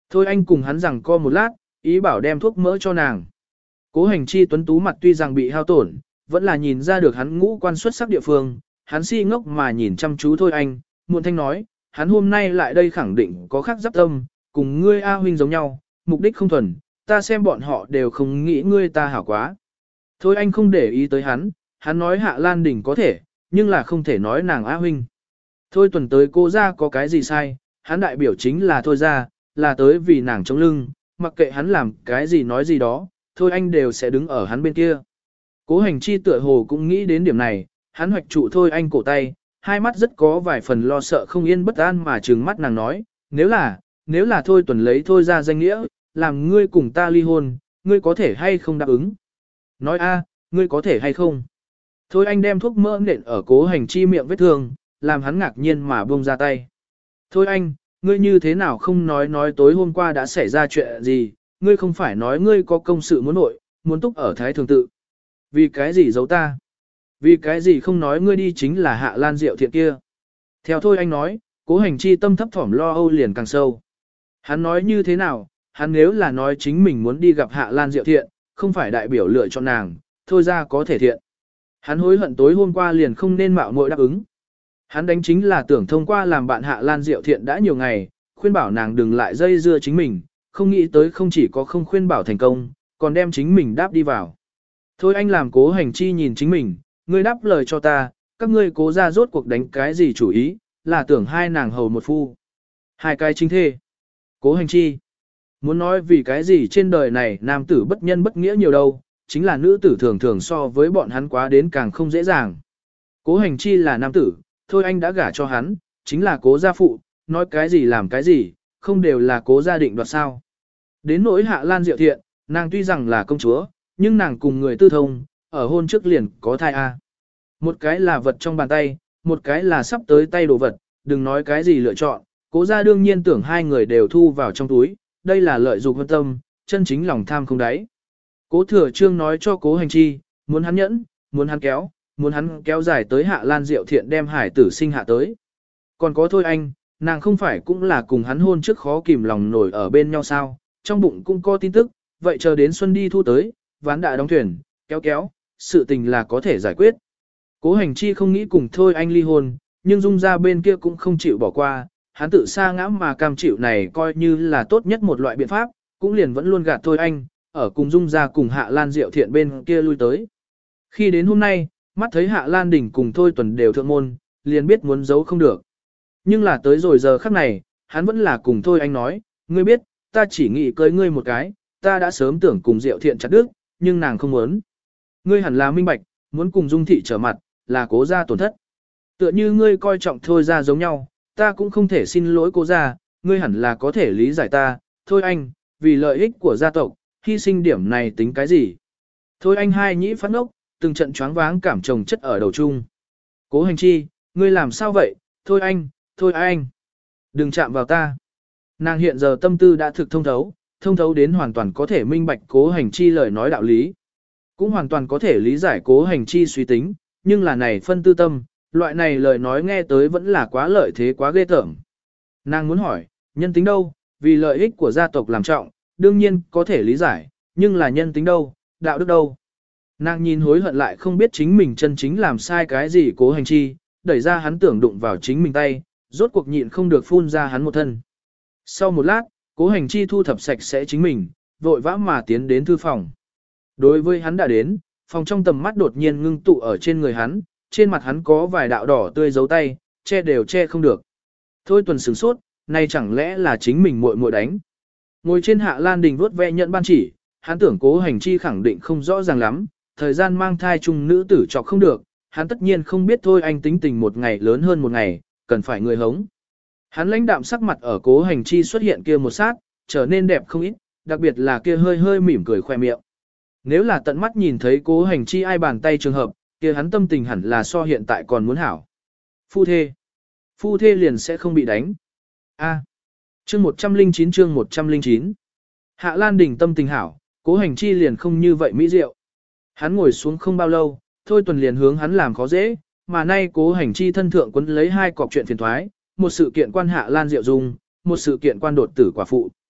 Thôi anh cùng hắn rằng co một lát, ý bảo đem thuốc mỡ cho nàng. Cố Hành Chi tuấn tú mặt tuy rằng bị hao tổn, vẫn là nhìn ra được hắn ngũ quan xuất sắc địa phương, hắn si ngốc mà nhìn chăm chú Thôi anh, muộn thanh nói, hắn hôm nay lại đây khẳng định có khác giáp tâm, cùng ngươi A huynh giống nhau, mục đích không thuần, ta xem bọn họ đều không nghĩ ngươi ta hảo quá. Thôi anh không để ý tới hắn, hắn nói Hạ Lan Đình có thể, nhưng là không thể nói nàng A huynh. Thôi tuần tới cô ra có cái gì sai, hắn đại biểu chính là thôi ra, là tới vì nàng chống lưng, mặc kệ hắn làm cái gì nói gì đó, thôi anh đều sẽ đứng ở hắn bên kia. Cố Hành Chi tựa hồ cũng nghĩ đến điểm này, hắn hoạch trụ thôi anh cổ tay, hai mắt rất có vài phần lo sợ không yên bất an mà trừng mắt nàng nói, nếu là, nếu là thôi tuần lấy thôi ra danh nghĩa, làm ngươi cùng ta ly hôn, ngươi có thể hay không đáp ứng? Nói a, ngươi có thể hay không? Thôi anh đem thuốc mỡ nện ở Cố Hành Chi miệng vết thương, làm hắn ngạc nhiên mà buông ra tay. Thôi anh, ngươi như thế nào không nói nói tối hôm qua đã xảy ra chuyện gì, ngươi không phải nói ngươi có công sự muốn nội, muốn túc ở Thái Thường Tự. Vì cái gì giấu ta? Vì cái gì không nói ngươi đi chính là Hạ Lan Diệu Thiện kia? Theo thôi anh nói, Cố Hành Chi tâm thấp thỏm lo âu liền càng sâu. Hắn nói như thế nào, hắn nếu là nói chính mình muốn đi gặp Hạ Lan Diệu Thiện, không phải đại biểu lựa chọn nàng, thôi ra có thể thiện. Hắn hối hận tối hôm qua liền không nên mạo muội đáp ứng. Hắn đánh chính là tưởng thông qua làm bạn Hạ Lan Diệu Thiện đã nhiều ngày, khuyên bảo nàng đừng lại dây dưa chính mình, không nghĩ tới không chỉ có không khuyên bảo thành công, còn đem chính mình đáp đi vào. Thôi anh làm Cố Hành Chi nhìn chính mình, ngươi đáp lời cho ta, các ngươi cố ra rốt cuộc đánh cái gì chủ ý, là tưởng hai nàng hầu một phu. Hai cái chính thê. Cố Hành Chi. Muốn nói vì cái gì trên đời này nam tử bất nhân bất nghĩa nhiều đâu, chính là nữ tử thường thường so với bọn hắn quá đến càng không dễ dàng. Cố Hành Chi là nam tử, thôi anh đã gả cho hắn, chính là cố gia phụ, nói cái gì làm cái gì, không đều là cố gia định đoạt sao. Đến nỗi Hạ Lan Diệu Thiện, nàng tuy rằng là công chúa, nhưng nàng cùng người tư thông, ở hôn trước liền có thai A. Một cái là vật trong bàn tay, một cái là sắp tới tay đồ vật, đừng nói cái gì lựa chọn, cố gia đương nhiên tưởng hai người đều thu vào trong túi, đây là lợi dụng hơn tâm, chân chính lòng tham không đáy. Cố Thừa Trương nói cho Cố Hành Chi, muốn hắn nhẫn, muốn hắn kéo, muốn hắn kéo dài tới Hạ Lan Diệu Thiện đem hải tử sinh hạ tới. Còn có thôi anh, nàng không phải cũng là cùng hắn hôn trước khó kìm lòng nổi ở bên nhau sao, trong bụng cũng có tin tức, vậy chờ đến xuân đi thu tới, ván đã đóng thuyền, kéo kéo, sự tình là có thể giải quyết. Cố Hành Chi không nghĩ cùng thôi anh ly hôn, nhưng Dung ra bên kia cũng không chịu bỏ qua, hắn tự sa ngã mà cam chịu này coi như là tốt nhất một loại biện pháp, cũng liền vẫn luôn gạt thôi anh, ở cùng Dung ra cùng Hạ Lan Diệu Thiện bên kia lui tới. Khi đến hôm nay, mắt thấy Hạ Lan Đình cùng thôi tuần đều thượng môn, liền biết muốn giấu không được. Nhưng là tới rồi giờ khắc này, hắn vẫn là cùng thôi anh nói, ngươi biết, ta chỉ nghĩ cưới ngươi một cái, ta đã sớm tưởng cùng Diệu Thiện chặt đứt, nhưng nàng không muốn. Ngươi hẳn là minh bạch, muốn cùng Dung thị trở mặt, là cố ra tổn thất. Tựa như ngươi coi trọng thôi ra giống nhau, ta cũng không thể xin lỗi cố ra, ngươi hẳn là có thể lý giải ta, thôi anh, vì lợi ích của gia tộc, hy sinh điểm này tính cái gì. Thôi anh hai nhĩ phát ngốc, từng trận choáng váng cảm chồng chất ở đầu chung. Cố Hành Chi, ngươi làm sao vậy, thôi anh, thôi anh, đừng chạm vào ta. Nàng hiện giờ tâm tư đã thực thông thấu, thông thấu đến hoàn toàn có thể minh bạch Cố Hành Chi lời nói đạo lý. Cũng hoàn toàn có thể lý giải Cố Hành Chi suy tính, nhưng là này phân tư tâm, loại này lời nói nghe tới vẫn là quá lợi thế quá ghê tởm. Nàng muốn hỏi, nhân tính đâu, vì lợi ích của gia tộc làm trọng, đương nhiên có thể lý giải, nhưng là nhân tính đâu, đạo đức đâu. Nàng nhìn hối hận lại không biết chính mình chân chính làm sai cái gì Cố Hành Chi, đẩy ra hắn tưởng đụng vào chính mình tay, rốt cuộc nhịn không được phun ra hắn một thân. Sau một lát, Cố Hành Chi thu thập sạch sẽ chính mình, vội vã mà tiến đến thư phòng. Đối với hắn đã đến, phòng trong tầm mắt đột nhiên ngưng tụ ở trên người hắn, trên mặt hắn có vài đạo đỏ tươi dấu tay, che đều che không được. Thôi tuần sửng sốt, này chẳng lẽ là chính mình muội muội đánh. Ngồi trên Hạ Lan Đình vuốt ve nhận ban chỉ, hắn tưởng Cố Hành Chi khẳng định không rõ ràng lắm, thời gian mang thai chung nữ tử chọc không được, hắn tất nhiên không biết thôi anh tính tình một ngày lớn hơn một ngày, cần phải người hống. Hắn lãnh đạm sắc mặt ở Cố Hành Chi xuất hiện kia một sát, trở nên đẹp không ít, đặc biệt là kia hơi hơi mỉm cười khoe miệng. Nếu là tận mắt nhìn thấy Cố Hành Chi ai bàn tay trường hợp, kia hắn tâm tình hẳn là so hiện tại còn muốn hảo. Phu thê. Phu thê liền sẽ không bị đánh. A. Chương một trăm lẻ chín chương một trăm lẻ chín. Hạ Lan Đình tâm tình hảo, Cố Hành Chi liền không như vậy mỹ diệu. Hắn ngồi xuống không bao lâu, thôi tuần liền hướng hắn làm khó dễ, mà nay Cố Hành Chi thân thượng quấn lấy hai cọc chuyện phiền thoái, một sự kiện quan Hạ Lan Diệu Dung, một sự kiện quan đột tử quả phụ.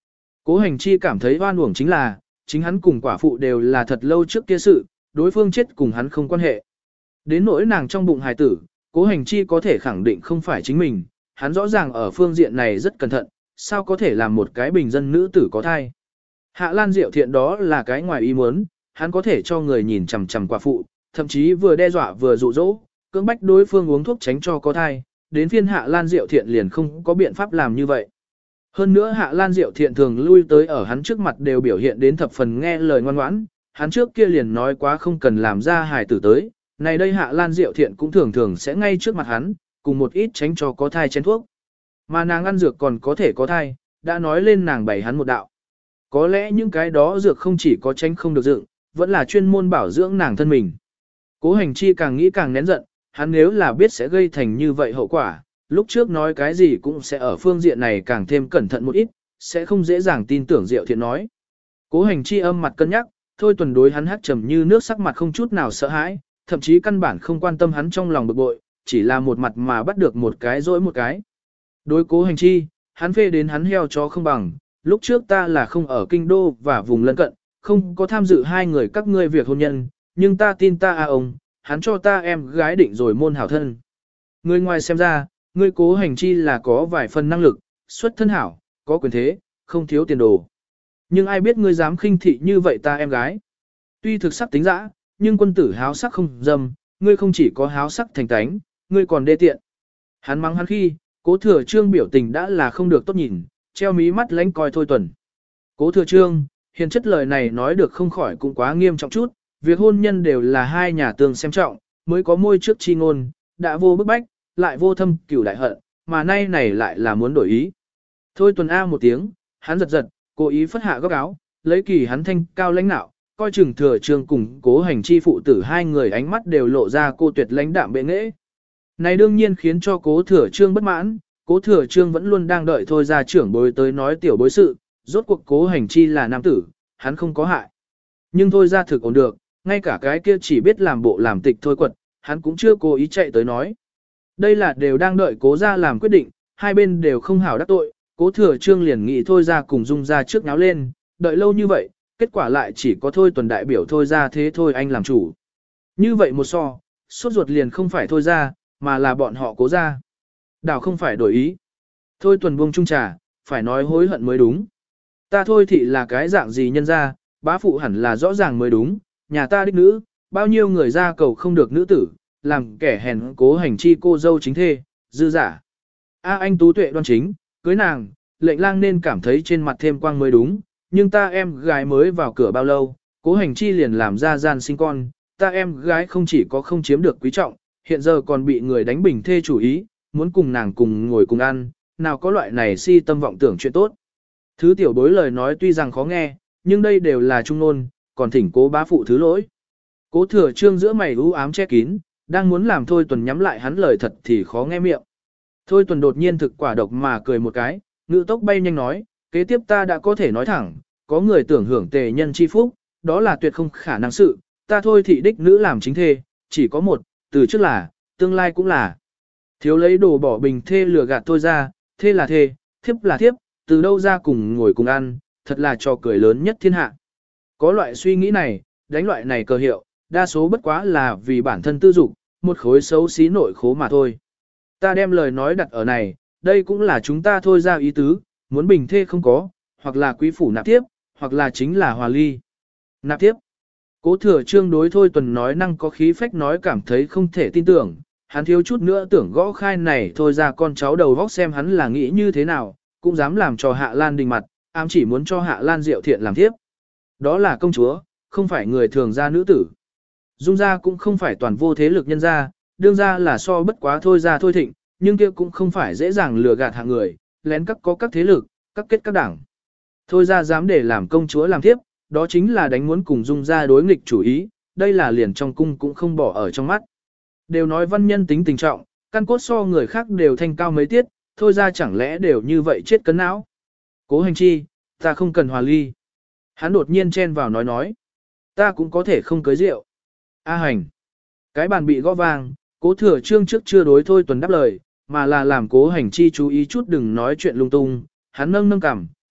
Cố hành chi cảm thấy oan uổng chính là, chính hắn cùng quả phụ đều là thật lâu trước kia sự, đối phương chết cùng hắn không quan hệ. Đến nỗi nàng trong bụng hài tử, cố hành chi có thể khẳng định không phải chính mình, hắn rõ ràng ở phương diện này rất cẩn thận, sao có thể làm một cái bình dân nữ tử có thai. Hạ Lan Diệu Thiện đó là cái ngoài ý muốn, hắn có thể cho người nhìn chằm chằm quả phụ, thậm chí vừa đe dọa vừa dụ dỗ, cưỡng bách đối phương uống thuốc tránh cho có thai, đến phiên Hạ Lan Diệu Thiện liền không có biện pháp làm như vậy. Hơn nữa Hạ Lan Diệu Thiện thường lui tới ở hắn trước mặt đều biểu hiện đến thập phần nghe lời ngoan ngoãn, hắn trước kia liền nói quá không cần làm ra hài tử tới, này đây Hạ Lan Diệu Thiện cũng thường thường sẽ ngay trước mặt hắn, cùng một ít tránh cho có thai chén thuốc. Mà nàng ăn dược còn có thể có thai, đã nói lên nàng bày hắn một đạo. Có lẽ những cái đó dược không chỉ có tránh không được dựng, vẫn là chuyên môn bảo dưỡng nàng thân mình. Cố hành chi càng nghĩ càng nén giận, hắn nếu là biết sẽ gây thành như vậy hậu quả, lúc trước nói cái gì cũng sẽ ở phương diện này càng thêm cẩn thận một ít, sẽ không dễ dàng tin tưởng Diệu Thiện nói. Cố hành chi âm mặt cân nhắc, thôi tuần đối hắn hắt trầm như nước, sắc mặt không chút nào sợ hãi, thậm chí căn bản không quan tâm hắn trong lòng bực bội, chỉ là một mặt mà bắt được một cái dỗi một cái. Đối cố hành chi, hắn phê đến hắn heo chó không bằng, lúc trước ta là không ở kinh đô và vùng lân cận, không có tham dự hai người các ngươi việc hôn nhân, nhưng ta tin ta à ông, hắn cho ta em gái định rồi môn hảo thân. Người ngoài xem ra, ngươi cố hành chi là có vài phần năng lực, xuất thân hảo, có quyền thế, không thiếu tiền đồ. Nhưng ai biết ngươi dám khinh thị như vậy ta em gái. Tuy thực sắc tính dã, nhưng quân tử háo sắc không dâm, ngươi không chỉ có háo sắc thành tánh, ngươi còn đê tiện. Hắn mắng hắn khi, cố thừa trương biểu tình đã là không được tốt nhìn, treo mí mắt lánh coi thôi tuần. Cố thừa trương, hiền chất lời này nói được không khỏi cũng quá nghiêm trọng chút, việc hôn nhân đều là hai nhà tường xem trọng, mới có môi trước chi ngôn, đã vô bức bách, lại vô thâm cửu đại hận, mà nay này lại là muốn đổi ý. Thôi tuần A một tiếng, hắn giật giật, cố ý phất hạ góc áo, lấy kỳ hắn thanh cao lãnh nạo, coi chừng thừa trương cùng cố hành chi phụ tử hai người ánh mắt đều lộ ra cô tuyệt lãnh đạm bệ nghệ. Này đương nhiên khiến cho cố thừa trương bất mãn, cố thừa trương vẫn luôn đang đợi thôi ra trưởng bối tới nói tiểu bối sự, rốt cuộc cố hành chi là nam tử, hắn không có hại. Nhưng thôi ra thực ổn được, ngay cả cái kia chỉ biết làm bộ làm tịch thôi quật, hắn cũng chưa cố ý chạy tới nói. Đây là đều đang đợi cố ra làm quyết định, hai bên đều không hảo đắc tội, cố thừa trương liền nghĩ thôi ra cùng dung ra trước náo lên, đợi lâu như vậy, kết quả lại chỉ có thôi tuần đại biểu thôi ra thế thôi anh làm chủ. Như vậy một so, sốt ruột liền không phải thôi ra, mà là bọn họ cố ra. Đảo không phải đổi ý. Thôi tuần buông chung trà, phải nói hối hận mới đúng. Ta thôi thị là cái dạng gì nhân ra, bá phụ hẳn là rõ ràng mới đúng, nhà ta đích nữ, bao nhiêu người ra cầu không được nữ tử, làm kẻ hèn cố hành chi cô dâu chính thê, dư giả. A anh tú tuệ đoan chính, cưới nàng, lệnh lang nên cảm thấy trên mặt thêm quang mới đúng, nhưng ta em gái mới vào cửa bao lâu, cố hành chi liền làm ra gian sinh con, ta em gái không chỉ có không chiếm được quý trọng, hiện giờ còn bị người đánh bình thê chủ ý, muốn cùng nàng cùng ngồi cùng ăn, nào có loại này si tâm vọng tưởng chuyện tốt. Thứ tiểu bối lời nói tuy rằng khó nghe, nhưng đây đều là trung nôn, còn thỉnh cố bá phụ thứ lỗi. Cố thừa trương giữa mày u ám che kín, đang muốn làm thôi tuần nhắm lại hắn lời thật thì khó nghe miệng. Thôi tuần đột nhiên thực quả độc mà cười một cái, ngữ tốc bay nhanh nói, kế tiếp ta đã có thể nói thẳng, có người tưởng hưởng tề nhân chi phúc, đó là tuyệt không khả năng sự, ta thôi thị đích nữ làm chính thê, chỉ có một, từ trước là, tương lai cũng là. Thiếu lấy đồ bỏ bình thê lừa gạt thôi ra, thê là thê, thiếp là thiếp, từ đâu ra cùng ngồi cùng ăn, thật là trò cười lớn nhất thiên hạ. Có loại suy nghĩ này, đánh loại này cờ hiệu, đa số bất quá là vì bản thân tư dục, một khối xấu xí nội khố mà thôi. Ta đem lời nói đặt ở này, đây cũng là chúng ta thôi ra ý tứ, muốn bình thê không có, hoặc là quý phủ nạp tiếp, hoặc là chính là hòa ly. Nạp tiếp. Cố thừa trương đối thôi tuần nói năng có khí phách nói cảm thấy không thể tin tưởng, hắn thiếu chút nữa tưởng gõ khai này thôi ra con cháu đầu vóc xem hắn là nghĩ như thế nào, cũng dám làm cho Hạ Lan đình mặt, ám chỉ muốn cho Hạ Lan Diệu Thiện làm tiếp. Đó là công chúa, không phải người thường gia nữ tử. Dung gia cũng không phải toàn vô thế lực nhân gia, đương gia là so bất quá thôi ra thôi thịnh, nhưng kia cũng không phải dễ dàng lừa gạt hạng người, lén các có các thế lực, các kết các đảng. Thôi ra dám để làm công chúa làm tiếp, đó chính là đánh muốn cùng Dung gia đối nghịch chủ ý, đây là liền trong cung cũng không bỏ ở trong mắt. Đều nói văn nhân tính tình trọng, căn cốt so người khác đều thanh cao mấy tiết, thôi ra chẳng lẽ đều như vậy chết cấn não. Cố hành chi, ta không cần hòa ly. Hắn đột nhiên chen vào nói nói, ta cũng có thể không cưới rượu. A hành. Cái bàn bị gõ vang, cố thừa trương trước chưa đối thôi tuần đáp lời, mà là làm cố hành chi chú ý chút đừng nói chuyện lung tung, hắn nâng nâng cằm,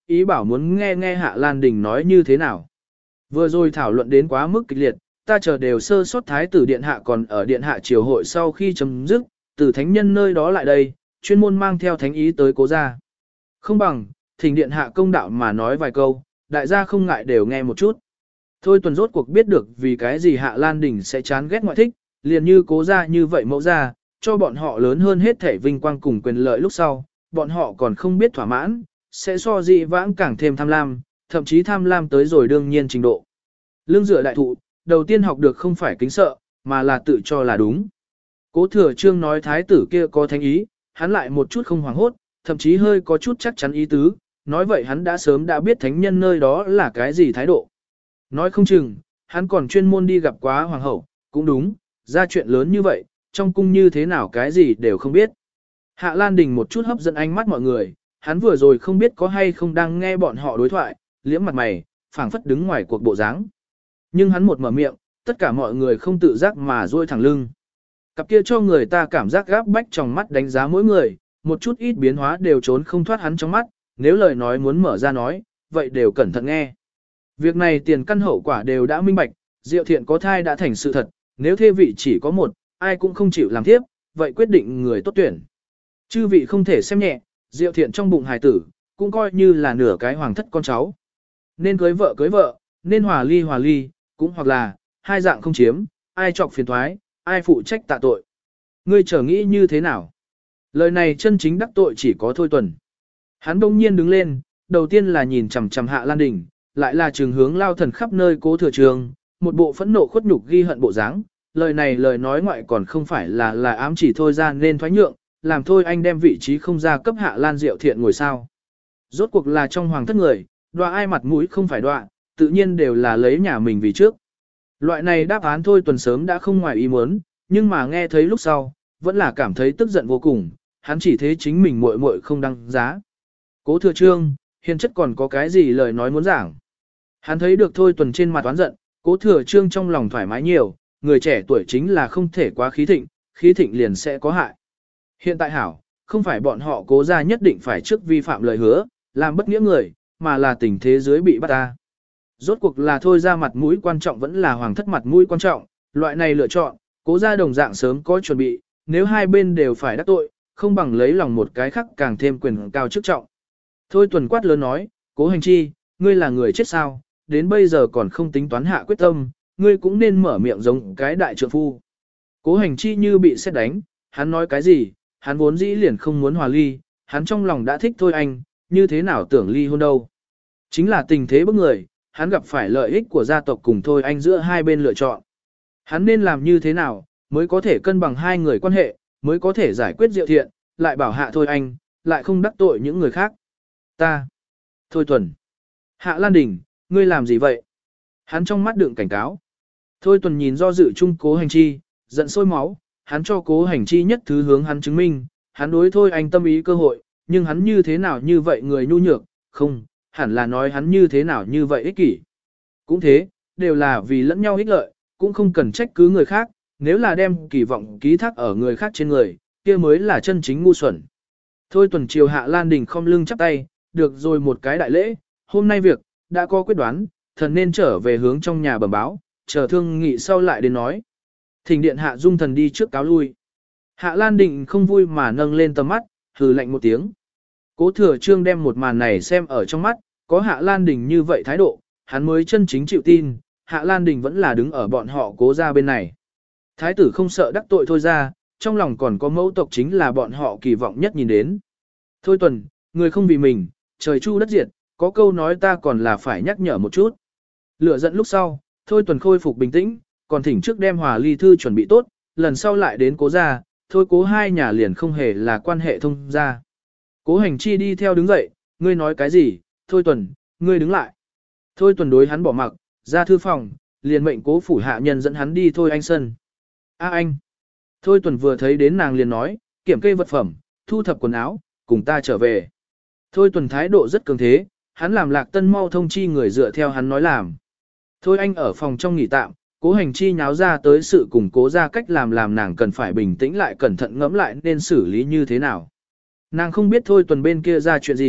ý bảo muốn nghe nghe Hạ Lan Đình nói như thế nào. Vừa rồi thảo luận đến quá mức kịch liệt, ta chờ đều sơ sót thái tử điện hạ còn ở điện hạ triều hội sau khi chấm dứt, từ thánh nhân nơi đó lại đây, chuyên môn mang theo thánh ý tới cố gia. Không bằng, thỉnh điện hạ công đạo mà nói vài câu, đại gia không ngại đều nghe một chút. Thôi Tuần rốt cuộc biết được vì cái gì Hạ Lan Đình sẽ chán ghét ngoại thích, liền như cố gia như vậy mẫu gia, cho bọn họ lớn hơn hết thể vinh quang cùng quyền lợi lúc sau, bọn họ còn không biết thỏa mãn, sẽ so dị vãng càng thêm tham lam, thậm chí tham lam tới rồi đương nhiên trình độ. Lương dựa đại thụ, đầu tiên học được không phải kính sợ, mà là tự cho là đúng. Cố thừa trương nói thái tử kia có thánh ý, hắn lại một chút không hoảng hốt, thậm chí hơi có chút chắc chắn ý tứ, nói vậy hắn đã sớm đã biết thánh nhân nơi đó là cái gì thái độ. Nói không chừng, hắn còn chuyên môn đi gặp quá hoàng hậu, cũng đúng, ra chuyện lớn như vậy, trong cung như thế nào cái gì đều không biết. Hạ Lan Đình một chút hấp dẫn ánh mắt mọi người, hắn vừa rồi không biết có hay không đang nghe bọn họ đối thoại, liễm mặt mày, phảng phất đứng ngoài cuộc bộ dáng. Nhưng hắn một mở miệng, tất cả mọi người không tự giác mà duỗi thẳng lưng. Cặp kia cho người ta cảm giác gáp bách trong mắt đánh giá mỗi người, một chút ít biến hóa đều trốn không thoát hắn trong mắt, nếu lời nói muốn mở ra nói, vậy đều cẩn thận nghe. Việc này tiền căn hậu quả đều đã minh bạch, Diệu Thiện có thai đã thành sự thật, nếu thê vị chỉ có một, ai cũng không chịu làm tiếp, vậy quyết định người tốt tuyển. Chư vị không thể xem nhẹ, Diệu Thiện trong bụng hài tử, cũng coi như là nửa cái hoàng thất con cháu. Nên cưới vợ cưới vợ, nên hòa ly hòa ly, cũng hoặc là, hai dạng không chiếm, ai chọc phiền thoái, ai phụ trách tạ tội. Ngươi trở nghĩ như thế nào? Lời này chân chính đắc tội chỉ có Thôi Tuần. Hắn đông nhiên đứng lên, đầu tiên là nhìn chằm chằm Hạ Lan Đình, lại là trường hướng lao thần khắp nơi Cố Thừa Trường, một bộ phẫn nộ khuất nhục ghi hận bộ dáng. Lời này lời nói ngoại còn không phải là là ám chỉ Thôi ra nên thoái nhượng, làm Thôi anh đem vị trí không ra cấp Hạ Lan Diệu Thiện ngồi sao. Rốt cuộc là trong hoàng thất người, đoạ ai mặt mũi không phải đoạ, tự nhiên đều là lấy nhà mình vì trước. Loại này đáp án Thôi Tuần sớm đã không ngoài ý muốn, nhưng mà nghe thấy lúc sau, vẫn là cảm thấy tức giận vô cùng, hắn chỉ thế chính mình muội muội không đăng giá. Cố Thừa Trương, hiền chất còn có cái gì lời nói muốn giảng. Hắn thấy được Thôi Tuần trên mặt oán giận, Cố Thừa Trương trong lòng thoải mái nhiều, người trẻ tuổi chính là không thể quá khí thịnh, khí thịnh liền sẽ có hại. Hiện tại hảo, không phải bọn họ Cố ra nhất định phải trước vi phạm lời hứa, làm bất nghĩa người, mà là tình thế dưới bị bắt ta. Rốt cuộc là Thôi ra mặt mũi quan trọng vẫn là hoàng thất mặt mũi quan trọng, loại này lựa chọn, Cố ra đồng dạng sớm có chuẩn bị, nếu hai bên đều phải đắc tội, không bằng lấy lòng một cái khác càng thêm quyền cao chức trọng. Thôi Tuần quát lớn nói, Cố Hành Chi, ngươi là người chết sao, đến bây giờ còn không tính toán hạ quyết tâm, ngươi cũng nên mở miệng giống cái đại trượng phu. Cố Hành Chi như bị sét đánh, hắn nói cái gì, hắn vốn dĩ liền không muốn hòa ly, hắn trong lòng đã thích Thôi anh, như thế nào tưởng ly hôn đâu. Chính là tình thế bức người, hắn gặp phải lợi ích của gia tộc cùng Thôi anh giữa hai bên lựa chọn. Hắn nên làm như thế nào, mới có thể cân bằng hai người quan hệ, mới có thể giải quyết Diệu Thiện, lại bảo hạ Thôi anh, lại không đắc tội những người khác. Ta. Thôi Tuần. Hạ Lan Đình, ngươi làm gì vậy? Hắn trong mắt đựng cảnh cáo. Thôi Tuần nhìn do dự chung Cố Hành Chi, giận sôi máu, hắn cho Cố Hành Chi nhất thứ hướng hắn chứng minh, hắn đối Thôi anh tâm ý cơ hội, nhưng hắn như thế nào như vậy người nhu nhược, không, hẳn là nói hắn như thế nào như vậy ích kỷ. Cũng thế, đều là vì lẫn nhau ích lợi, cũng không cần trách cứ người khác, nếu là đem kỳ vọng ký thác ở người khác trên người, kia mới là chân chính ngu xuẩn. Thôi Tuần chiều Hạ Lan Đình không lưng chắp tay, được rồi một cái đại lễ, hôm nay việc, đã có quyết đoán, thần nên trở về hướng trong nhà bẩm báo, chờ thương nghị sau lại đến nói. Thỉnh điện Hạ dung thần đi trước cáo lui. Hạ Lan Đình không vui mà nâng lên tầm mắt, hừ lạnh một tiếng. Cố Thừa Trương đem một màn này xem ở trong mắt, có Hạ Lan Đình như vậy thái độ, hắn mới chân chính chịu tin, Hạ Lan Đình vẫn là đứng ở bọn họ Cố ra bên này. Thái tử không sợ đắc tội Thôi ra, trong lòng còn có mẫu tộc chính là bọn họ kỳ vọng nhất nhìn đến. Thôi Tuần, người không vì mình, trời chu đất diệt, có câu nói ta còn là phải nhắc nhở một chút. Lửa giận lúc sau, Thôi Tuần khôi phục bình tĩnh, còn thỉnh trước đem hòa ly thư chuẩn bị tốt, lần sau lại đến Cố ra, Thôi Cố hai nhà liền không hề là quan hệ thông gia. Cố Hành Chi đi theo đứng dậy, ngươi nói cái gì, Thôi Tuần, ngươi đứng lại. Thôi Tuần đối hắn bỏ mặc, ra thư phòng, liền mệnh Cố phủ hạ nhân dẫn hắn đi Thôi anh sân. A anh. Thôi Tuần vừa thấy đến nàng liền nói, kiểm kê vật phẩm, thu thập quần áo, cùng ta trở về. Thôi Tuần thái độ rất cường thế, hắn làm Lạc Tân mau thông chi người dựa theo hắn nói làm. Thôi anh ở phòng trong nghỉ tạm, Cố Hành Chi nháo ra tới sự cùng Cố ra cách làm làm nàng cần phải bình tĩnh lại cẩn thận ngẫm lại nên xử lý như thế nào. Nàng không biết Thôi Tuần bên kia ra chuyện gì,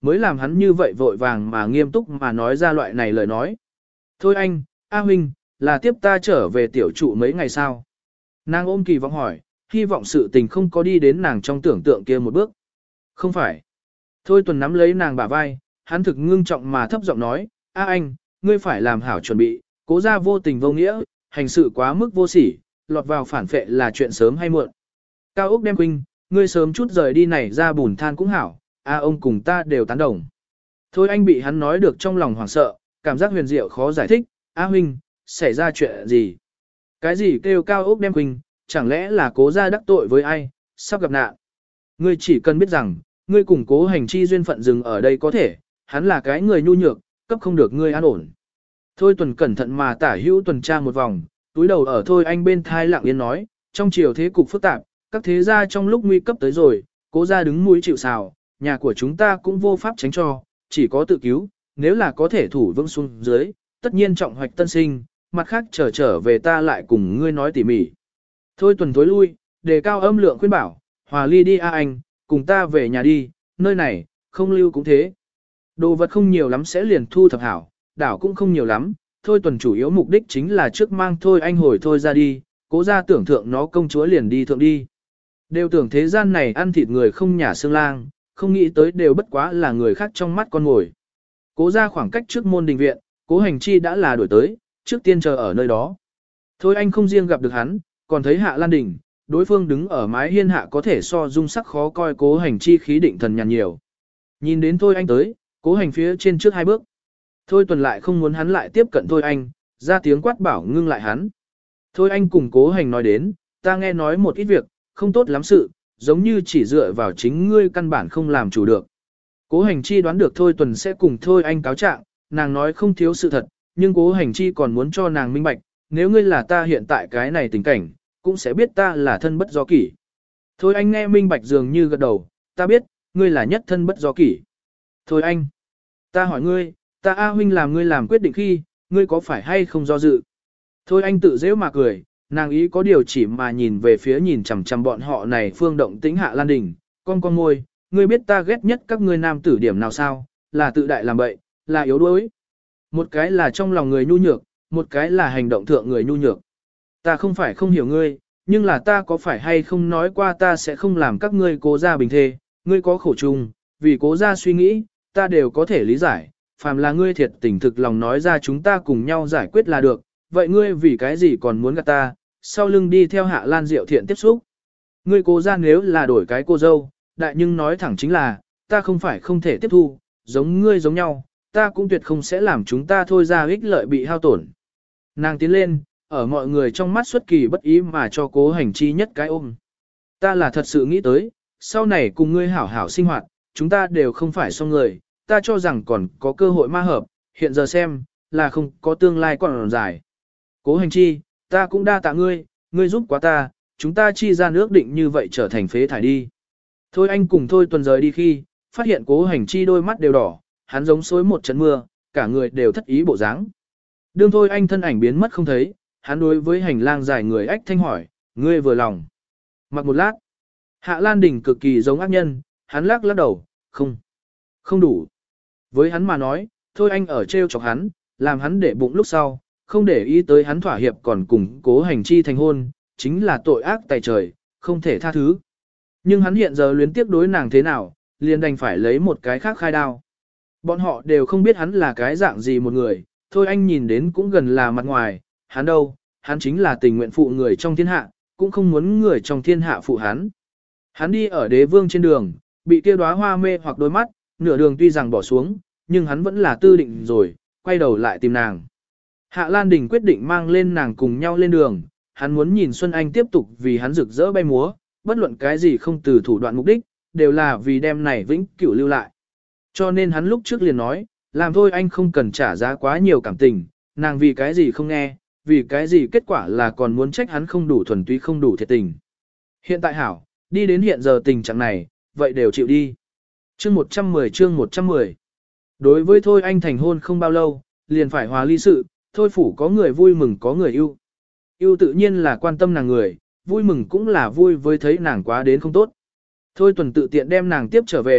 mới làm hắn như vậy vội vàng mà nghiêm túc mà nói ra loại này lời nói. Thôi anh, A huynh, là tiếp ta trở về tiểu trụ mấy ngày sau. Nàng ôm kỳ vọng hỏi, hy vọng sự tình không có đi đến nàng trong tưởng tượng kia một bước. Không phải. Thôi Tuần nắm lấy nàng bả vai, hắn thực ngưng trọng mà thấp giọng nói, A anh, ngươi phải làm hảo chuẩn bị, cố ra vô tình vô nghĩa, hành sự quá mức vô sỉ, lọt vào phản phệ là chuyện sớm hay muộn. Cao Úc đem huynh, ngươi sớm chút rời đi này ra bùn than cũng hảo, A ông cùng ta đều tán đồng. Thôi anh bị hắn nói được trong lòng hoảng sợ, cảm giác huyền diệu khó giải thích, A huynh, xảy ra chuyện gì? Cái gì kêu Cao Úc đem huynh, chẳng lẽ là cố ra đắc tội với ai, sắp gặp nạn? Ngươi chỉ cần biết rằng, ngươi cùng cố hành chi duyên phận dừng ở đây có thể, hắn là cái người nhu nhược, cấp không được ngươi an ổn. Thôi Tuần cẩn thận mà tả hữu tuần tra một vòng, túi đầu ở Thôi anh bên thai lặng yên nói, trong chiều thế cục phức tạp, các thế gia trong lúc nguy cấp tới rồi, cố ra đứng mũi chịu sào, nhà của chúng ta cũng vô pháp tránh cho, chỉ có tự cứu, nếu là có thể thủ vững xuống dưới, tất nhiên trọng hoạch tân sinh, mặt khác trở trở về ta lại cùng ngươi nói tỉ mỉ. Thôi Tuần tối lui, đề cao âm lượng khuyên bảo, hòa ly đi A anh, cùng ta về nhà đi, nơi này, không lưu cũng thế. Đồ vật không nhiều lắm sẽ liền thu thập hảo, đảo cũng không nhiều lắm, Thôi Tuần chủ yếu mục đích chính là trước mang Thôi anh hồi Thôi ra đi, cố ra tưởng thượng nó công chúa liền đi thượng đi. Đều tưởng thế gian này ăn thịt người không nhả xương lang, không nghĩ tới đều bất quá là người khác trong mắt con ngồi. Cố ra khoảng cách trước môn đình viện, cố hành chi đã là đổi tới, trước tiên chờ ở nơi đó. Thôi anh không riêng gặp được hắn, còn thấy Hạ Lan Đình, đối phương đứng ở mái hiên hạ có thể so dung sắc khó coi cố hành chi khí định thần nhàn nhiều. Nhìn đến Thôi anh tới, cố hành phía trên trước hai bước. Thôi Tuần lại không muốn hắn lại tiếp cận Thôi anh, ra tiếng quát bảo ngưng lại hắn. Thôi anh cùng cố hành nói đến, ta nghe nói một ít việc, không tốt lắm sự, giống như chỉ dựa vào chính ngươi căn bản không làm chủ được. Cố hành chi đoán được Thôi Tuần sẽ cùng Thôi anh cáo trạng, nàng nói không thiếu sự thật, nhưng cố hành chi còn muốn cho nàng minh bạch, nếu ngươi là ta hiện tại cái này tình cảnh, cũng sẽ biết ta là thân bất do kỷ. Thôi anh nghe minh bạch dường như gật đầu, ta biết, ngươi là nhất thân bất do kỷ. Thôi anh, ta hỏi ngươi, ta A huynh làm ngươi làm quyết định khi, ngươi có phải hay không do dự? Thôi anh tự dễ mà cười, nàng ý có điều chỉ mà nhìn về phía nhìn chằm chằm bọn họ này phương động tĩnh Hạ Lan Đình, con con môi, ngươi biết ta ghét nhất các ngươi nam tử điểm nào sao, là tự đại làm bậy, là yếu đuối. Một cái là trong lòng người nhu nhược, một cái là hành động thượng người nhu nhược. Ta không phải không hiểu ngươi, nhưng là ta có phải hay không nói qua ta sẽ không làm các ngươi cố ra bình thê, ngươi có khổ chung, vì cố ra suy nghĩ, ta đều có thể lý giải, phàm là ngươi thiệt tình thực lòng nói ra chúng ta cùng nhau giải quyết là được, vậy ngươi vì cái gì còn muốn gạt ta, sau lưng đi theo Hạ Lan Diệu thiện tiếp xúc. Ngươi cố ra nếu là đổi cái cô dâu, đại nhưng nói thẳng chính là, ta không phải không thể tiếp thu, giống ngươi giống nhau, ta cũng tuyệt không sẽ làm chúng ta thôi ra ích lợi bị hao tổn. Nàng tiến lên, ở mọi người trong mắt xuất kỳ bất ý mà cho cố hành chi nhất cái ôm. Ta là thật sự nghĩ tới, sau này cùng ngươi hảo hảo sinh hoạt, chúng ta đều không phải xong người, ta cho rằng còn có cơ hội ma hợp, hiện giờ xem, là không có tương lai còn dài. Cố hành chi, ta cũng đa tạ ngươi, ngươi giúp quá ta, chúng ta chi ra nước định như vậy trở thành phế thải đi. Thôi anh cùng Thôi Tuần rời đi khi, phát hiện cố hành chi đôi mắt đều đỏ, hắn giống xối một trận mưa, cả người đều thất ý bộ dáng. Đương Thôi anh thân ảnh biến mất không thấy, hắn đối với hành lang dài người ách thanh hỏi, ngươi vừa lòng. Mặc một lát, Hạ Lan Đình cực kỳ giống ác nhân, hắn lắc lắc đầu, không, không đủ. Với hắn mà nói, Thôi anh ở trêu chọc hắn, làm hắn để bụng lúc sau, không để ý tới hắn thỏa hiệp còn cùng cố hành chi thành hôn, chính là tội ác tày trời, không thể tha thứ. Nhưng hắn hiện giờ luyến tiếc đối nàng thế nào, liền đành phải lấy một cái khác khai đao. Bọn họ đều không biết hắn là cái dạng gì một người, Thôi anh nhìn đến cũng gần là mặt ngoài, hắn đâu, hắn chính là tình nguyện phụ người trong thiên hạ, cũng không muốn người trong thiên hạ phụ hắn. Hắn đi ở đế vương trên đường, bị kia đóa hoa mê hoặc đôi mắt, nửa đường tuy rằng bỏ xuống, nhưng hắn vẫn là tư định rồi, quay đầu lại tìm nàng. Hạ Lan Đình quyết định mang lên nàng cùng nhau lên đường, hắn muốn nhìn Xuân Anh tiếp tục vì hắn rực rỡ bay múa, bất luận cái gì không từ thủ đoạn mục đích, đều là vì đem này vĩnh cửu lưu lại. Cho nên hắn lúc trước liền nói, làm thôi anh không cần trả giá quá nhiều cảm tình, nàng vì cái gì không nghe, vì cái gì kết quả là còn muốn trách hắn không đủ thuần túy không đủ thiệt tình. Hiện tại hảo, đi đến hiện giờ tình trạng này, vậy đều chịu đi. Chương một trăm mười chương một trăm mười. Đối với thôi anh thành hôn không bao lâu, liền phải hòa ly sự, thôi phủ có người vui mừng có người yêu. Yêu tự nhiên là quan tâm nàng người, vui mừng cũng là vui với thấy nàng quá đến không tốt. Thôi Tuần tự tiện đem nàng tiếp trở về,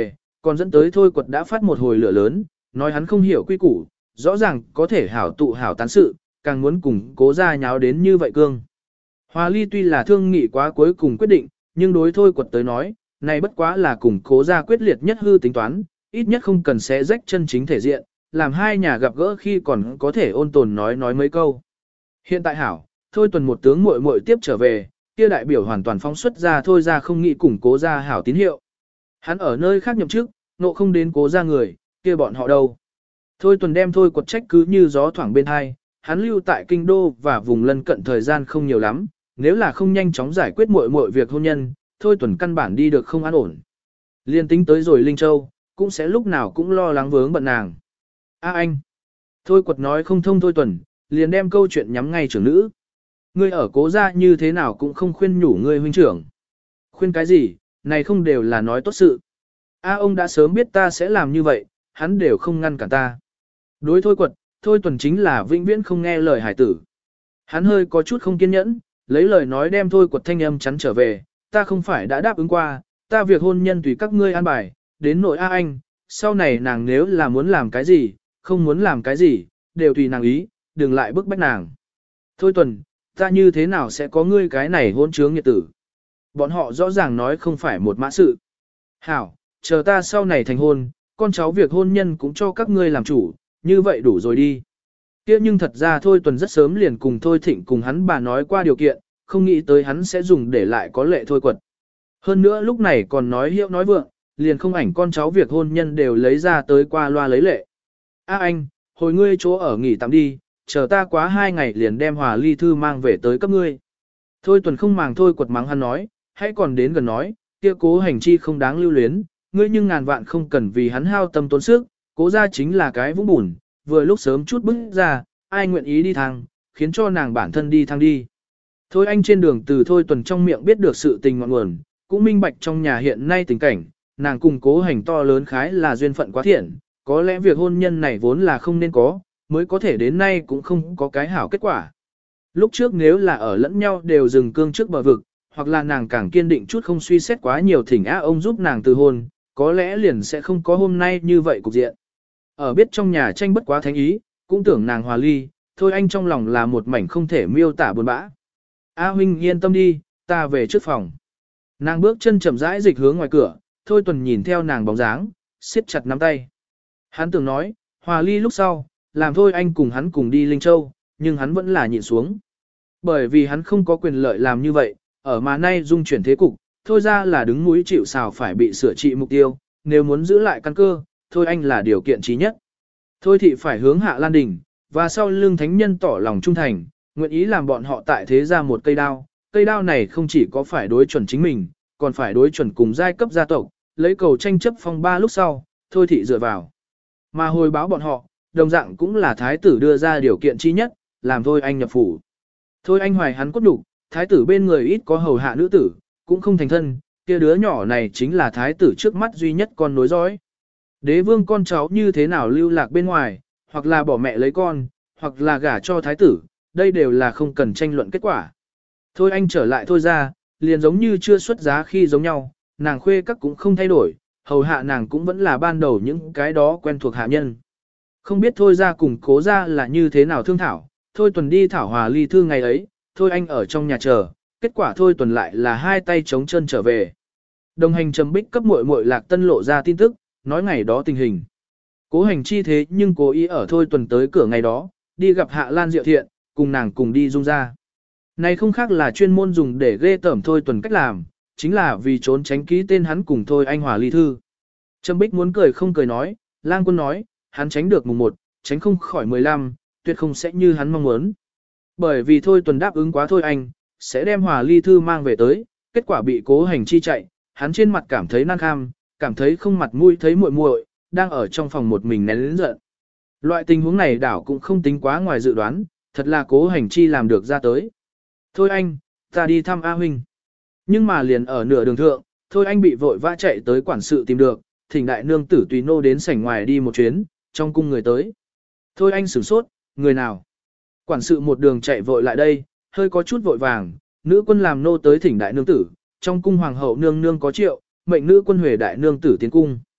Còn dẫn tới thôi quật đã phát một hồi lửa lớn, nói hắn không hiểu quy củ, rõ ràng có thể hảo tụ hảo tán sự, càng muốn cùng cố ra nháo đến như vậy cương. Hòa ly tuy là thương nghị quá cuối cùng quyết định, nhưng đối thôi quật tới nói, này bất quá là cùng cố ra quyết liệt nhất hư tính toán, ít nhất không cần xé rách chân chính thể diện, làm hai nhà gặp gỡ khi còn có thể ôn tồn nói nói mấy câu. Hiện tại hảo, thôi tuần một tướng muội muội tiếp trở về, kia đại biểu hoàn toàn phóng xuất ra thôi ra không nghĩ củng cố ra hảo tín hiệu. Hắn ở nơi khác nhậm chức, nộ không đến cố ra người, kia bọn họ đâu. Thôi tuần đem thôi quật trách cứ như gió thoảng bên hai, hắn lưu tại kinh đô và vùng lân cận thời gian không nhiều lắm, nếu là không nhanh chóng giải quyết muội muội việc hôn nhân, thôi tuần căn bản đi được không an ổn. Liên tính tới rồi Linh Châu, cũng sẽ lúc nào cũng lo lắng vướng bận nàng. A anh, thôi quật nói không thông thôi tuần, liền đem câu chuyện nhắm ngay trưởng nữ. Ngươi ở cố gia như thế nào cũng không khuyên nhủ ngươi huynh trưởng. Khuyên cái gì, này không đều là nói tốt sự. A ông đã sớm biết ta sẽ làm như vậy, hắn đều không ngăn cản ta. Đối thôi quật, thôi tuần chính là vĩnh viễn không nghe lời hải tử. Hắn hơi có chút không kiên nhẫn, lấy lời nói đem thôi quật thanh âm chắn trở về, ta không phải đã đáp ứng qua, ta việc hôn nhân tùy các ngươi an bài, đến nội A anh, sau này nàng nếu là muốn làm cái gì, không muốn làm cái gì, đều tùy nàng ý, đừng lại bức bách nàng. Thôi tuần, ta như thế nào sẽ có ngươi cái này hôn trướng nhiệt tử? Bọn họ rõ ràng nói không phải một mã sự. Hảo, chờ ta sau này thành hôn, con cháu việc hôn nhân cũng cho các ngươi làm chủ, như vậy đủ rồi đi. Kia nhưng thật ra thôi tuần rất sớm liền cùng thôi thịnh cùng hắn bà nói qua điều kiện, không nghĩ tới hắn sẽ dùng để lại có lệ thôi quật. Hơn nữa lúc này còn nói hiệu nói vượng, liền không ảnh con cháu việc hôn nhân đều lấy ra tới qua loa lấy lệ. A anh, hồi ngươi chỗ ở nghỉ tạm đi, chờ ta quá hai ngày liền đem hòa ly thư mang về tới cấp ngươi. Thôi tuần không màng thôi quật mắng hắn nói, hãy còn đến gần nói, kia cố hành chi không đáng lưu luyến, ngươi nhưng ngàn vạn không cần vì hắn hao tâm tốn sức, cố ra chính là cái vũng bùn, vừa lúc sớm chút bước ra, ai nguyện ý đi thang, khiến cho nàng bản thân đi thang đi. Thôi anh trên đường từ thôi tuần trong miệng biết được sự tình ngọn nguồn, cũng minh bạch trong nhà hiện nay tình cảnh, nàng cùng cố hành to lớn khái là duyên phận quá thiện, có lẽ việc hôn nhân này vốn là không nên có, mới có thể đến nay cũng không có cái hảo kết quả. Lúc trước nếu là ở lẫn nhau đều dừng cương trước bờ vực, hoặc là nàng càng kiên định chút không suy xét quá nhiều thỉnh á ông giúp nàng từ hôn, có lẽ liền sẽ không có hôm nay như vậy cục diện. Ở biết trong nhà tranh bất quá thánh ý, cũng tưởng nàng hòa ly, thôi anh trong lòng là một mảnh không thể miêu tả buồn bã. A huynh yên tâm đi, ta về trước phòng. Nàng bước chân chậm rãi dịch hướng ngoài cửa, thôi tuần nhìn theo nàng bóng dáng, siết chặt nắm tay. Hắn tưởng nói, hòa ly lúc sau, làm thôi anh cùng hắn cùng đi Linh Châu, nhưng hắn vẫn là nhịn xuống. Bởi vì hắn không có quyền lợi làm như vậy, ở mà nay dung chuyển thế cục, thôi ra là đứng mũi chịu sào phải bị sửa trị mục tiêu, nếu muốn giữ lại căn cơ, thôi anh là điều kiện trí nhất. Thôi thị phải hướng hạ Lan Đình, và sau lưng thánh nhân tỏ lòng trung thành, nguyện ý làm bọn họ tại thế ra một cây đao. Cây đao này không chỉ có phải đối chuẩn chính mình, còn phải đối chuẩn cùng giai cấp gia tộc, lấy cầu tranh chấp phong ba lúc sau, thôi thị dựa vào. Mà hồi báo bọn họ, đồng dạng cũng là thái tử đưa ra điều kiện chi nhất, làm thôi anh nhập phủ. Thôi anh hoài hắn cốt đủ, thái tử bên người ít có hầu hạ nữ tử, cũng không thành thân, kia đứa nhỏ này chính là thái tử trước mắt duy nhất con nối dõi. Đế vương con cháu như thế nào lưu lạc bên ngoài, hoặc là bỏ mẹ lấy con, hoặc là gả cho thái tử, đây đều là không cần tranh luận kết quả. Thôi anh trở lại thôi ra, liền giống như chưa xuất giá khi giống nhau, nàng khuê các cũng không thay đổi, hầu hạ nàng cũng vẫn là ban đầu những cái đó quen thuộc hạ nhân. Không biết thôi ra cùng cố ra là như thế nào thương thảo, thôi tuần đi thảo hòa ly thư ngày ấy, thôi anh ở trong nhà chờ, kết quả thôi tuần lại là hai tay chống chân trở về. Đồng hành trầm bích cấp muội muội lạc tân lộ ra tin tức, nói ngày đó tình hình. Cố hành chi thế nhưng cố ý ở thôi tuần tới cửa ngày đó, đi gặp hạ Lan Diệu Thiện, cùng nàng cùng đi dung ra. Này không khác là chuyên môn dùng để ghê tởm thôi tuần cách làm, chính là vì trốn tránh ký tên hắn cùng thôi anh hòa ly thư. Trầm bích muốn cười không cười nói, lang quân nói, hắn tránh được mùng một, tránh không khỏi mười lăm, tuyệt không sẽ như hắn mong muốn. Bởi vì thôi tuần đáp ứng quá thôi anh, sẽ đem hòa ly thư mang về tới, kết quả bị cố hành chi chạy, hắn trên mặt cảm thấy nan kham, cảm thấy không mặt mũi thấy muội muội, đang ở trong phòng một mình nén lớn giận. Loại tình huống này đảo cũng không tính quá ngoài dự đoán, thật là cố hành chi làm được ra tới. Thôi anh, ta đi thăm A huynh. Nhưng mà liền ở nửa đường thượng, thôi anh bị vội vã chạy tới quản sự tìm được, thỉnh đại nương tử tùy nô đến sảnh ngoài đi một chuyến, trong cung người tới. Thôi anh sửng sốt, người nào? Quản sự một đường chạy vội lại đây, hơi có chút vội vàng, nữ quân làm nô tới thỉnh đại nương tử, trong cung hoàng hậu nương nương có triệu, mệnh nữ quân huề đại nương tử tiến cung.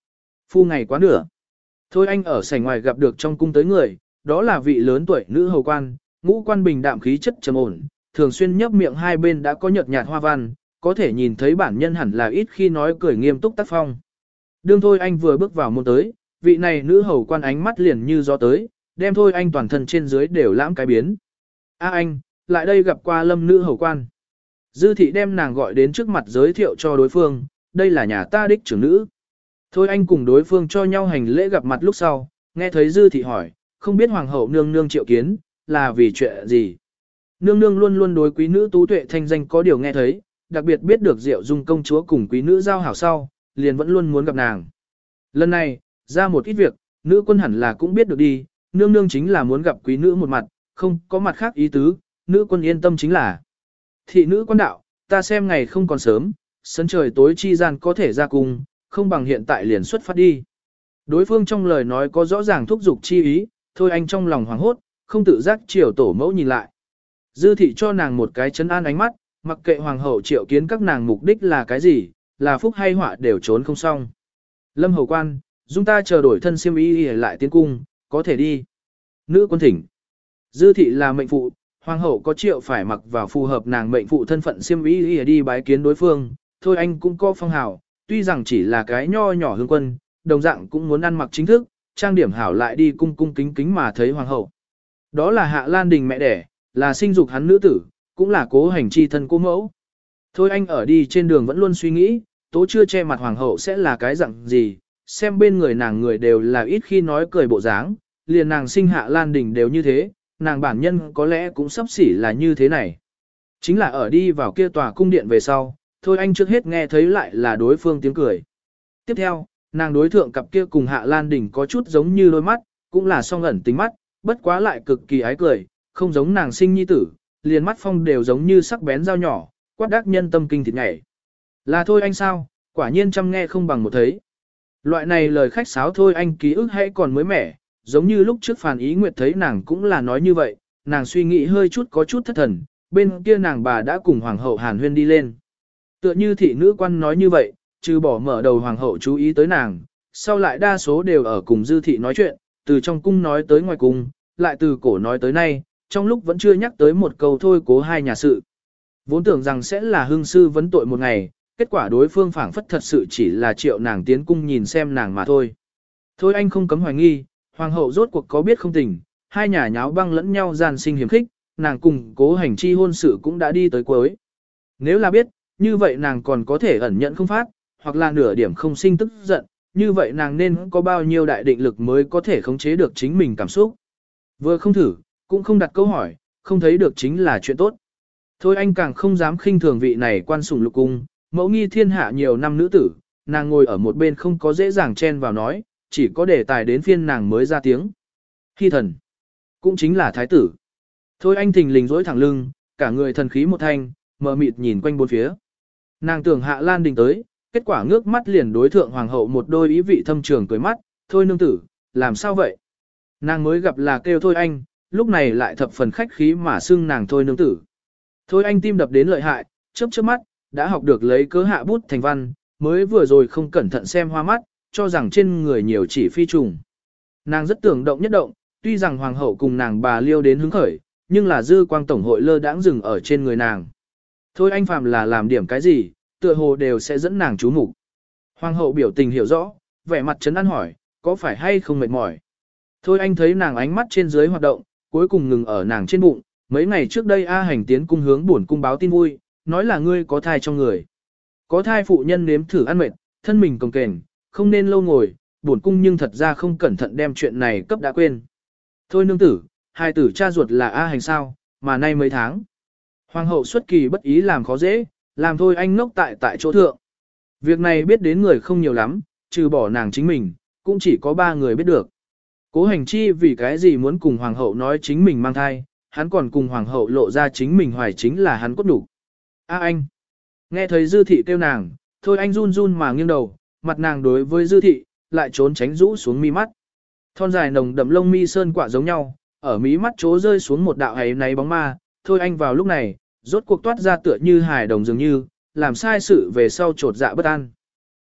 Phu ngày quá nửa. Thôi anh ở sảnh ngoài gặp được trong cung tới người, đó là vị lớn tuổi nữ hầu quan, ngũ quan bình đạm khí chất trầm ổn, thường xuyên nhấp miệng hai bên đã có nhợt nhạt hoa văn, có thể nhìn thấy bản nhân hẳn là ít khi nói cười nghiêm túc tác phong. Đương Thôi anh vừa bước vào môn tới, vị này nữ hầu quan ánh mắt liền như gió tới, đem Thôi anh toàn thân trên dưới đều lãm cái biến. A anh, lại đây gặp qua Lâm nữ hầu quan. Dư thị đem nàng gọi đến trước mặt giới thiệu cho đối phương, đây là nhà ta đích trưởng nữ. Thôi anh cùng đối phương cho nhau hành lễ gặp mặt lúc sau, nghe thấy dư thị hỏi, không biết hoàng hậu nương nương triệu kiến, là vì chuyện gì. Nương nương luôn luôn đối quý nữ tú tuệ thanh danh có điều nghe thấy, đặc biệt biết được Diệu Dung công chúa cùng quý nữ giao hảo sau, liền vẫn luôn muốn gặp nàng. Lần này, ra một ít việc, nữ quân hẳn là cũng biết được đi, nương nương chính là muốn gặp quý nữ một mặt, không có mặt khác ý tứ, nữ quân yên tâm chính là. Thị nữ quan đạo, ta xem ngày không còn sớm, sân trời tối chi gian có thể ra cùng, không bằng hiện tại liền xuất phát đi. Đối phương trong lời nói có rõ ràng thúc giục chi ý, thôi anh trong lòng hoảng hốt, không tự giác chiều tổ mẫu nhìn lại. Dư thị cho nàng một cái chấn an ánh mắt, mặc kệ hoàng hậu triệu kiến các nàng mục đích là cái gì, là phúc hay họa đều trốn không xong. Lâm hầu quan, chúng ta chờ đổi thân xiêm y lại tiến cung, có thể đi. Nữ quân thỉnh. Dư thị là mệnh phụ, hoàng hậu có triệu phải mặc vào phù hợp nàng mệnh phụ thân phận xiêm y đi bái kiến đối phương, thôi anh cũng có phong hào, tuy rằng chỉ là cái nho nhỏ hương quân, đồng dạng cũng muốn ăn mặc chính thức, trang điểm hảo lại đi cung cung kính kính mà thấy hoàng hậu. Đó là Hạ Lan Đình mẹ đẻ, là sinh dục hắn nữ tử, cũng là cố hành chi thân cô mẫu. Thôi anh ở đi trên đường vẫn luôn suy nghĩ, tố chưa che mặt hoàng hậu sẽ là cái dạng gì, xem bên người nàng người đều là ít khi nói cười bộ dáng, liền nàng sinh Hạ Lan Đình đều như thế, nàng bản nhân có lẽ cũng sắp xỉ là như thế này. Chính là ở đi vào kia tòa cung điện về sau, thôi anh trước hết nghe thấy lại là đối phương tiếng cười. Tiếp theo, nàng đối thượng cặp kia cùng Hạ Lan Đình có chút giống như đôi mắt, cũng là song ẩn tính mắt, bất quá lại cực kỳ ái cười, không giống nàng sinh nhi tử, liền mắt phong đều giống như sắc bén dao nhỏ, quát đắc nhân tâm kinh thịt nhảy. Là thôi anh sao, quả nhiên chăm nghe không bằng một thấy. Loại này lời khách sáo thôi anh ký ức hay còn mới mẻ, giống như lúc trước Phàn Ý Nguyệt thấy nàng cũng là nói như vậy, nàng suy nghĩ hơi chút có chút thất thần, bên kia nàng bà đã cùng hoàng hậu Hàn Huyên đi lên. Tựa như thị nữ quan nói như vậy, trừ bỏ mở đầu hoàng hậu chú ý tới nàng, sau lại đa số đều ở cùng dư thị nói chuyện, từ trong cung nói tới ngoài cung, lại từ cổ nói tới nay, trong lúc vẫn chưa nhắc tới một câu thôi cố hai nhà sự. Vốn tưởng rằng sẽ là hương sư vấn tội một ngày, kết quả đối phương phảng phất thật sự chỉ là triệu nàng tiến cung nhìn xem nàng mà thôi. Thôi anh không cấm hoài nghi, hoàng hậu rốt cuộc có biết không tình, hai nhà nháo băng lẫn nhau gian sinh hiểm khích, nàng cùng cố hành chi hôn sự cũng đã đi tới cuối. Nếu là biết, như vậy nàng còn có thể ẩn nhận không phát, hoặc là nửa điểm không sinh tức giận, như vậy nàng nên có bao nhiêu đại định lực mới có thể khống chế được chính mình cảm xúc. Vừa không thử, cũng không đặt câu hỏi, không thấy được chính là chuyện tốt. Thôi anh càng không dám khinh thường vị này quan sủng lục cung, mẫu nghi thiên hạ nhiều năm nữ tử, nàng ngồi ở một bên không có dễ dàng chen vào nói, chỉ có đề tài đến phiên nàng mới ra tiếng. Hy thần, cũng chính là thái tử. Thôi anh thình lình dỗi thẳng lưng, cả người thần khí một thanh, mờ mịt nhìn quanh bốn phía. Nàng tưởng Hạ Lan Đình tới, kết quả ngước mắt liền đối thượng hoàng hậu một đôi ý vị thâm trường cười mắt, thôi nương tử, làm sao vậy? Nàng mới gặp là kêu thôi anh, lúc này lại thập phần khách khí mà xưng nàng thôi nương tử. Thôi anh tim đập đến lợi hại, chớp chớp mắt, đã học được lấy cớ hạ bút thành văn, mới vừa rồi không cẩn thận xem hoa mắt, cho rằng trên người nhiều chỉ phi trùng. Nàng rất tưởng động nhất động, tuy rằng hoàng hậu cùng nàng bà liêu đến hứng khởi, nhưng là dư quang tổng hội lơ đãng dừng ở trên người nàng. Thôi anh phàm là làm điểm cái gì, tựa hồ đều sẽ dẫn nàng chú mục. Hoàng hậu biểu tình hiểu rõ, vẻ mặt trấn an hỏi, có phải hay không mệt mỏi? Thôi anh thấy nàng ánh mắt trên dưới hoạt động, cuối cùng ngừng ở nàng trên bụng, mấy ngày trước đây A Hành tiến cung hướng buồn cung báo tin vui, nói là ngươi có thai trong người. Có thai phụ nhân nếm thử ăn mệt, thân mình cồng kềnh, không nên lâu ngồi, buồn cung nhưng thật ra không cẩn thận đem chuyện này cấp đã quên. Thôi nương tử, hai tử cha ruột là A Hành sao, mà nay mấy tháng. Hoàng hậu xuất kỳ bất ý làm khó dễ, làm thôi anh ngốc tại tại chỗ thượng. Việc này biết đến người không nhiều lắm, trừ bỏ nàng chính mình, cũng chỉ có ba người biết được. Cố hành chi vì cái gì muốn cùng hoàng hậu nói chính mình mang thai, hắn còn cùng hoàng hậu lộ ra chính mình hoài chính là hắn cốt đủ. A anh, nghe thấy dư thị kêu nàng, thôi anh run run mà nghiêng đầu, mặt nàng đối với dư thị, lại trốn tránh rũ xuống mi mắt. Thon dài nồng đậm lông mi sơn quả giống nhau, ở mí mắt chỗ rơi xuống một đạo ấy náy bóng ma, thôi anh vào lúc này, rốt cuộc toát ra tựa như hài đồng dường như, làm sai sự về sau trột dạ bất an.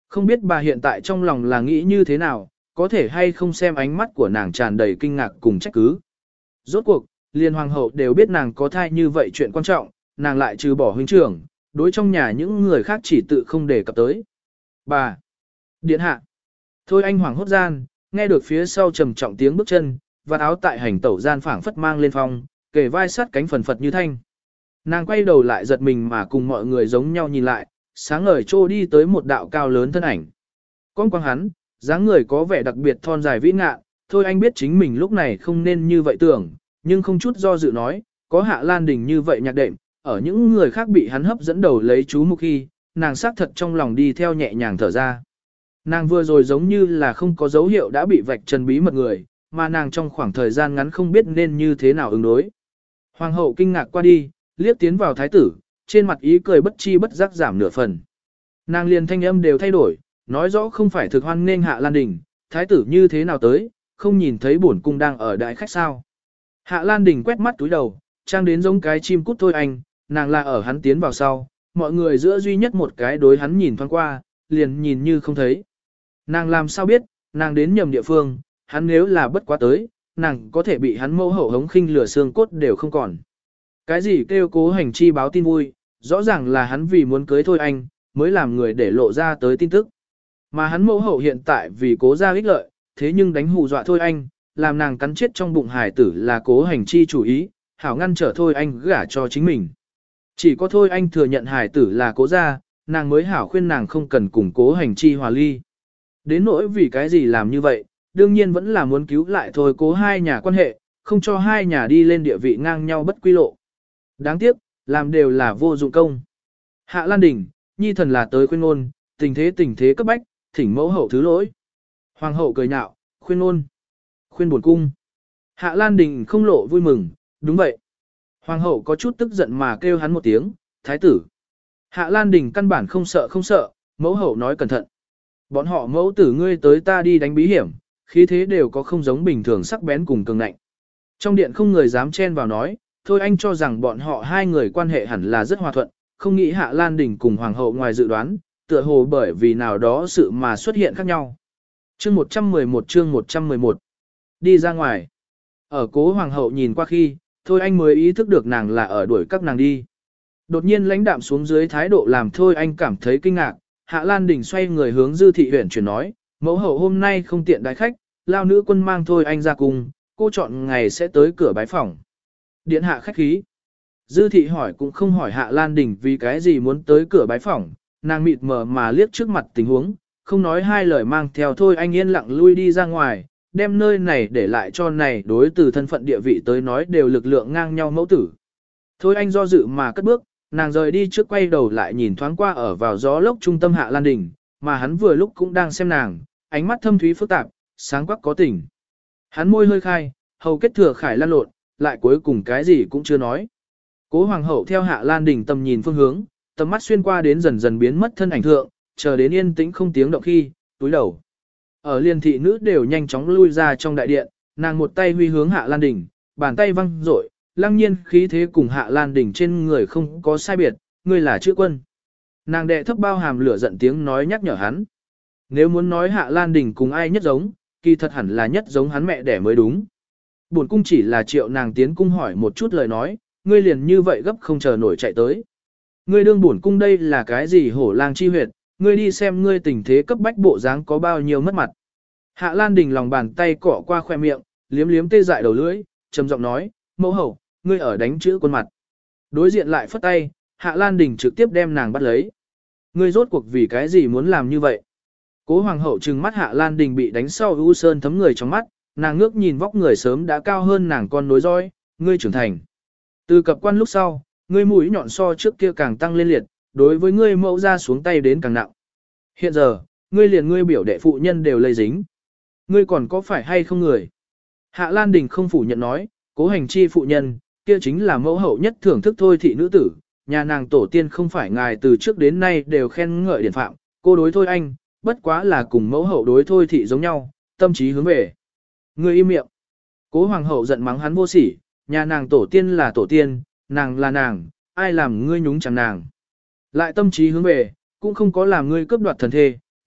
Không biết bà hiện tại trong lòng là nghĩ như thế nào, có thể hay không xem ánh mắt của nàng tràn đầy kinh ngạc cùng trách cứ. Rốt cuộc, liền hoàng hậu đều biết nàng có thai như vậy chuyện quan trọng, nàng lại trừ bỏ huynh trưởng, đối trong nhà những người khác chỉ tự không đề cập tới. Bà! Điện hạ! Thôi anh hoàng hốt gian, nghe được phía sau trầm trọng tiếng bước chân, và áo tại hành tẩu gian phảng phất mang lên phong, kề vai sát cánh phần phật như thanh. Nàng quay đầu lại giật mình mà cùng mọi người giống nhau nhìn lại, sáng ngời trô đi tới một đạo cao lớn thân ảnh. Con quang hắn, dáng người có vẻ đặc biệt thon dài vĩ ngạ, thôi anh biết chính mình lúc này không nên như vậy tưởng, nhưng không chút do dự nói, có Hạ Lan Đình như vậy nhạc đệm, ở những người khác bị hắn hấp dẫn đầu lấy chú mục khi, nàng xác thật trong lòng đi theo nhẹ nhàng thở ra. Nàng vừa rồi giống như là không có dấu hiệu đã bị vạch trần bí mật người, mà nàng trong khoảng thời gian ngắn không biết nên như thế nào ứng đối. Hoàng hậu kinh ngạc qua đi, liếc tiến vào thái tử, trên mặt ý cười bất chi bất giác giảm nửa phần. Nàng liền thanh âm đều thay đổi, nói rõ không phải thực hoan nên Hạ Lan Đình, thái tử như thế nào tới, không nhìn thấy bổn cung đang ở đại khách sao. Hạ Lan Đình quét mắt túi đầu, trang đến giống cái chim cút thôi anh, nàng là ở hắn tiến vào sau, mọi người giữa duy nhất một cái đối hắn nhìn thoáng qua, liền nhìn như không thấy. Nàng làm sao biết, nàng đến nhầm địa phương, hắn nếu là bất quá tới, nàng có thể bị hắn mâu hậu hống khinh lửa xương cốt đều không còn. Cái gì kêu cố hành chi báo tin vui, rõ ràng là hắn vì muốn cưới thôi anh, mới làm người để lộ ra tới tin tức. Mà hắn mẫu hậu hiện tại vì cố ra ích lợi, thế nhưng đánh hù dọa thôi anh, làm nàng cắn chết trong bụng hải tử là cố hành chi chủ ý, hảo ngăn trở thôi anh gả cho chính mình. Chỉ có thôi anh thừa nhận hải tử là cố ra, nàng mới hảo khuyên nàng không cần cùng cố hành chi hòa ly. Đến nỗi vì cái gì làm như vậy, đương nhiên vẫn là muốn cứu lại thôi cố hai nhà quan hệ, không cho hai nhà đi lên địa vị ngang nhau bất quy lộ. Đáng tiếc, làm đều là vô dụng công. Hạ Lan Đình, nhi thần là tới khuyên ngôn, tình thế tình thế cấp bách, thỉnh mẫu hậu thứ lỗi. Hoàng hậu cười nhạo, khuyên ngôn, khuyên buồn cung. Hạ Lan Đình không lộ vui mừng, đúng vậy. Hoàng hậu có chút tức giận mà kêu hắn một tiếng, thái tử. Hạ Lan Đình căn bản không sợ không sợ, mẫu hậu nói cẩn thận. Bọn họ mẫu tử ngươi tới ta đi đánh bí hiểm, khí thế đều có không giống bình thường sắc bén cùng cường ngạnh. Trong điện không người dám chen vào nói, thôi anh cho rằng bọn họ hai người quan hệ hẳn là rất hòa thuận, không nghĩ Hạ Lan Đình cùng Hoàng hậu ngoài dự đoán, tựa hồ bởi vì nào đó sự mà xuất hiện khác nhau. Chương một trăm mười một chương một trăm mười một Đi ra ngoài. Ở cố Hoàng hậu nhìn qua khi, thôi anh mới ý thức được nàng là ở đuổi các nàng đi. Đột nhiên lãnh đạm xuống dưới thái độ làm thôi anh cảm thấy kinh ngạc, Hạ Lan Đình xoay người hướng Dư thị huyện chuyển nói, mẫu hậu hôm nay không tiện đái khách, lao nữ quân mang thôi anh ra cùng, cô chọn ngày sẽ tới cửa bái phòng. Điện hạ khách khí. Dư thị hỏi cũng không hỏi Hạ Lan Đình vì cái gì muốn tới cửa bái phòng, nàng mịt mờ mà liếc trước mặt tình huống, không nói hai lời mang theo thôi anh yên lặng lui đi ra ngoài, đem nơi này để lại cho này đối từ thân phận địa vị tới nói đều lực lượng ngang nhau mẫu tử. Thôi anh do dự mà cất bước, nàng rời đi trước quay đầu lại nhìn thoáng qua ở vào gió lốc trung tâm Hạ Lan Đình, mà hắn vừa lúc cũng đang xem nàng, ánh mắt thâm thúy phức tạp, sáng quắc có tình. Hắn môi hơi khai, hầu kết thừa khải lan lộn, lại cuối cùng cái gì cũng chưa nói. Cố Hoàng hậu theo Hạ Lan Đình tầm nhìn phương hướng, tầm mắt xuyên qua đến dần dần biến mất thân ảnh thượng, chờ đến yên tĩnh không tiếng động khi, túi đầu. Ở liên thị nữ đều nhanh chóng lui ra trong đại điện, nàng một tay huy hướng Hạ Lan Đình, bàn tay văng rội, lăng nhiên khí thế cùng Hạ Lan Đình trên người không có sai biệt, ngươi là chữ quân. Nàng đệ thấp bao hàm lửa giận tiếng nói nhắc nhở hắn. Nếu muốn nói Hạ Lan Đình cùng ai nhất giống, kỳ thật hẳn là nhất giống hắn mẹ đẻ mới đúng. Bổn cung chỉ là triệu nàng tiến cung hỏi một chút lời nói, ngươi liền như vậy gấp không chờ nổi chạy tới. Ngươi đương bổn cung đây là cái gì hổ lang chi huyệt, ngươi đi xem ngươi tình thế cấp bách bộ dáng có bao nhiêu mất mặt. Hạ Lan Đình lòng bàn tay cọ qua khoe miệng, liếm liếm tê dại đầu lưỡi, trầm giọng nói, mẫu hậu, ngươi ở đánh chữ quân mặt. Đối diện lại phất tay, Hạ Lan Đình trực tiếp đem nàng bắt lấy. Ngươi rốt cuộc vì cái gì muốn làm như vậy? Cố Hoàng hậu trừng mắt Hạ Lan Đình bị đánh sau u sơn thấm người trong mắt, nàng ngước nhìn vóc người sớm đã cao hơn nàng con nối roi, ngươi trưởng thành. Từ cập quan lúc sau, ngươi mũi nhọn so trước kia càng tăng lên liệt, đối với ngươi mẫu ra xuống tay đến càng nặng. Hiện giờ, ngươi liền ngươi biểu đệ phụ nhân đều lây dính. Ngươi còn có phải hay không người? Hạ Lan Đình không phủ nhận nói, cố hành chi phụ nhân, kia chính là mẫu hậu nhất thưởng thức thôi thị nữ tử, nhà nàng tổ tiên không phải ngài từ trước đến nay đều khen ngợi điển phạm, cô đối thôi anh, bất quá là cùng mẫu hậu đối thôi thị giống nhau, tâm trí hướng về. Ngươi im miệng. Cố Hoàng hậu giận mắng hắn vô sỉ, nhà nàng tổ tiên là tổ tiên, nàng là nàng, ai làm ngươi nhúng chẳng nàng. Lại tâm trí hướng về, cũng không có làm ngươi cướp đoạt thần thê,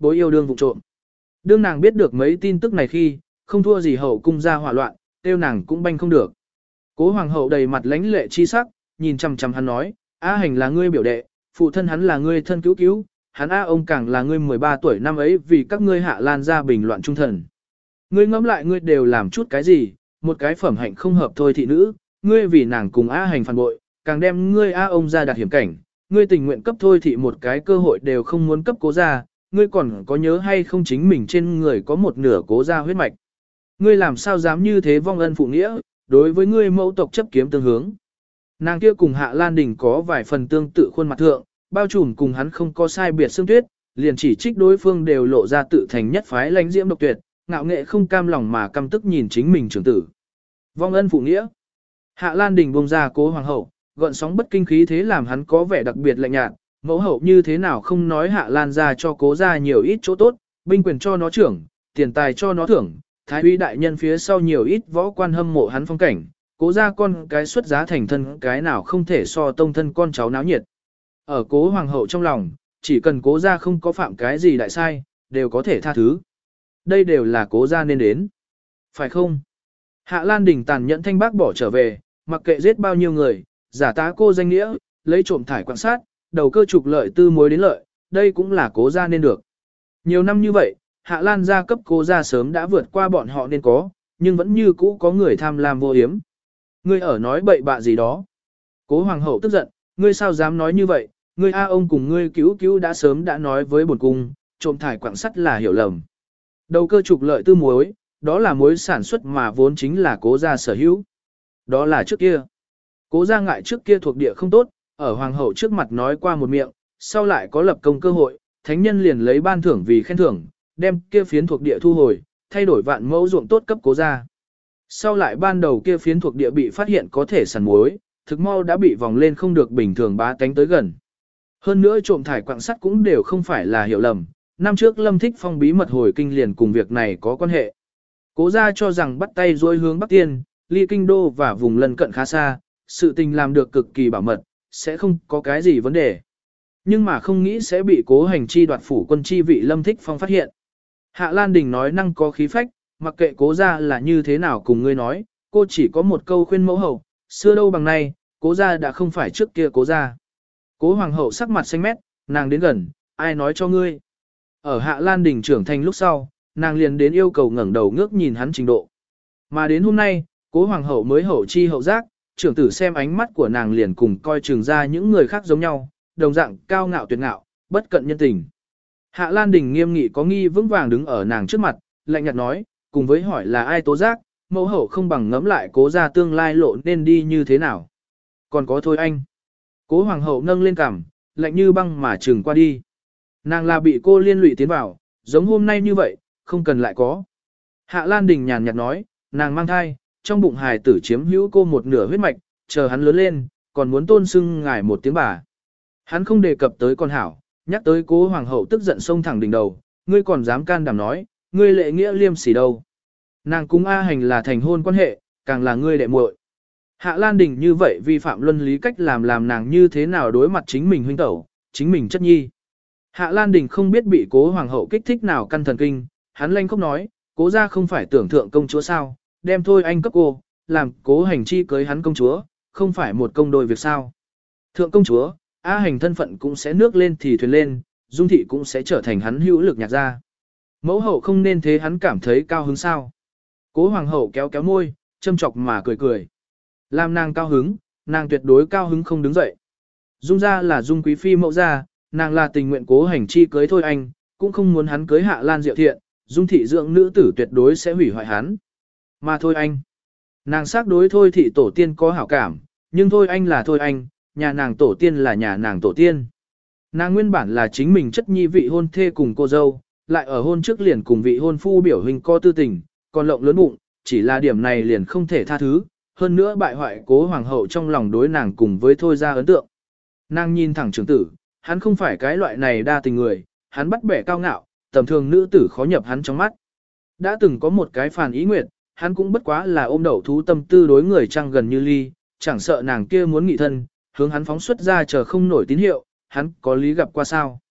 bối yêu đương vụ trộm. Đương nàng biết được mấy tin tức này khi, không thua gì hậu cung ra hỏa loạn, tiêu nàng cũng banh không được. Cố hoàng hậu đầy mặt lãnh lệ chi sắc, nhìn chằm chằm hắn nói, A Hành là ngươi biểu đệ, phụ thân hắn là ngươi thân cứu cứu, hắn A ông càng là ngươi mười ba tuổi năm ấy vì các ngươi Hạ Lan ra bình loạn trung thần. Ngươi ngẫm lại ngươi đều làm chút cái gì, một cái phẩm hạnh không hợp thôi thị nữ, ngươi vì nàng cùng A Hành phản bội, càng đem ngươi A ông ra đặt hiểm cảnh, ngươi tình nguyện cấp thôi thị một cái cơ hội đều không muốn cấp cố ra, ngươi còn có nhớ hay không chính mình trên người có một nửa cố ra huyết mạch. Ngươi làm sao dám như thế vong ân phụ nghĩa, đối với ngươi mẫu tộc chấp kiếm tương hướng. Nàng kia cùng Hạ Lan Đình có vài phần tương tự khuôn mặt thượng, bao trùm cùng hắn không có sai biệt xương tuyết, liền chỉ trích đối phương đều lộ ra tự thành nhất phái lãnh diễm độc tuyệt, ngạo nghệ không cam lòng mà căm tức nhìn chính mình trưởng tử. Vong ân phụ nghĩa. Hạ Lan Đình buông ra Cố hoàng hậu, gợn sóng bất kinh khí thế làm hắn có vẻ đặc biệt lạnh nhạt, mẫu hậu như thế nào không nói Hạ Lan ra cho Cố ra nhiều ít chỗ tốt, binh quyền cho nó trưởng, tiền tài cho nó thưởng, thái úy đại nhân phía sau nhiều ít võ quan hâm mộ hắn phong cảnh, Cố ra con cái xuất giá thành thân cái nào không thể so tông thân con cháu náo nhiệt. Ở Cố hoàng hậu trong lòng, chỉ cần Cố ra không có phạm cái gì đại sai, đều có thể tha thứ. Đây đều là Cố ra nên đến. Phải không? Hạ Lan Đình tàn nhẫn thanh bác bỏ trở về, mặc kệ giết bao nhiêu người, giả tá cô danh nghĩa, lấy trộm thải quan sát, đầu cơ trục lợi tư mối đến lợi, đây cũng là Cố ra nên được. Nhiều năm như vậy, Hạ Lan gia cấp Cố ra sớm đã vượt qua bọn họ nên có, nhưng vẫn như cũ có người tham lam vô hiếm. Ngươi ở nói bậy bạ gì đó. Cố hoàng hậu tức giận, ngươi sao dám nói như vậy, ngươi A ông cùng ngươi cứu cứu đã sớm đã nói với bổn cung, trộm thải quảng sắt là hiểu lầm. Đầu cơ trục lợi tư muối, đó là muối sản xuất mà vốn chính là Cố gia sở hữu. Đó là trước kia. Cố gia ngại trước kia thuộc địa không tốt, ở hoàng hậu trước mặt nói qua một miệng, sau lại có lập công cơ hội, thánh nhân liền lấy ban thưởng vì khen thưởng, đem kia phiến thuộc địa thu hồi, thay đổi vạn mẫu ruộng tốt cấp Cố gia. Sau lại ban đầu kia phiến thuộc địa bị phát hiện có thể sản muối, thực mau đã bị vòng lên không được bình thường bá tánh tới gần. Hơn nữa trộm thải quặng sắt cũng đều không phải là hiểu lầm, năm trước Lâm Thích Phong bí mật hồi kinh liền cùng việc này có quan hệ. Cố gia cho rằng bắt tay dối hướng Bắc Tiên, ly kinh đô và vùng lân cận khá xa, sự tình làm được cực kỳ bảo mật, sẽ không có cái gì vấn đề. Nhưng mà không nghĩ sẽ bị Cố Hành chi đoạt phủ quân chi vị Lâm Thích Phong phát hiện. Hạ Lan Đình nói năng có khí phách, mặc kệ Cố gia là như thế nào cùng ngươi nói, cô chỉ có một câu khuyên mẫu hậu, xưa đâu bằng nay, Cố gia đã không phải trước kia Cố gia. Cố hoàng hậu sắc mặt xanh mét, nàng đến gần, ai nói cho ngươi. Ở Hạ Lan Đình trưởng thành lúc sau, nàng liền đến yêu cầu ngẩng đầu ngước nhìn hắn trình độ. Mà đến hôm nay, Cố hoàng hậu mới hậu chi hậu giác, trưởng tử xem ánh mắt của nàng liền cùng coi trường ra những người khác giống nhau, đồng dạng cao ngạo tuyệt ngạo, bất cận nhân tình. Hạ Lan Đình nghiêm nghị có nghi vững vàng đứng ở nàng trước mặt, lạnh nhạt nói, cùng với hỏi là ai tố giác, mẫu hậu không bằng ngẫm lại Cố gia tương lai lộ nên đi như thế nào. Còn có thôi anh. Cố hoàng hậu nâng lên cằm, lạnh như băng mà trừng qua đi. Nàng là bị cô liên lụy tiến vào, giống hôm nay như vậy, không cần lại có. Hạ Lan Đình nhàn nhạt nói, nàng mang thai, trong bụng hài tử chiếm hữu cô một nửa huyết mạch, chờ hắn lớn lên, còn muốn tôn xưng ngài một tiếng bà. Hắn không đề cập tới con hảo, nhắc tới Cố hoàng hậu tức giận xông thẳng đỉnh đầu, ngươi còn dám can đảm nói, ngươi lệ nghĩa liêm sỉ đâu. Nàng cung A Hành là thành hôn quan hệ, càng là ngươi đệ muội. Hạ Lan Đình như vậy vi phạm luân lý cách làm làm nàng như thế nào đối mặt chính mình huynh tẩu, chính mình chất nhi. Hạ Lan Đình không biết bị Cố hoàng hậu kích thích nào căn thần kinh, hắn lanh khóc nói, Cố gia không phải tưởng thượng công chúa sao, đem thôi anh cấp cô, làm Cố Hành chi cưới hắn công chúa, không phải một công đôi việc sao. Thượng công chúa, A Hành thân phận cũng sẽ nước lên thì thuyền lên, Dung thị cũng sẽ trở thành hắn hữu lực nhạc gia. Mẫu hậu không nên thế hắn cảm thấy cao hứng sao. Cố hoàng hậu kéo kéo môi, châm chọc mà cười cười. Làm nàng cao hứng, nàng tuyệt đối cao hứng không đứng dậy. Dung gia là Dung quý phi mẫu gia, nàng là tình nguyện Cố Hành chi cưới thôi anh, cũng không muốn hắn cưới Hạ Lan Diệu Thiện, Dung thị dưỡng nữ tử tuyệt đối sẽ hủy hoại hắn. Mà thôi anh, nàng xác đối thôi thị tổ tiên có hảo cảm, nhưng thôi anh là thôi anh, nhà nàng tổ tiên là nhà nàng tổ tiên. Nàng nguyên bản là chính mình chất nhi vị hôn thê cùng cô dâu, lại ở hôn trước liền cùng vị hôn phu biểu hình co tư tình, còn lộng lớn bụng, chỉ là điểm này liền không thể tha thứ, hơn nữa bại hoại Cố hoàng hậu trong lòng đối nàng cùng với thôi ra ấn tượng. Nàng nhìn thẳng trưởng tử, hắn không phải cái loại này đa tình người, hắn bắt bẻ cao ngạo, tầm thường nữ tử khó nhập hắn trong mắt. Đã từng có một cái Phàn Ý Nguyệt, hắn cũng bất quá là ôm đậu thú tâm tư đối người trăng gần như ly, chẳng sợ nàng kia muốn nghị thân, hướng hắn phóng xuất ra chờ không nổi tín hiệu, hắn có lý gặp qua sao.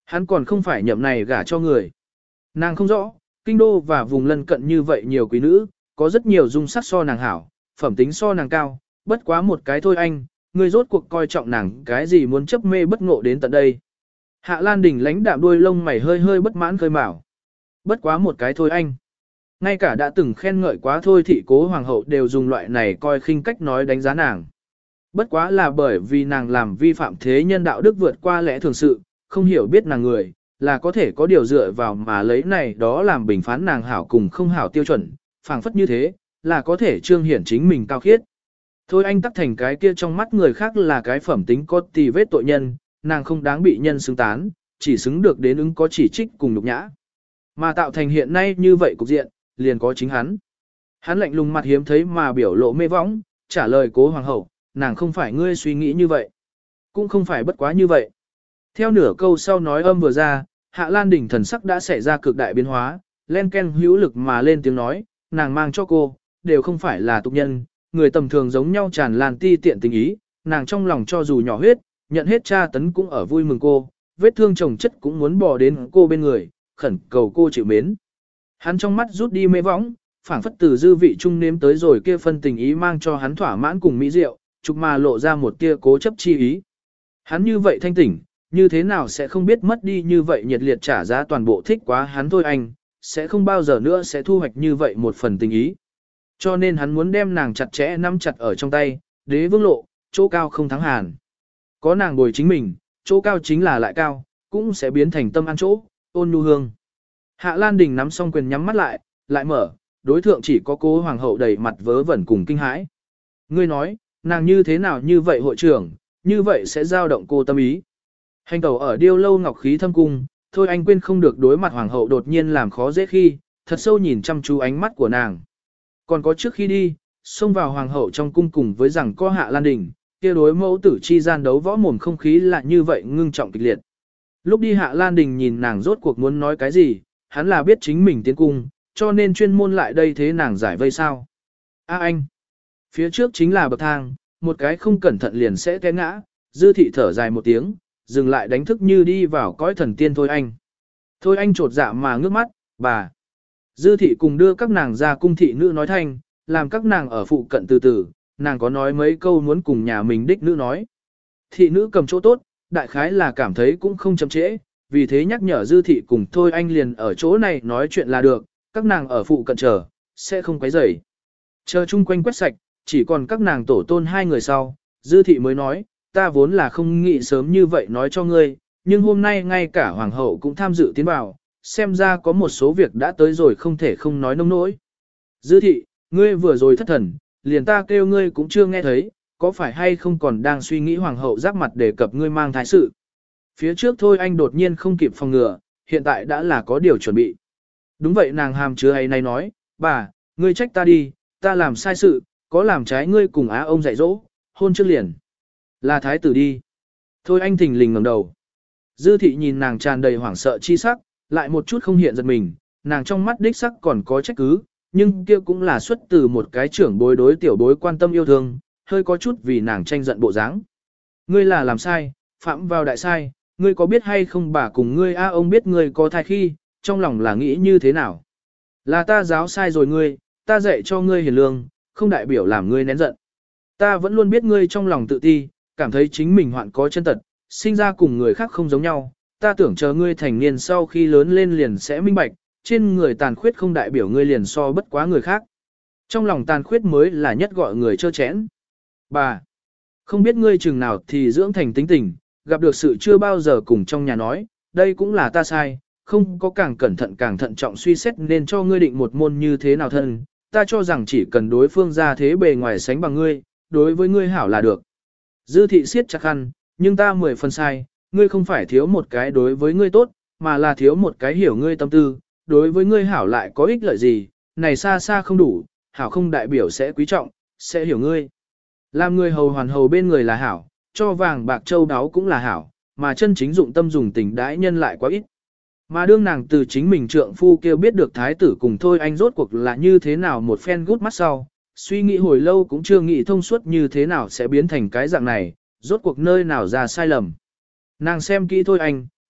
Hắn còn không phải nhậm này gả cho người. Nàng không rõ, kinh đô và vùng lân cận như vậy nhiều quý nữ, có rất nhiều dung sắc so nàng hảo, phẩm tính so nàng cao, bất quá một cái thôi anh, ngươi rốt cuộc coi trọng nàng cái gì muốn chấp mê bất ngộ đến tận đây. Hạ Lan Đình lãnh đạm đuôi lông mày hơi hơi bất mãn khơi mào. Bất quá một cái thôi anh. Ngay cả đã từng khen ngợi quá thôi thị cố hoàng hậu đều dùng loại này coi khinh cách nói đánh giá nàng. Bất quá là bởi vì nàng làm vi phạm thế nhân đạo đức vượt qua lẽ thường sự, không hiểu biết nàng người, là có thể có điều dựa vào mà lấy này đó làm bình phán nàng hảo cùng không hảo tiêu chuẩn, phảng phất như thế, là có thể trương hiển chính mình cao khiết. Thôi anh tắc thành cái kia trong mắt người khác là cái phẩm tính có tì vết tội nhân, nàng không đáng bị nhân xứng tán, chỉ xứng được đến ứng có chỉ trích cùng nhục nhã. Mà tạo thành hiện nay như vậy cục diện, liền có chính hắn. Hắn lạnh lùng mặt hiếm thấy mà biểu lộ mê võng, trả lời cố hoàng hậu, nàng không phải ngươi suy nghĩ như vậy. Cũng không phải bất quá như vậy. Theo nửa câu sau nói âm vừa ra, Hạ Lan Đình thần sắc đã xảy ra cực đại biến hóa, len ken hữu lực mà lên tiếng nói, nàng mang cho cô, đều không phải là tục nhân, người tầm thường giống nhau tràn lan ti tiện tình ý, nàng trong lòng cho dù nhỏ huyết, nhận hết tra tấn cũng ở vui mừng cô, vết thương chồng chất cũng muốn bỏ đến cô bên người, khẩn cầu cô chịu mến. Hắn trong mắt rút đi mê võng, phảng phất từ dư vị trung nếm tới rồi kia phân tình ý mang cho hắn thỏa mãn cùng mỹ diệu, chụp mà lộ ra một tia cố chấp chi ý. Hắn như vậy thanh tỉnh, như thế nào sẽ không biết mất đi như vậy nhiệt liệt trả giá toàn bộ thích quá hắn thôi anh, sẽ không bao giờ nữa sẽ thu hoạch như vậy một phần tình ý. Cho nên hắn muốn đem nàng chặt chẽ nắm chặt ở trong tay, đế vương lộ, chỗ cao không thắng hàn. Có nàng bồi chính mình, chỗ cao chính là lại cao, cũng sẽ biến thành tâm an chỗ, ôn nhu hương. Hạ Lan Đình nắm xong quyền nhắm mắt lại, lại mở, đối thượng chỉ có cố hoàng hậu đầy mặt vớ vẩn cùng kinh hãi. Ngươi nói, nàng như thế nào như vậy hội trưởng, như vậy sẽ giao động cô tâm ý. Hành tẩu ở điêu lâu ngọc khí thâm cung, thôi anh quên không được đối mặt hoàng hậu đột nhiên làm khó dễ khi, thật sâu nhìn chăm chú ánh mắt của nàng. Còn có trước khi đi, xông vào hoàng hậu trong cung cùng với rằng có Hạ Lan Đình, kia đối mẫu tử chi gian đấu võ mồm không khí là như vậy ngưng trọng kịch liệt. Lúc đi Hạ Lan Đình nhìn nàng rốt cuộc muốn nói cái gì, hắn là biết chính mình tiến cung, cho nên chuyên môn lại đây thế nàng giải vây sao. A anh, phía trước chính là bậc thang, một cái không cẩn thận liền sẽ té ngã, dư thị thở dài một tiếng, dừng lại đánh thức như đi vào cõi thần tiên thôi anh. Thôi anh trột dạ mà ngước mắt, bà. Dư thị cùng đưa các nàng ra cung thị nữ nói thanh, làm các nàng ở phụ cận từ từ, nàng có nói mấy câu muốn cùng nhà mình đích nữ nói. Thị nữ cầm chỗ tốt, đại khái là cảm thấy cũng không chậm trễ, vì thế nhắc nhở dư thị cùng thôi anh liền ở chỗ này nói chuyện là được, các nàng ở phụ cận chờ, sẽ không quấy rầy. Chờ chung quanh quét sạch, chỉ còn các nàng tổ tôn hai người sau, dư thị mới nói, ta vốn là không nghĩ sớm như vậy nói cho ngươi, nhưng hôm nay ngay cả hoàng hậu cũng tham dự tiến vào, xem ra có một số việc đã tới rồi không thể không nói nông nỗi. Dư thị, ngươi vừa rồi thất thần, liền ta kêu ngươi cũng chưa nghe thấy, có phải hay không còn đang suy nghĩ hoàng hậu giáp mặt đề cập ngươi mang thái sự. Phía trước thôi anh đột nhiên không kịp phòng ngừa, hiện tại đã là có điều chuẩn bị. Đúng vậy nàng hàm chứa ấy này nói, bà, ngươi trách ta đi, ta làm sai sự, có làm trái ngươi cùng á ông dạy dỗ, hôn trước liền. Là thái tử đi. Thôi anh thình lình ngẩng đầu. Dư thị nhìn nàng tràn đầy hoảng sợ chi sắc, lại một chút không hiện giật mình, nàng trong mắt đích sắc còn có trách cứ, nhưng kia cũng là xuất từ một cái trưởng bối đối tiểu bối quan tâm yêu thương, hơi có chút vì nàng tranh giận bộ dáng. Ngươi là làm sai, phạm vào đại sai, ngươi có biết hay không bà cùng ngươi a ông biết ngươi có thai khi, trong lòng là nghĩ như thế nào? Là ta giáo sai rồi ngươi, ta dạy cho ngươi hiền lương, không đại biểu làm ngươi nén giận. Ta vẫn luôn biết ngươi trong lòng tự ti, cảm thấy chính mình hoạn có chân tật, sinh ra cùng người khác không giống nhau, ta tưởng chờ ngươi thành niên sau khi lớn lên liền sẽ minh bạch, trên người tàn khuyết không đại biểu ngươi liền so bất quá người khác. Trong lòng tàn khuyết mới là nhất gọi người trơ chẽn. Bà, không biết ngươi chừng nào thì dưỡng thành tính tình, gặp được sự chưa bao giờ cùng trong nhà nói, đây cũng là ta sai, không có càng cẩn thận càng thận trọng suy xét nên cho ngươi định một môn như thế nào thân, ta cho rằng chỉ cần đối phương ra thế bề ngoài sánh bằng ngươi, đối với ngươi hảo là được. Dư thị siết chặt khăn, nhưng ta mười phần sai, ngươi không phải thiếu một cái đối với ngươi tốt, mà là thiếu một cái hiểu ngươi tâm tư, đối với ngươi hảo lại có ích lợi gì, này xa xa không đủ, hảo không đại biểu sẽ quý trọng, sẽ hiểu ngươi. Làm người hầu hoàn hầu bên người là hảo, cho vàng bạc châu đáo cũng là hảo, mà chân chính dụng tâm dùng tình đãi nhân lại quá ít. Mà đương nàng từ chính mình trượng phu kêu biết được thái tử cùng thôi anh rốt cuộc là như thế nào một phen gút mắt sau, suy nghĩ hồi lâu cũng chưa nghĩ thông suốt như thế nào sẽ biến thành cái dạng này, rốt cuộc nơi nào ra sai lầm. Nàng xem kỹ thôi anh,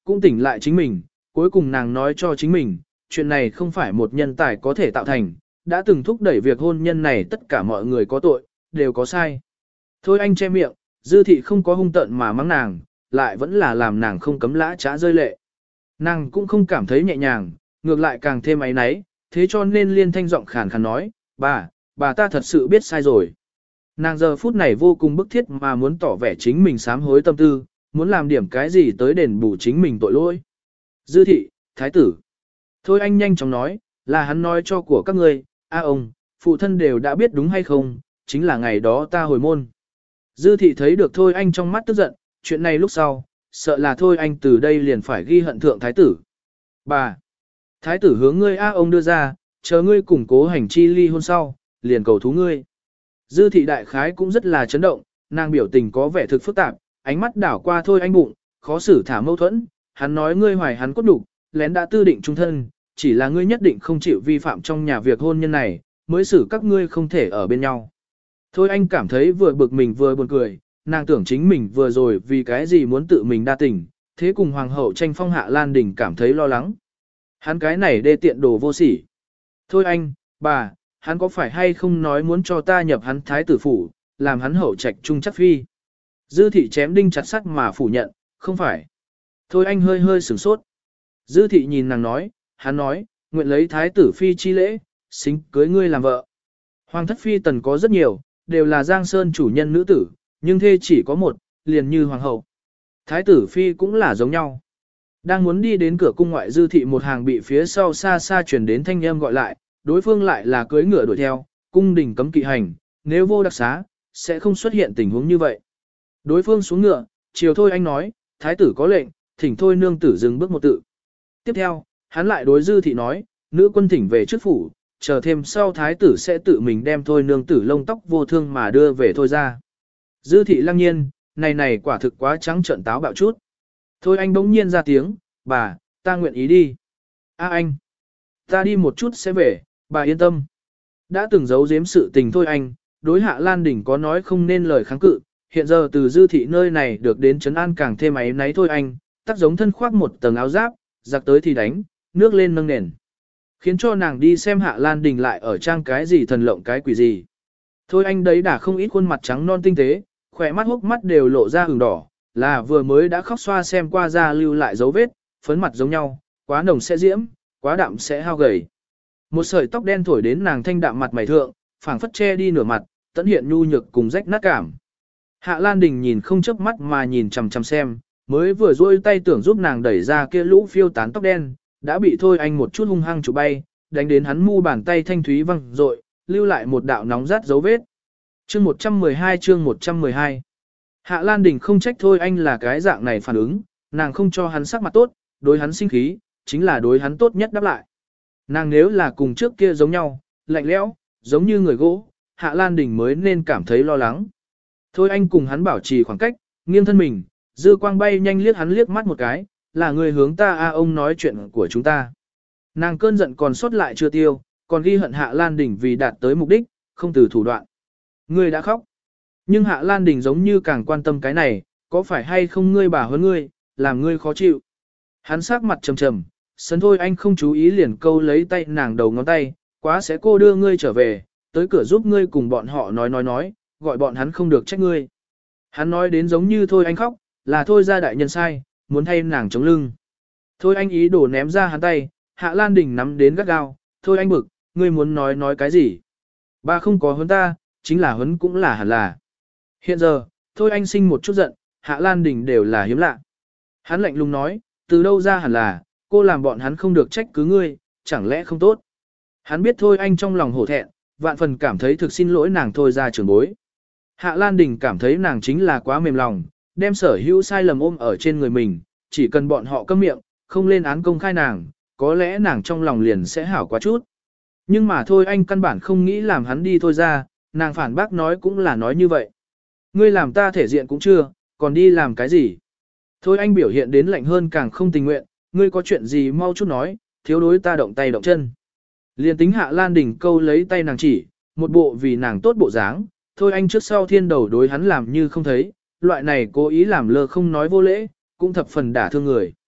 cũng tỉnh lại chính mình, cuối cùng nàng nói cho chính mình, chuyện này không phải một nhân tài có thể tạo thành, đã từng thúc đẩy việc hôn nhân này tất cả mọi người có tội, đều có sai. Thôi anh che miệng, Dư thị không có hung tợn mà mắng nàng, lại vẫn là làm nàng không cấm lã trá rơi lệ. Nàng cũng không cảm thấy nhẹ nhàng, ngược lại càng thêm áy náy, thế cho nên liên thanh giọng khàn khàn nói, bà, bà ta thật sự biết sai rồi. Nàng giờ phút này vô cùng bức thiết mà muốn tỏ vẻ chính mình sám hối tâm tư, muốn làm điểm cái gì tới đền bù chính mình tội lỗi. Dư thị, thái tử. Thôi anh nhanh chóng nói, là hắn nói cho của các ngươi, a ông, phụ thân đều đã biết đúng hay không, chính là ngày đó ta hồi môn. Dư thị thấy được Thôi anh trong mắt tức giận, chuyện này lúc sau, sợ là Thôi anh từ đây liền phải ghi hận thượng thái tử. Bà, thái tử hướng ngươi a ông đưa ra, chờ ngươi củng cố hành chi ly hôn sau, liền cầu thú ngươi. Dư thị đại khái cũng rất là chấn động, nàng biểu tình có vẻ thực phức tạp, ánh mắt đảo qua Thôi anh bụng, khó xử thả mâu thuẫn, hắn nói ngươi hoài hắn cốt đục, lén đã tư định trung thân, chỉ là ngươi nhất định không chịu vi phạm trong nhà việc hôn nhân này, mới xử các ngươi không thể ở bên nhau. Thôi anh cảm thấy vừa bực mình vừa buồn cười, nàng tưởng chính mình vừa rồi vì cái gì muốn tự mình đa tình, thế cùng hoàng hậu tranh phong Hạ Lan Đình cảm thấy lo lắng. Hắn cái này đê tiện đồ vô sỉ. Thôi anh, bà, hắn có phải hay không nói muốn cho ta nhập hắn thái tử phủ, làm hắn hậu trạch trung chắc phi. Dư thị chém đinh chặt sắt mà phủ nhận, không phải. Thôi anh hơi hơi sửng sốt. Dư thị nhìn nàng nói, hắn nói, nguyện lấy thái tử phi chi lễ, xính cưới ngươi làm vợ. Hoàng thất phi tần có rất nhiều, đều là Giang Sơn chủ nhân nữ tử, nhưng thê chỉ có một, liền như hoàng hậu. Thái tử phi cũng là giống nhau. Đang muốn đi đến cửa cung ngoại, Dư thị một hàng bị phía sau xa xa chuyển đến thanh âm gọi lại, đối phương lại là cưỡi ngựa đuổi theo, cung đình cấm kỵ hành, nếu vô đặc xá, sẽ không xuất hiện tình huống như vậy. Đối phương xuống ngựa, chiều Thôi anh nói, thái tử có lệnh, thỉnh Thôi nương tử dừng bước một tự. Tiếp theo, hắn lại đối Dư thị nói, nữ quân thỉnh về trước phủ, chờ thêm sau thái tử sẽ tự mình đem Thôi nương tử lông tóc vô thương mà đưa về Thôi ra. Dư thị lăng nhiên, này này quả thực quá trắng trợn táo bạo chút. Thôi anh bỗng nhiên ra tiếng, bà, ta nguyện ý đi. A anh, ta đi một chút sẽ về, bà yên tâm. Đã từng giấu giếm sự tình Thôi anh, đối Hạ Lan Đình có nói không nên lời kháng cự, hiện giờ từ Dư thị nơi này được đến trấn an càng thêm áy náy Thôi anh, tác giống thân khoác một tầng áo giáp, giặc tới thì đánh, nước lên nâng nền. Khiến cho nàng đi xem Hạ Lan Đình lại ở trang cái gì thần lộng cái quỷ gì. Thôi anh đấy đã không ít khuôn mặt trắng non tinh tế, khỏe mắt hốc mắt đều lộ ra ửng đỏ, là vừa mới đã khóc xoa xem qua da lưu lại dấu vết, phấn mặt giống nhau, quá nồng sẽ diễm, quá đậm sẽ hao gầy. Một sợi tóc đen thổi đến nàng thanh đạm mặt mày thượng, phảng phất che đi nửa mặt, tận hiện nhu nhược cùng rách nát cảm. Hạ Lan Đình nhìn không chớp mắt mà nhìn chằm chằm xem, mới vừa duỗi tay tưởng giúp nàng đẩy ra kia lũ phiêu tán tóc đen, đã bị Thôi anh một chút hung hăng chụp bay, đánh đến hắn mu bàn tay thanh thúy văng rội, lưu lại một đạo nóng rát dấu vết. Chương một trăm mười hai chương một trăm mười hai. Hạ Lan Đình không trách Thôi anh là cái dạng này phản ứng, nàng không cho hắn sắc mặt tốt, đối hắn sinh khí, chính là đối hắn tốt nhất đáp lại. Nàng nếu là cùng trước kia giống nhau, lạnh lẽo, giống như người gỗ, Hạ Lan Đình mới nên cảm thấy lo lắng. Thôi anh cùng hắn bảo trì khoảng cách, nghiêng thân mình, dư quang bay nhanh liếc hắn liếc mắt một cái, là người hướng ta a ông nói chuyện của chúng ta. Nàng cơn giận còn sót lại chưa tiêu, còn ghi hận Hạ Lan Đình vì đạt tới mục đích, không từ thủ đoạn. Ngươi đã khóc. Nhưng Hạ Lan Đình giống như càng quan tâm cái này, có phải hay không ngươi bà hơn ngươi, làm ngươi khó chịu. Hắn sắc mặt trầm trầm, sấn Thôi anh không chú ý liền câu lấy tay nàng đầu ngón tay, quá sẽ cô đưa ngươi trở về, tới cửa giúp ngươi cùng bọn họ nói nói nói, gọi bọn hắn không được trách ngươi. Hắn nói đến giống như Thôi anh khóc, là Thôi ra đại nhân sai, muốn thay nàng chống lưng. Thôi anh ý đồ ném ra hắn tay, Hạ Lan Đình nắm đến gắt gao, Thôi anh bực, ngươi muốn nói nói cái gì? Bà không có huấn ta, chính là huấn cũng là hẳn là. Hiện giờ, Thôi anh sinh một chút giận, Hạ Lan Đình đều là hiếm lạ. Hắn lạnh lùng nói, từ đâu ra hẳn là, cô làm bọn hắn không được trách cứ ngươi, chẳng lẽ không tốt. Hắn biết Thôi anh trong lòng hổ thẹn, vạn phần cảm thấy thực xin lỗi nàng Thôi ra trưởng bối. Hạ Lan Đình cảm thấy nàng chính là quá mềm lòng, đem sở hữu sai lầm ôm ở trên người mình, chỉ cần bọn họ câm miệng, không lên án công khai nàng, có lẽ nàng trong lòng liền sẽ hảo quá chút. Nhưng mà Thôi anh căn bản không nghĩ làm hắn đi Thôi ra, nàng phản bác nói cũng là nói như vậy. Ngươi làm ta thể diện cũng chưa, còn đi làm cái gì? Thôi anh biểu hiện đến lạnh hơn càng không tình nguyện, ngươi có chuyện gì mau chút nói, thiếu đối ta động tay động chân. Liên tính Hạ Lan Đình câu lấy tay nàng chỉ, một bộ vì nàng tốt bộ dáng, Thôi anh trước sau thiên đầu đối hắn làm như không thấy, loại này cố ý làm lơ không nói vô lễ, cũng thập phần đả thương người.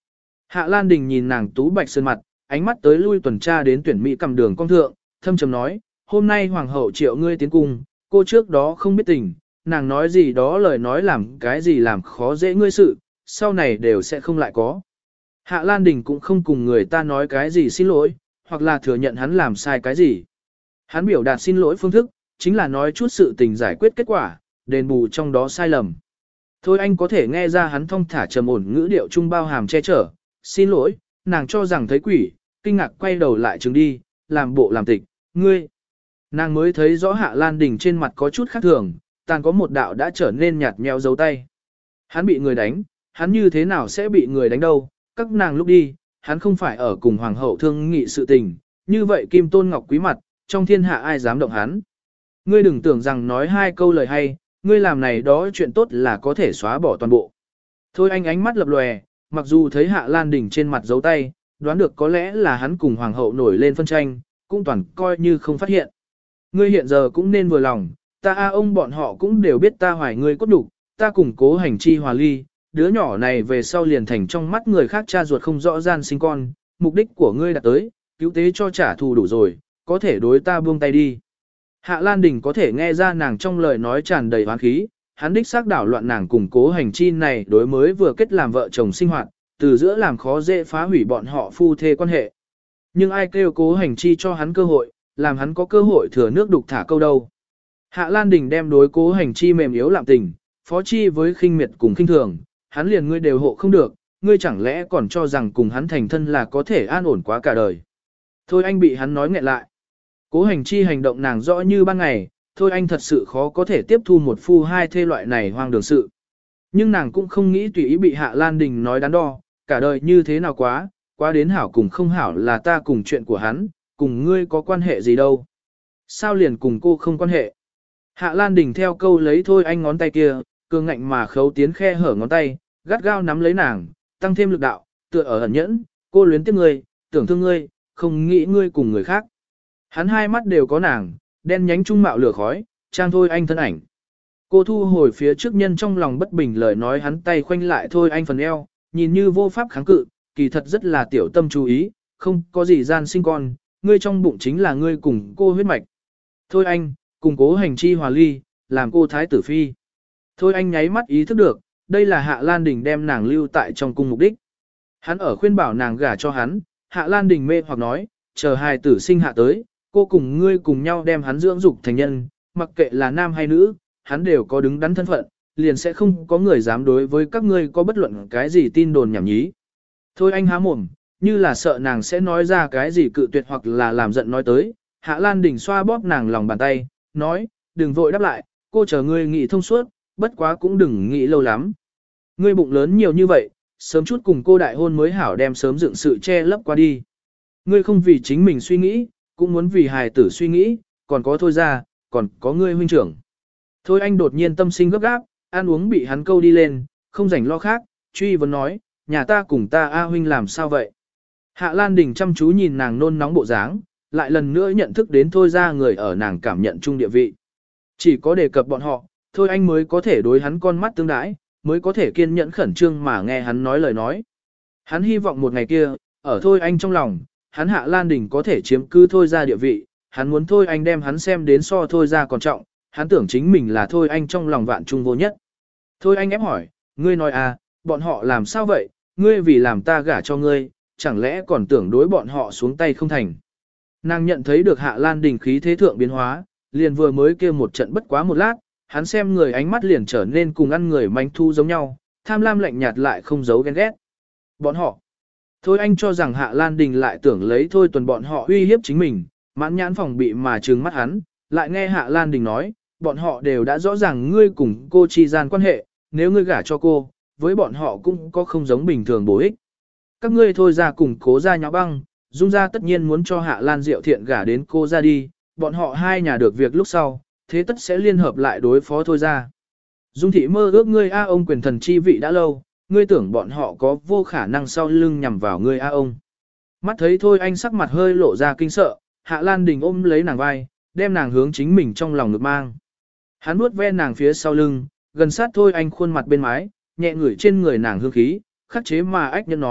Hạ Lan Đình nhìn nàng tú bạch sơn mặt, ánh mắt tới lui tuần tra đến tuyển mỹ cầm đường công thượng, thâm trầm nói, hôm nay hoàng hậu triệu ngươi tiến cung, cô trước đó không biết tình, nàng nói gì đó lời nói làm cái gì làm khó dễ ngươi sự, sau này đều sẽ không lại có. Hạ Lan Đình cũng không cùng người ta nói cái gì xin lỗi, hoặc là thừa nhận hắn làm sai cái gì. Hắn biểu đạt xin lỗi phương thức, chính là nói chút sự tình giải quyết kết quả, đền bù trong đó sai lầm. Thôi anh có thể nghe ra hắn thong thả trầm ổn ngữ điệu trung bao hàm che chở, xin lỗi, nàng cho rằng thấy quỷ, kinh ngạc quay đầu lại trừng đi, làm bộ làm tịch, ngươi. Nàng mới thấy rõ Hạ Lan Đình trên mặt có chút khác thường, tàn có một đạo đã trở nên nhạt nhẽo dấu tay. Hắn bị người đánh, hắn như thế nào sẽ bị người đánh đâu, các nàng lúc đi, hắn không phải ở cùng hoàng hậu thương nghị sự tình, như vậy kim tôn ngọc quý mặt, trong thiên hạ ai dám động hắn. Ngươi đừng tưởng rằng nói hai câu lời hay, ngươi làm này đó chuyện tốt là có thể xóa bỏ toàn bộ. Thôi anh ánh mắt lập lòe, mặc dù thấy Hạ Lan Đình trên mặt dấu tay, đoán được có lẽ là hắn cùng hoàng hậu nổi lên phân tranh, cũng toàn coi như không phát hiện. Ngươi hiện giờ cũng nên vừa lòng, ta a ông bọn họ cũng đều biết ta hoài ngươi cốt đủ, ta cùng cố hành chi hòa ly, đứa nhỏ này về sau liền thành trong mắt người khác cha ruột không rõ gian sinh con, mục đích của ngươi đã tới, cứu tế cho trả thù đủ rồi, có thể đối ta buông tay đi. Hạ Lan Đình có thể nghe ra nàng trong lời nói tràn đầy hoán khí, hắn đích xác đảo loạn nàng cùng cố hành chi này đối mới vừa kết làm vợ chồng sinh hoạt, từ giữa làm khó dễ phá hủy bọn họ phu thê quan hệ. Nhưng ai kêu cố hành chi cho hắn cơ hội, làm hắn có cơ hội thừa nước đục thả câu đâu. Hạ Lan Đình đem đối cố hành chi mềm yếu lạm tình, phó chi với khinh miệt cùng khinh thường, hắn liền ngươi đều hộ không được, ngươi chẳng lẽ còn cho rằng cùng hắn thành thân là có thể an ổn quá cả đời. Thôi anh bị hắn nói nghẹn lại. Cố hành chi hành động nàng rõ như ban ngày, thôi anh thật sự khó có thể tiếp thu một phu hai thê loại này hoang đường sự. Nhưng nàng cũng không nghĩ tùy ý bị Hạ Lan Đình nói đắn đo, cả đời như thế nào quá, quá đến hảo cùng không hảo là ta cùng chuyện của hắn, cùng ngươi có quan hệ gì đâu. Sao liền cùng cô không quan hệ? Hạ Lan Đình theo câu lấy thôi anh ngón tay kia, cường ngạnh mà khấu tiến khe hở ngón tay, gắt gao nắm lấy nàng, tăng thêm lực đạo, tựa ở ẩn nhẫn, cô luyến tiếc ngươi, tưởng thương ngươi, không nghĩ ngươi cùng người khác. Hắn hai mắt đều có nàng, đen nhánh trung mạo lửa khói, trang thôi anh thân ảnh. Cô thu hồi phía trước nhân trong lòng bất bình lời nói hắn tay khoanh lại thôi anh phần eo, nhìn như vô pháp kháng cự, kỳ thật rất là tiểu tâm chú ý, không có gì gian sinh con, ngươi trong bụng chính là ngươi cùng cô huyết mạch. Thôi anh, cùng cố hành chi hòa ly, làm cô thái tử phi. Thôi anh nháy mắt ý thức được, đây là Hạ Lan Đình đem nàng lưu tại trong cung mục đích. Hắn ở khuyên bảo nàng gả cho hắn, Hạ Lan Đình mê hoặc nói, chờ hài tử sinh hạ tới, cô cùng ngươi cùng nhau đem hắn dưỡng dục thành nhân, mặc kệ là nam hay nữ, hắn đều có đứng đắn thân phận, liền sẽ không có người dám đối với các ngươi có bất luận cái gì tin đồn nhảm nhí. Thôi anh há mồm, như là sợ nàng sẽ nói ra cái gì cự tuyệt hoặc là làm giận nói tới, Hạ Lan Đình xoa bóp nàng lòng bàn tay, nói, đừng vội đáp lại, cô chờ ngươi nghĩ thông suốt, bất quá cũng đừng nghĩ lâu lắm. Ngươi bụng lớn nhiều như vậy, sớm chút cùng cô đại hôn mới hảo đem sớm dựng sự che lấp qua đi. Ngươi không vì chính mình suy nghĩ, cũng muốn vì hài tử suy nghĩ, còn có thôi ra, còn có ngươi huynh trưởng. Thôi anh đột nhiên tâm sinh gấp gáp, ăn uống bị hắn câu đi lên, không rảnh lo khác, truy vấn nói, nhà ta cùng ta A huynh làm sao vậy? Hạ Lan Đình chăm chú nhìn nàng nôn nóng bộ dáng, lại lần nữa nhận thức đến thôi ra người ở nàng cảm nhận chung địa vị. Chỉ có đề cập bọn họ, thôi anh mới có thể đối hắn con mắt tương đãi, mới có thể kiên nhẫn khẩn trương mà nghe hắn nói lời nói. Hắn hy vọng một ngày kia, ở thôi anh trong lòng, hắn Hạ Lan Đình có thể chiếm cứ thôi ra địa vị, hắn muốn thôi anh đem hắn xem đến so thôi ra còn trọng, hắn tưởng chính mình là thôi anh trong lòng vạn trung vô nhất. Thôi anh ép hỏi, ngươi nói à, bọn họ làm sao vậy, ngươi vì làm ta gả cho ngươi, chẳng lẽ còn tưởng đối bọn họ xuống tay không thành. Nàng nhận thấy được Hạ Lan Đình khí thế thượng biến hóa, liền vừa mới kêu một trận bất quá một lát, hắn xem người ánh mắt liền trở nên cùng ăn người manh thu giống nhau, tham lam lạnh nhạt lại không giấu ghen ghét. Bọn họ. Thôi anh cho rằng Hạ Lan Đình lại tưởng lấy thôi tuần bọn họ uy hiếp chính mình, mãn nhãn phòng bị mà trừng mắt hắn, lại nghe Hạ Lan Đình nói, bọn họ đều đã rõ ràng ngươi cùng cô chi gian quan hệ, nếu ngươi gả cho cô, với bọn họ cũng có không giống bình thường bổ ích. Các ngươi thôi ra cùng cố ra nháo băng, Dung ra tất nhiên muốn cho Hạ Lan Diệu Thiện gả đến cô ra đi, bọn họ hai nhà được việc lúc sau, thế tất sẽ liên hợp lại đối phó thôi ra. Dung thị mơ ước ngươi A ông quyền thần chi vị đã lâu, ngươi tưởng bọn họ có vô khả năng sau lưng nhằm vào ngươi A ông. Mắt thấy thôi anh sắc mặt hơi lộ ra kinh sợ, Hạ Lan Đình ôm lấy nàng vai, đem nàng hướng chính mình trong lòng ngực mang. Hắn nuốt ve nàng phía sau lưng, gần sát thôi anh khuôn mặt bên mái, nhẹ ngửi trên người nàng hương khí, khắc chế mà ách nhân nói,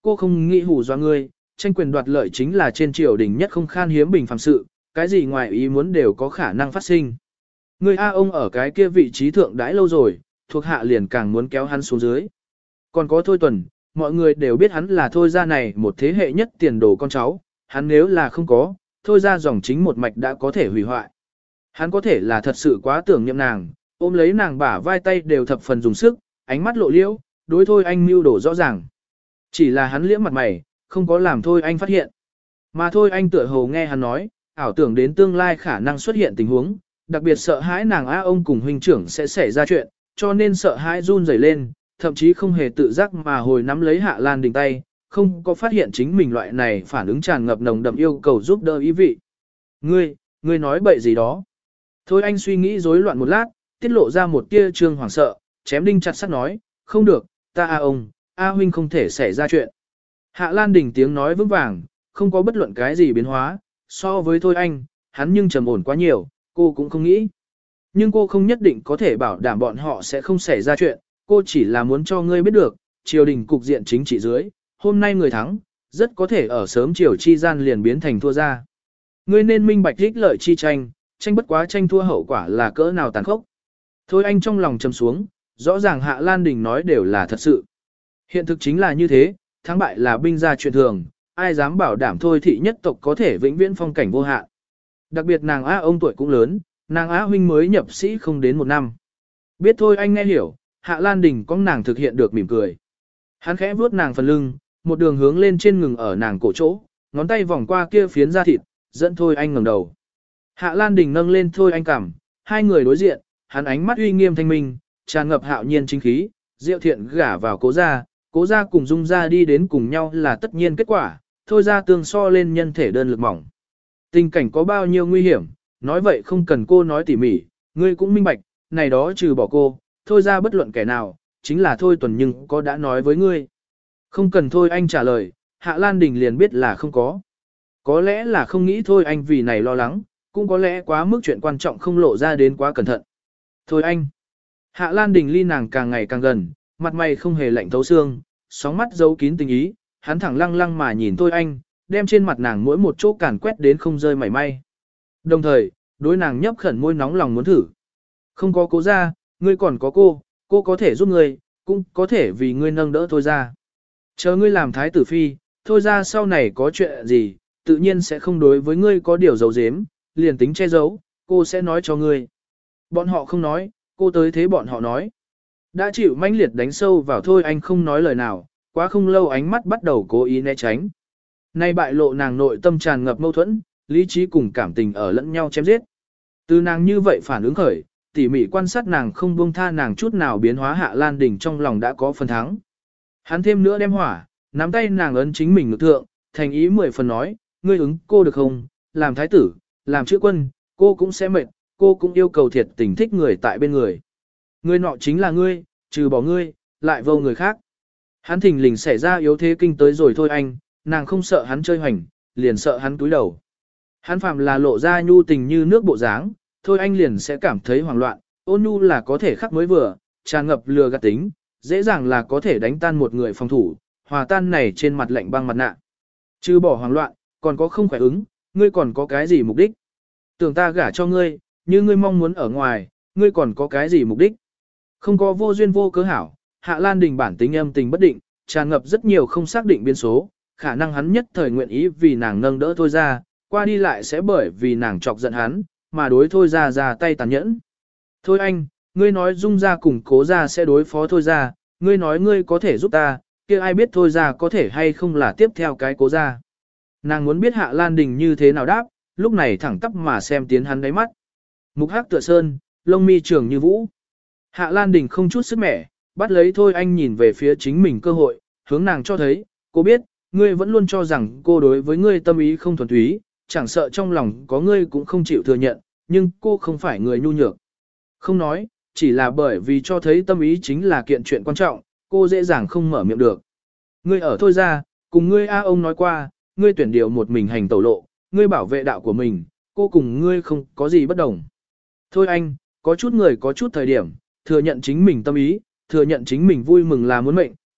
cô không nghĩ hù dọa ngươi, tranh quyền đoạt lợi chính là trên triều đình nhất không khan hiếm bình phàm sự, cái gì ngoài ý muốn đều có khả năng phát sinh. Ngươi A ông ở cái kia vị trí thượng đãi lâu rồi, thuộc hạ liền càng muốn kéo hắn xuống dưới. Còn có Thôi Tuần, mọi người đều biết hắn là Thôi gia này một thế hệ nhất tiền đồ con cháu, hắn nếu là không có, Thôi gia dòng chính một mạch đã có thể hủy hoại. Hắn có thể là thật sự quá tưởng niệm nàng, ôm lấy nàng bả vai tay đều thập phần dùng sức, ánh mắt lộ liễu, đối Thôi Anh mưu đổ rõ ràng. Chỉ là hắn liễm mặt mày, không có làm Thôi Anh phát hiện. Mà Thôi Anh tựa hồ nghe hắn nói, ảo tưởng đến tương lai khả năng xuất hiện tình huống, đặc biệt sợ hãi nàng A ông cùng huynh trưởng sẽ xảy ra chuyện, cho nên sợ hãi run rẩy lên, thậm chí không hề tự giác mà hồi nắm lấy Hạ Lan Đình tay, không có phát hiện chính mình loại này phản ứng tràn ngập nồng đậm yêu cầu giúp đỡ ý vị. Ngươi, ngươi nói bậy gì đó. Thôi anh suy nghĩ rối loạn một lát, tiết lộ ra một tia trương hoảng sợ, chém đinh chặt sắt nói, không được, ta A ông, A huynh không thể xảy ra chuyện. Hạ Lan Đình tiếng nói vững vàng, không có bất luận cái gì biến hóa, so với Thôi anh, hắn nhưng trầm ổn quá nhiều, cô cũng không nghĩ. Nhưng cô không nhất định có thể bảo đảm bọn họ sẽ không xảy ra chuyện, cô chỉ là muốn cho ngươi biết được, triều đình cục diện chính trị dưới, hôm nay người thắng, rất có thể ở sớm chiều chi gian liền biến thành thua ra. Ngươi nên minh bạch ích lợi chi tranh, tranh bất quá tranh thua hậu quả là cỡ nào tàn khốc. Thôi anh trong lòng trầm xuống, rõ ràng Hạ Lan Đình nói đều là thật sự. Hiện thực chính là như thế, thắng bại là binh gia chuyện thường, ai dám bảo đảm Thôi thị nhất tộc có thể vĩnh viễn phong cảnh vô hạn. Đặc biệt nàng Á ông tuổi cũng lớn, nàng Á huynh mới nhập sĩ không đến một năm. Biết Thôi anh nghe hiểu, Hạ Lan Đình có nàng thực hiện được mỉm cười. Hắn khẽ vuốt nàng phần lưng, một đường hướng lên trên ngừng ở nàng cổ chỗ, ngón tay vòng qua kia phiến da thịt, dẫn Thôi anh ngẩng đầu. Hạ Lan Đình nâng lên Thôi anh cằm, hai người đối diện, hắn ánh mắt uy nghiêm thanh minh, tràn ngập hạo nhiên chính khí, Diệu Thiện gả vào Cố gia, Cố gia cùng Dung gia đi đến cùng nhau là tất nhiên kết quả, Thôi gia tương so lên nhân thể đơn lực mỏng. Tình cảnh có bao nhiêu nguy hiểm, nói vậy không cần cô nói tỉ mỉ, ngươi cũng minh bạch, này đó trừ bỏ cô, Thôi gia bất luận kẻ nào, chính là Thôi Tuần nhưng có đã nói với ngươi. Không cần Thôi anh trả lời, Hạ Lan Đình liền biết là không có. Có lẽ là không nghĩ Thôi anh vì này lo lắng, cũng có lẽ quá mức chuyện quan trọng không lộ ra đến quá cẩn thận. Thôi anh. Hạ Lan Đình ly nàng càng ngày càng gần, mặt mày không hề lạnh thấu xương, sóng mắt giấu kín tình ý, hắn thẳng lăng lăng mà nhìn Thôi anh, đem trên mặt nàng mỗi một chỗ càn quét đến không rơi mảy may. Đồng thời, đối nàng nhấp khẩn môi nóng lòng muốn thử. Không có Cố gia, ngươi còn có cô, cô có thể giúp ngươi, cũng có thể vì ngươi nâng đỡ Thôi gia. Chờ ngươi làm thái tử phi, Thôi gia sau này có chuyện gì, tự nhiên sẽ không đối với ngươi có điều giấu giếm, liền tính che giấu, cô sẽ nói cho ngươi. Bọn họ không nói, cô tới thế bọn họ nói. Đã chịu mãnh liệt đánh sâu vào Thôi anh không nói lời nào, quá không lâu ánh mắt bắt đầu cố ý né tránh. Nay bại lộ nàng nội tâm tràn ngập mâu thuẫn, lý trí cùng cảm tình ở lẫn nhau chém giết. Từ nàng như vậy phản ứng khởi, tỉ mỉ quan sát nàng không buông tha nàng chút nào biến hóa Hạ Lan Đình trong lòng đã có phần thắng. Hắn thêm nữa đem hỏa, nắm tay nàng ấn chính mình ngực thượng, thành ý mười phần nói, ngươi ứng cô được không, làm thái tử, làm chữ quân, cô cũng sẽ mệt, cô cũng yêu cầu thiệt tình thích người tại bên người. Người nọ chính là ngươi, trừ bỏ ngươi, lại vô người khác. Hắn thình lình xảy ra yếu thế kinh tới rồi thôi anh, nàng không sợ hắn chơi hoành, liền sợ hắn túi đầu. Hắn phạm là lộ ra nhu tình như nước bộ dáng, thôi anh liền sẽ cảm thấy hoảng loạn, ôn nhu là có thể khắc mới vừa, tràn ngập lừa gạt tính, dễ dàng là có thể đánh tan một người phòng thủ, hòa tan này trên mặt lạnh băng mặt nạ. Trừ bỏ hoảng loạn, còn có không khỏe ứng, ngươi còn có cái gì mục đích? Tưởng ta gả cho ngươi, như ngươi mong muốn ở ngoài, ngươi còn có cái gì mục đích? Không có vô duyên vô cớ hảo, Hạ Lan Đình bản tính âm tình bất định, tràn ngập rất nhiều không xác định biến số, khả năng hắn nhất thời nguyện ý vì nàng nâng đỡ thôi ra, qua đi lại sẽ bởi vì nàng chọc giận hắn, mà đối thôi ra ra tay tàn nhẫn. Thôi anh, ngươi nói Dung ra cùng Cố ra sẽ đối phó thôi ra, ngươi nói ngươi có thể giúp ta, kia ai biết thôi ra có thể hay không là tiếp theo cái Cố ra. Nàng muốn biết Hạ Lan Đình như thế nào đáp, lúc này thẳng tắp mà xem tiến hắn đáy mắt. Mục hắc tựa sơn, lông mi trường như vũ. Hạ Lan Đình không chút sức mẻ, bắt lấy thôi anh nhìn về phía chính mình cơ hội, hướng nàng cho thấy, cô biết, ngươi vẫn luôn cho rằng cô đối với ngươi tâm ý không thuần túy, chẳng sợ trong lòng có ngươi cũng không chịu thừa nhận, nhưng cô không phải người nhu nhược. Không nói, chỉ là bởi vì cho thấy tâm ý chính là kiện chuyện quan trọng, cô dễ dàng không mở miệng được. Ngươi ở thôi ra, cùng ngươi A ông nói qua, ngươi tuyển điều một mình hành tẩu lộ, ngươi bảo vệ đạo của mình, cô cùng ngươi không có gì bất đồng. Thôi anh, có chút người có chút thời điểm, thừa nhận chính mình tâm ý, thừa nhận chính mình vui mừng là muốn mệnh,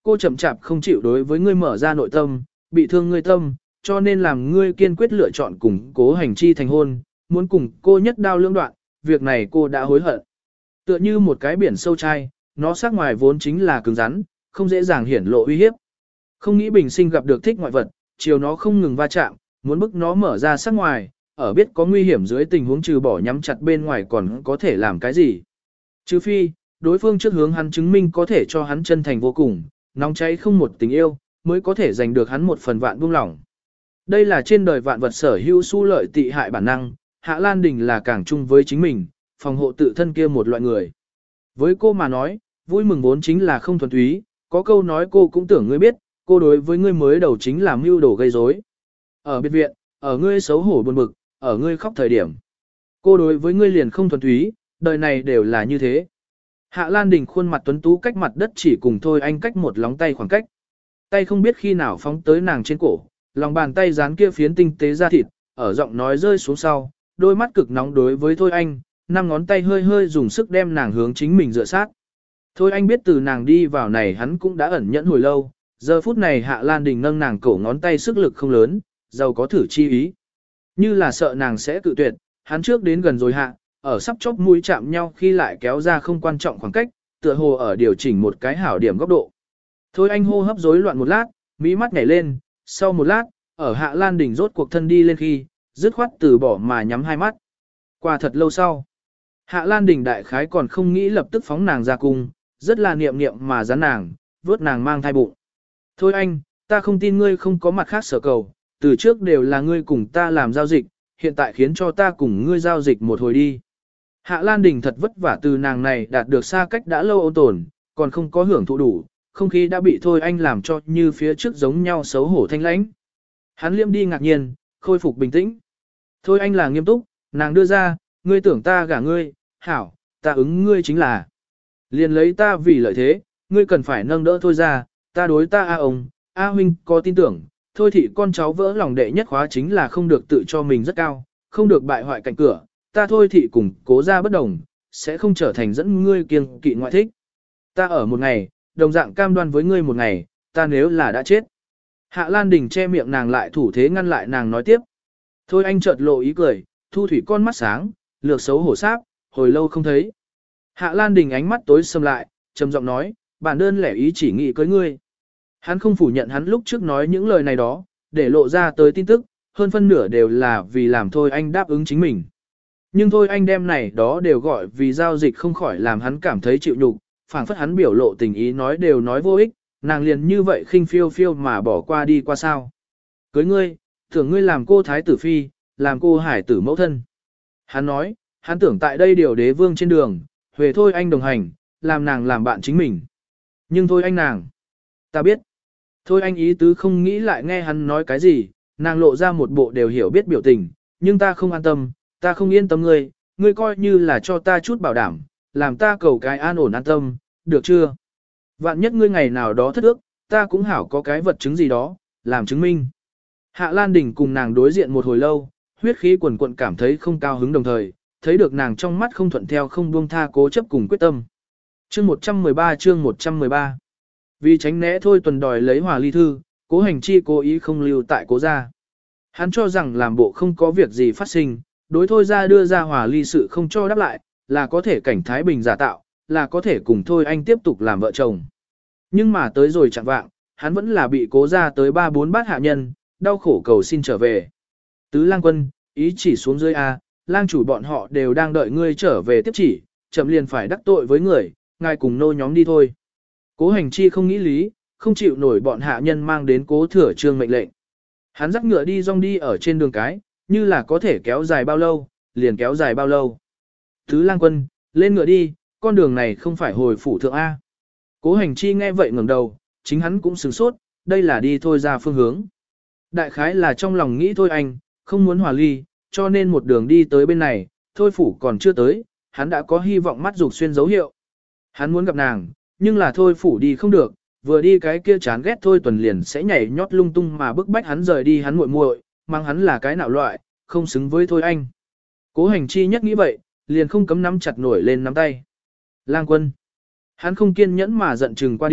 cô chậm chạp không chịu đối với ngươi mở ra nội tâm, bị thương ngươi tâm, cho nên làm ngươi kiên quyết lựa chọn cùng Cố Hành Chi thành hôn, muốn cùng cô nhất đao lưỡng đoạn, việc này cô đã hối hận. Tựa như một cái biển sâu chai, nó sắc ngoài vốn chính là cứng rắn, không dễ dàng hiển lộ uy hiếp. Không nghĩ bình sinh gặp được thích ngoại vật, chiều nó không ngừng va chạm, muốn bức nó mở ra sắc ngoài, ở biết có nguy hiểm dưới tình huống trừ bỏ nhắm chặt bên ngoài còn có thể làm cái gì. Trừ phi, đối phương trước hướng hắn chứng minh có thể cho hắn chân thành vô cùng, nóng cháy không một tình yêu, mới có thể giành được hắn một phần vạn buông lỏng. Đây là trên đời vạn vật sở hữu su lợi tị hại bản năng, Hạ Lan Đình là càng chung với chính mình, phòng hộ tự thân kia một loại người. Với cô mà nói, vui mừng vốn chính là không thuần túy, có câu nói cô cũng tưởng ngươi biết, cô đối với ngươi mới đầu chính là mưu đồ gây rối. Ở biệt viện, ở ngươi xấu hổ buồn bực, ở ngươi khóc thời điểm. Cô đối với ngươi liền không thuần túy, đời này đều là như thế. Hạ Lan Đình khuôn mặt tuấn tú cách mặt đất chỉ cùng Thôi Anh cách một lóng tay khoảng cách. Tay không biết khi nào phóng tới nàng trên cổ, lòng bàn tay dán kia phiến tinh tế da thịt, ở giọng nói rơi xuống sau, đôi mắt cực nóng đối với Thôi Anh, năm ngón tay hơi hơi dùng sức đem nàng hướng chính mình dựa sát. Thôi Anh biết từ nàng đi vào này hắn cũng đã ẩn nhẫn hồi lâu, giờ phút này Hạ Lan Đình nâng nàng cổ ngón tay sức lực không lớn, giàu có thử chi ý. Như là sợ nàng sẽ cự tuyệt, hắn trước đến gần rồi hạ, ở sắp chóp mũi chạm nhau khi lại kéo ra không quan trọng khoảng cách, tựa hồ ở điều chỉnh một cái hảo điểm góc độ. Thôi Anh hô hấp rối loạn một lát, mỹ mắt nhảy lên, sau một lát, ở Hạ Lan Đình rốt cuộc thân đi lên khi, dứt khoát từ bỏ mà nhắm hai mắt. Qua thật lâu sau, Hạ Lan Đình đại khái còn không nghĩ lập tức phóng nàng ra cung, rất là niệm niệm mà dán nàng, vớt nàng mang thai bụng. Thôi anh, ta không tin ngươi không có mặt khác sở cầu, từ trước đều là ngươi cùng ta làm giao dịch, hiện tại khiến cho ta cùng ngươi giao dịch một hồi đi. Hạ Lan Đình thật vất vả từ nàng này đạt được xa cách đã lâu ôn tồn, còn không có hưởng thụ đủ, không khí đã bị Thôi Anh làm cho như phía trước giống nhau xấu hổ thanh lãnh. Hắn liêm đi ngạc nhiên, khôi phục bình tĩnh. Thôi Anh là nghiêm túc, nàng đưa ra, ngươi tưởng ta gả ngươi, hảo, ta ứng ngươi chính là. Liền lấy ta vì lợi thế, ngươi cần phải nâng đỡ Thôi ra, ta đối ta A ông, A huynh có tin tưởng, Thôi thị con cháu vỡ lòng đệ nhất khóa chính là không được tự cho mình rất cao, không được bại hoại cạnh cửa, ta Thôi thị cùng cố ra bất đồng, sẽ không trở thành dẫn ngươi kiêng kỵ ngoại thích. Ta ở một ngày, đồng dạng cam đoan với ngươi một ngày, ta nếu là đã chết. Hạ Lan Đình che miệng nàng lại thủ thế ngăn lại nàng nói tiếp. Thôi anh chợt lộ ý cười, thu thủy con mắt sáng, lược xấu hổ sáp, hồi lâu không thấy. Hạ Lan Đình ánh mắt tối sầm lại, trầm giọng nói, bản đơn lẻ ý chỉ nghĩ cưới ngươi. Hắn không phủ nhận hắn lúc trước nói những lời này đó, để lộ ra tới tin tức, hơn phân nửa đều là vì làm Thôi Anh đáp ứng chính mình. Nhưng Thôi Anh đem này đó đều gọi vì giao dịch không khỏi làm hắn cảm thấy chịu nhục, phảng phất hắn biểu lộ tình ý nói đều nói vô ích, nàng liền như vậy khinh phiêu phiêu mà bỏ qua đi qua sao. Cưới ngươi, tưởng ngươi làm cô thái tử phi, làm cô hải tử mẫu thân. Hắn nói, hắn tưởng tại đây điều đế vương trên đường, Huệ Thôi Anh đồng hành, làm nàng làm bạn chính mình. Nhưng Thôi Anh nàng, ta biết. Thôi Anh ý tứ không nghĩ lại nghe hắn nói cái gì, nàng lộ ra một bộ đều hiểu biết biểu tình, nhưng ta không an tâm, ta không yên tâm ngươi, ngươi coi như là cho ta chút bảo đảm, làm ta cầu cái an ổn an tâm, được chưa? Vạn nhất ngươi ngày nào đó thất ước, ta cũng hảo có cái vật chứng gì đó, làm chứng minh. Hạ Lan Đình cùng nàng đối diện một hồi lâu, huyết khí quần quận cảm thấy không cao hứng đồng thời, thấy được nàng trong mắt không thuận theo không buông tha cố chấp cùng quyết tâm. Chương một trăm mười ba chương một trăm mười ba Vì tránh né Thôi Tuần đòi lấy hòa ly thư, Cố Hành Chi cố ý không lưu tại cố gia. Hắn cho rằng làm bộ không có việc gì phát sinh, đối Thôi ra đưa ra hòa ly sự không cho đáp lại, là có thể cảnh Thái Bình giả tạo, là có thể cùng Thôi Anh tiếp tục làm vợ chồng. Nhưng mà tới rồi chẳng vạng, hắn vẫn là bị cố ra tới ba bốn bát hạ nhân, đau khổ cầu xin trở về. Tứ lang quân, ý chỉ xuống dưới A, lang chủ bọn họ đều đang đợi ngươi trở về tiếp chỉ, chậm liền phải đắc tội với người, ngài cùng nô nhóm đi thôi. Cố Hành Chi không nghĩ lý, không chịu nổi bọn hạ nhân mang đến cố thừa trương mệnh lệnh. Hắn dắt ngựa đi rong đi ở trên đường cái, như là có thể kéo dài bao lâu, liền kéo dài bao lâu. Tứ lang quân, lên ngựa đi, con đường này không phải hồi phủ thượng A. Cố Hành Chi nghe vậy ngẩng đầu, chính hắn cũng sửng sốt, đây là đi thôi ra phương hướng. Đại khái là trong lòng nghĩ thôi anh, không muốn hòa ly, cho nên một đường đi tới bên này, thôi phủ còn chưa tới, hắn đã có hy vọng mắt dục xuyên dấu hiệu. Hắn muốn gặp nàng, nhưng là thôi phủ đi không được, vừa đi cái kia chán ghét thôi tuần liền sẽ nhảy nhót lung tung mà bức bách hắn rời đi hắn muội muội, mang hắn là cái nạo loại, không xứng với thôi anh. Cố Hành Chi nhất nghĩ vậy, liền không cấm nắm chặt nổi lên nắm tay. Lang quân. Hắn không kiên nhẫn mà giận chừng qua đi,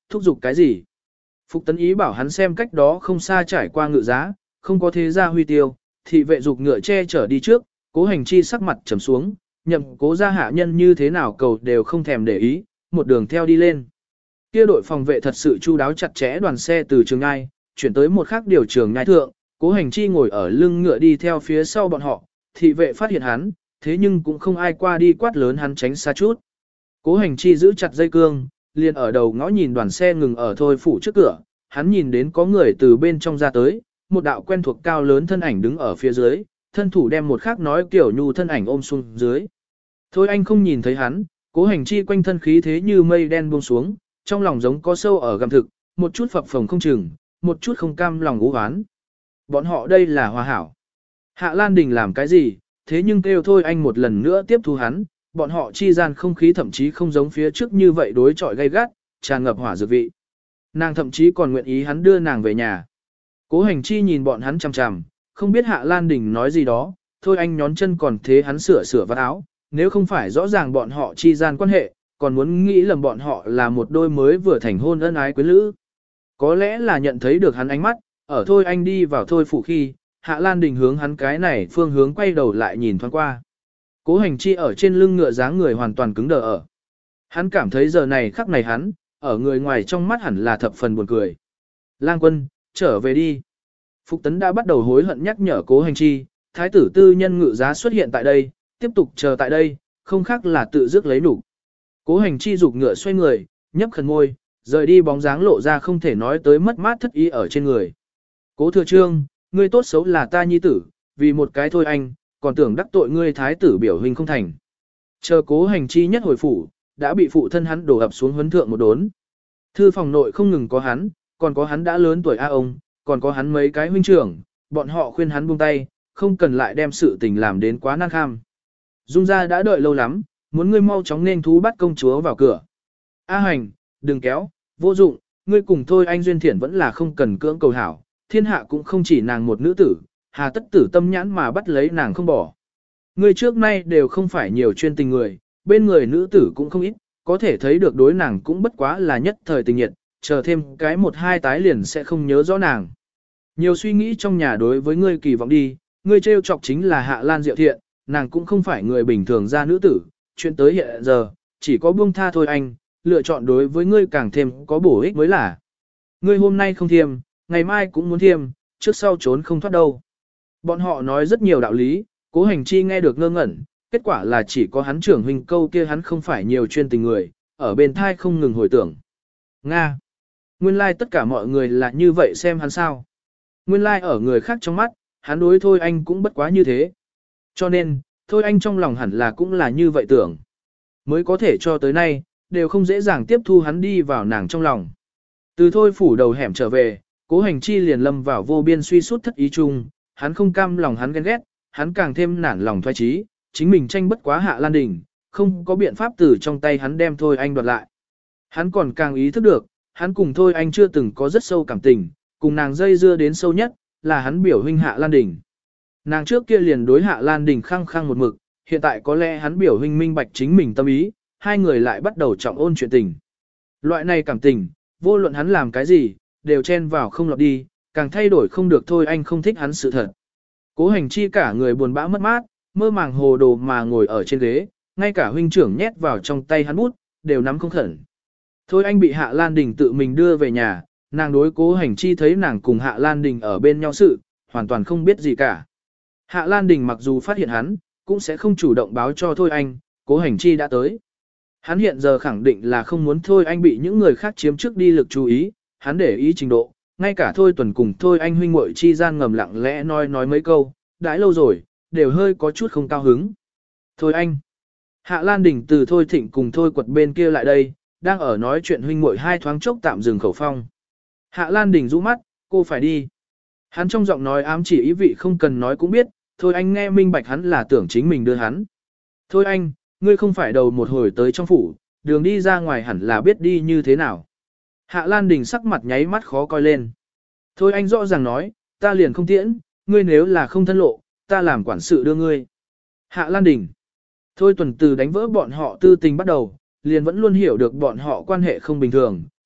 thúc giục cái gì. Phục Tấn ý bảo hắn xem cách đó không xa trải qua ngựa giá, không có thế gia huy tiêu, thị vệ dục ngựa che chở đi trước, Cố Hành Chi sắc mặt trầm xuống, nhậm Cố gia hạ nhân như thế nào cầu đều không thèm để ý, một đường theo đi lên. Kia đội phòng vệ thật sự chu đáo chặt chẽ đoàn xe từ trường ngai, chuyển tới một khác điều trường ngai thượng, Cố Hành Chi ngồi ở lưng ngựa đi theo phía sau bọn họ, thị vệ phát hiện hắn, thế nhưng cũng không ai qua đi quát lớn hắn tránh xa chút. Cố Hành Chi giữ chặt dây cương, liền ở đầu ngõ nhìn đoàn xe ngừng ở thôi phủ trước cửa, hắn nhìn đến có người từ bên trong ra tới, một đạo quen thuộc cao lớn thân ảnh đứng ở phía dưới, thân thủ đem một khác nói kiểu nhu thân ảnh ôm xuống dưới. Thôi anh không nhìn thấy hắn, Cố Hành Chi quanh thân khí thế như mây đen buông xuống, trong lòng giống có sâu ở gầm thực, một chút phập phồng không chừng, một chút không cam lòng ú oán. Bọn họ đây là hòa hảo. Hạ Lan Đình làm cái gì, thế nhưng kêu thôi anh một lần nữa tiếp thu hắn, bọn họ chi gian không khí thậm chí không giống phía trước như vậy đối chọi gay gắt, tràn ngập hỏa dược vị. Nàng thậm chí còn nguyện ý hắn đưa nàng về nhà. Cố Hành Chi nhìn bọn hắn chằm chằm, không biết Hạ Lan Đình nói gì đó, thôi anh nhón chân còn thế hắn sửa sửa vạt áo, nếu không phải rõ ràng bọn họ chi gian quan hệ, còn muốn nghĩ lầm bọn họ là một đôi mới vừa thành hôn ân ái quyến lữ. Có lẽ là nhận thấy được hắn ánh mắt, ở thôi anh đi vào thôi phủ khi, Hạ Lan Đình hướng hắn cái này phương hướng quay đầu lại nhìn thoáng qua. Cố Hành Chi ở trên lưng ngựa dáng người hoàn toàn cứng đờ ở. Hắn cảm thấy giờ này khắc này hắn, ở người ngoài trong mắt hẳn là thập phần buồn cười. Lang Quân, trở về đi. Phục Tấn đã bắt đầu hối hận nhắc nhở Cố Hành Chi, thái tử tư nhân ngự giá xuất hiện tại đây, tiếp tục chờ tại đây, không khác là tự dứt lấy đủ. Cố Hành Chi giục ngựa xoay người, nhấp khẩn môi, rời đi bóng dáng lộ ra không thể nói tới mất mát thất ý ở trên người. Cố Thừa Trương, ngươi tốt xấu là ta nhi tử, vì một cái thôi anh, còn tưởng đắc tội ngươi thái tử biểu hình không thành. Chờ Cố Hành Chi nhất hồi phủ, đã bị phụ thân hắn đổ ập xuống huấn thượng một đốn. Thư phòng nội không ngừng có hắn, còn có hắn đã lớn tuổi a ông, còn có hắn mấy cái huynh trưởng, bọn họ khuyên hắn buông tay, không cần lại đem sự tình làm đến quá năng kham. Dung gia đã đợi lâu lắm, muốn ngươi mau chóng nên thú bắt công chúa vào cửa. A Hành, đừng kéo, vô dụng, ngươi cùng thôi anh duyên thiện vẫn là không cần cưỡng cầu hảo, thiên hạ cũng không chỉ nàng một nữ tử, hà tất tử tâm nhãn mà bắt lấy nàng không bỏ. Ngươi trước nay đều không phải nhiều chuyên tình người, bên người nữ tử cũng không ít, có thể thấy được đối nàng cũng bất quá là nhất thời tình nhiệt, chờ thêm cái một hai tái liền sẽ không nhớ rõ nàng. Nhiều suy nghĩ trong nhà đối với ngươi kỳ vọng đi, ngươi trêu chọc chính là Hạ Lan Diệu Thiện, nàng cũng không phải người bình thường ra nữ tử, chuyện tới hiện giờ, chỉ có buông tha thôi anh, lựa chọn đối với ngươi càng thêm có bổ ích mới là. Ngươi hôm nay không thiêm, ngày mai cũng muốn thiêm, trước sau trốn không thoát đâu. Bọn họ nói rất nhiều đạo lý, Cố Hành Chi nghe được ngơ ngẩn, kết quả là chỉ có hắn trưởng huynh câu kia hắn không phải nhiều chuyên tình người, ở bên thai không ngừng hồi tưởng. Nga! Nguyên lai like tất cả mọi người là như vậy xem hắn sao. Nguyên lai like ở người khác trong mắt, hắn đối thôi anh cũng bất quá như thế. Cho nên, thôi anh trong lòng hẳn là cũng là như vậy tưởng. Mới có thể cho tới nay, đều không dễ dàng tiếp thu hắn đi vào nàng trong lòng. Từ thôi phủ đầu hẻm trở về, Cố Hành Chi liền lâm vào vô biên suy sút thất ý chung, hắn không cam lòng hắn ghen ghét, hắn càng thêm nản lòng thoái trí, chính mình tranh bất quá Hạ Lan Đình, không có biện pháp từ trong tay hắn đem thôi anh đoạt lại. Hắn còn càng ý thức được, hắn cùng thôi anh chưa từng có rất sâu cảm tình, cùng nàng dây dưa đến sâu nhất, là hắn biểu huynh Hạ Lan Đình. Nàng trước kia liền đối Hạ Lan Đình khăng khăng một mực, hiện tại có lẽ hắn biểu huynh minh bạch chính mình tâm ý, hai người lại bắt đầu trọng ôn chuyện tình. Loại này cảm tình, vô luận hắn làm cái gì, đều chen vào không lọt đi, càng thay đổi không được thôi anh không thích hắn sự thật. Cố Hành Chi cả người buồn bã mất mát, mơ màng hồ đồ mà ngồi ở trên ghế, ngay cả huynh trưởng nhét vào trong tay hắn bút, đều nắm không khẩn. Thôi anh bị Hạ Lan Đình tự mình đưa về nhà, nàng đối Cố Hành Chi thấy nàng cùng Hạ Lan Đình ở bên nhau sự, hoàn toàn không biết gì cả. Hạ Lan Đình mặc dù phát hiện hắn, cũng sẽ không chủ động báo cho Thôi anh, Cố Hành Chi đã tới. Hắn hiện giờ khẳng định là không muốn Thôi anh bị những người khác chiếm trước đi lực chú ý, hắn để ý trình độ, ngay cả Thôi Tuần cùng Thôi anh huynh muội chi gian ngầm lặng lẽ nói nói mấy câu, đãi lâu rồi, đều hơi có chút không cao hứng. Thôi anh. Hạ Lan Đình từ Thôi Thịnh cùng Thôi Quật bên kia lại đây, đang ở nói chuyện huynh muội hai thoáng chốc tạm dừng khẩu phong. Hạ Lan Đình rũ mắt, cô phải đi. Hắn trong giọng nói ám chỉ ý vị không cần nói cũng biết, thôi anh nghe minh bạch hắn là tưởng chính mình đưa hắn. Thôi anh, ngươi không phải đầu một hồi tới trong phủ, đường đi ra ngoài hẳn là biết đi như thế nào. Hạ Lan Đình sắc mặt nháy mắt khó coi lên. Thôi anh rõ ràng nói, ta liền không tiễn, ngươi nếu là không thân lộ, ta làm quản sự đưa ngươi. Hạ Lan Đình. Thôi Tuần từ đánh vỡ bọn họ tư tình bắt đầu, liền vẫn luôn hiểu được bọn họ quan hệ không bình thường,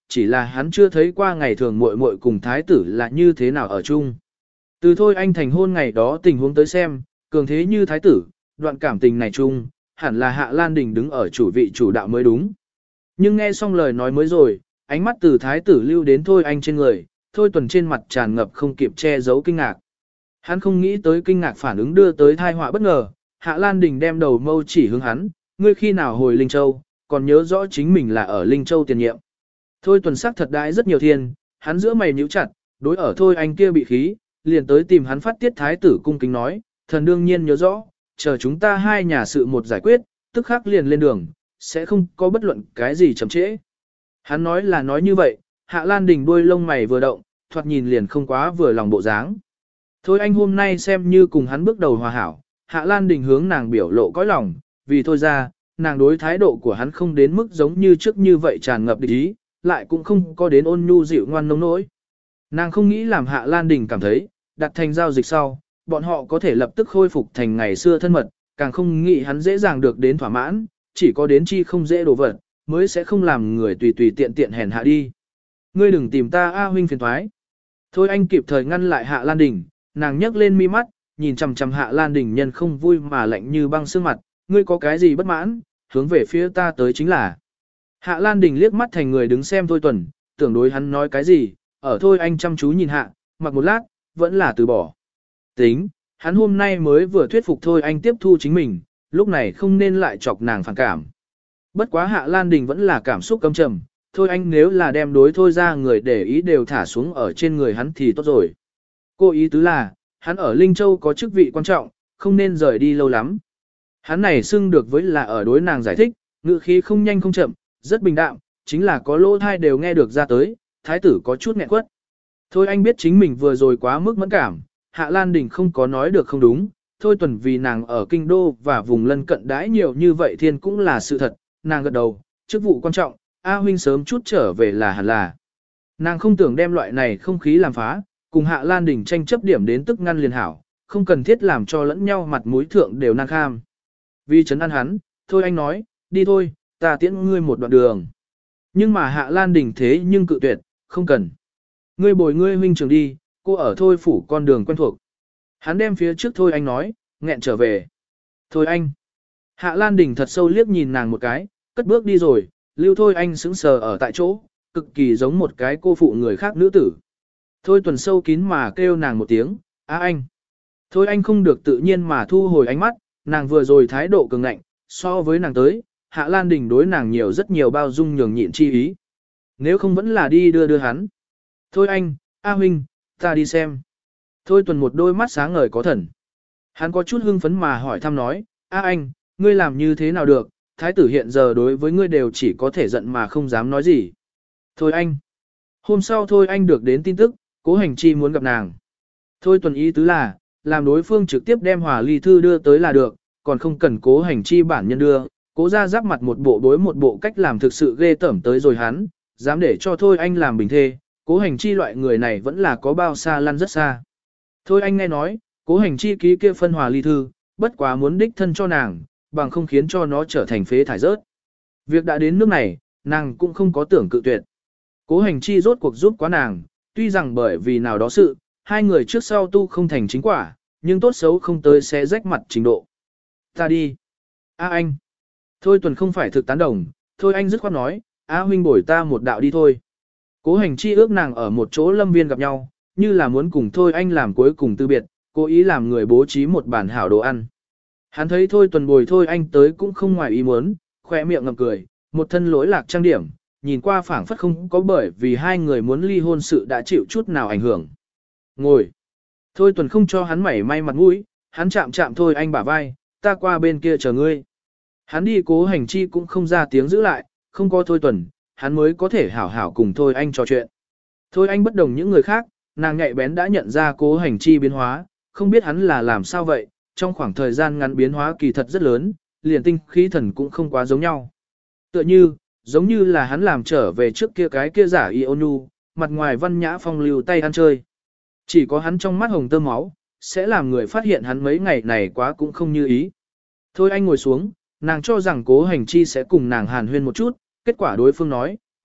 chỉ là hắn chưa thấy qua ngày thường muội muội cùng thái tử là như thế nào ở chung. Từ thôi anh thành hôn ngày đó tình huống tới xem, cường thế như thái tử, đoạn cảm tình này chung, hẳn là Hạ Lan Đình đứng ở chủ vị chủ đạo mới đúng. Nhưng nghe xong lời nói mới rồi, ánh mắt từ thái tử lưu đến thôi anh trên người, thôi tuần trên mặt tràn ngập không kịp che giấu kinh ngạc. Hắn không nghĩ tới kinh ngạc phản ứng đưa tới tai họa bất ngờ, Hạ Lan Đình đem đầu mâu chỉ hướng hắn, ngươi khi nào hồi Linh Châu, còn nhớ rõ chính mình là ở Linh Châu tiền nhiệm. Thôi tuần sắc thật đãi rất nhiều thiên, hắn giữa mày nhíu chặt, đối ở thôi anh kia bị khí, liền tới tìm hắn phát tiết thái tử cung kính nói, thần đương nhiên nhớ rõ, chờ chúng ta hai nhà sự một giải quyết, tức khắc liền lên đường, sẽ không có bất luận cái gì chậm trễ. Hắn nói là nói như vậy, Hạ Lan Đình đuôi lông mày vừa động, thoạt nhìn liền không quá vừa lòng bộ dáng. Thôi anh hôm nay xem như cùng hắn bước đầu hòa hảo, Hạ Lan Đình hướng nàng biểu lộ cõi lòng, vì thôi ra, nàng đối thái độ của hắn không đến mức giống như trước như vậy tràn ngập địch ý, lại cũng không có đến ôn nhu dịu ngoan nông nỗi. Nàng không nghĩ làm Hạ Lan Đình cảm thấy, đặt thành giao dịch sau, bọn họ có thể lập tức khôi phục thành ngày xưa thân mật, càng không nghĩ hắn dễ dàng được đến thỏa mãn, chỉ có đến chi không dễ đổ vật, mới sẽ không làm người tùy tùy tiện tiện hèn hạ đi. Ngươi đừng tìm ta A huynh phiền thoái. Thôi anh kịp thời ngăn lại Hạ Lan Đình, nàng nhấc lên mi mắt, nhìn chằm chằm Hạ Lan Đình nhân không vui mà lạnh như băng sương mặt, ngươi có cái gì bất mãn, hướng về phía ta tới chính là. Hạ Lan Đình liếc mắt thành người đứng xem Thôi Tuần, tưởng đối hắn nói cái gì, ở Thôi anh chăm chú nhìn hạ, mặc một lát, vẫn là từ bỏ. Tính, hắn hôm nay mới vừa thuyết phục Thôi anh tiếp thu chính mình, lúc này không nên lại chọc nàng phản cảm. Bất quá Hạ Lan Đình vẫn là cảm xúc căm trầm, Thôi anh nếu là đem đối Thôi ra người để ý đều thả xuống ở trên người hắn thì tốt rồi. Cô ý tứ là, hắn ở Linh Châu có chức vị quan trọng, không nên rời đi lâu lắm. Hắn này xưng được với là ở đối nàng giải thích, ngữ khí không nhanh không chậm, rất bình đạm, chính là có lỗ thai đều nghe được ra tới, thái tử có chút nghẹn quất. Thôi anh biết chính mình vừa rồi quá mức mẫn cảm, Hạ Lan Đình không có nói được không đúng, thôi tuần vì nàng ở kinh đô và vùng lân cận đãi nhiều như vậy thiên cũng là sự thật, nàng gật đầu, chức vụ quan trọng, A huynh sớm chút trở về là hẳn là. Nàng không tưởng đem loại này không khí làm phá, cùng Hạ Lan Đình tranh chấp điểm đến tức ngăn liền hảo, không cần thiết làm cho lẫn nhau mặt mũi thượng đều nan kham. Vì chấn an hắn, thôi anh nói, đi thôi, ta tiễn ngươi một đoạn đường. Nhưng mà Hạ Lan Đình thế nhưng cự tuyệt, không cần. Ngươi bồi ngươi huynh trưởng đi, cô ở thôi phủ con đường quen thuộc. Hắn đem phía trước thôi anh nói, nghẹn trở về. Thôi anh. Hạ Lan Đình thật sâu liếc nhìn nàng một cái, cất bước đi rồi, lưu thôi anh sững sờ ở tại chỗ, cực kỳ giống một cái cô phụ người khác nữ tử. Thôi tuần sâu kín mà kêu nàng một tiếng, á anh. Thôi anh không được tự nhiên mà thu hồi ánh mắt, nàng vừa rồi thái độ cường ngạnh, so với nàng tới, Hạ Lan Đình đối nàng nhiều rất nhiều bao dung nhường nhịn chi ý. Nếu không vẫn là đi đưa đưa hắn. Thôi anh, A huynh, ta đi xem. Thôi tuần một đôi mắt sáng ngời có thần. Hắn có chút hưng phấn mà hỏi thăm nói, A anh, ngươi làm như thế nào được, thái tử hiện giờ đối với ngươi đều chỉ có thể giận mà không dám nói gì. Thôi anh. Hôm sau thôi anh được đến tin tức, Cố Hành Chi muốn gặp nàng. Thôi tuần ý tứ là, làm đối phương trực tiếp đem hòa ly thư đưa tới là được, còn không cần Cố Hành Chi bản nhân đưa. Cố ra giáp mặt một bộ đối một bộ cách làm thực sự ghê tởm tới rồi hắn, dám để cho thôi anh làm bình thê, Cố Hành Chi loại người này vẫn là có bao xa lăn rất xa. Thôi anh nghe nói, Cố Hành Chi ký kia phân hòa ly thư, bất quá muốn đích thân cho nàng, bằng không khiến cho nó trở thành phế thải rớt. Việc đã đến nước này, nàng cũng không có tưởng cự tuyệt. Cố Hành Chi rốt cuộc giúp quá nàng, tuy rằng bởi vì nào đó sự, hai người trước sau tu không thành chính quả, nhưng tốt xấu không tới sẽ rách mặt trình độ. Ta đi. A anh. Thôi tuần không phải thực tán đồng, thôi anh dứt khoát nói, A huynh bổi ta một đạo đi thôi. Cố Hành Chi ước nàng ở một chỗ lâm viên gặp nhau, như là muốn cùng thôi anh làm cuối cùng tư biệt, cố ý làm người bố trí một bản hảo đồ ăn. Hắn thấy thôi tuần bồi thôi anh tới cũng không ngoài ý muốn, khỏe miệng ngậm cười, một thân lỗi lạc trang điểm, nhìn qua phảng phất không có bởi vì hai người muốn ly hôn sự đã chịu chút nào ảnh hưởng. Ngồi. Thôi tuần không cho hắn mảy may mặt mũi, hắn chạm chạm thôi anh bả vai, ta qua bên kia chờ ngươi. Hắn đi Cố Hành Chi cũng không ra tiếng giữ lại, không có thôi tuần, hắn mới có thể hảo hảo cùng thôi anh trò chuyện. Thôi anh bất đồng những người khác, nàng nhạy bén đã nhận ra Cố Hành Chi biến hóa, không biết hắn là làm sao vậy, trong khoảng thời gian ngắn biến hóa kỳ thật rất lớn, liền tinh khí thần cũng không quá giống nhau. Tựa như, giống như là hắn làm trở về trước kia cái kia giả y ôn nhu, mặt ngoài văn nhã phong lưu tay ăn chơi. Chỉ có hắn trong mắt hồng tơ máu, sẽ làm người phát hiện hắn mấy ngày này quá cũng không như ý. Thôi anh ngồi xuống, nàng cho rằng Cố Hành Chi sẽ cùng nàng hàn huyên một chút, kết quả đối phương nói,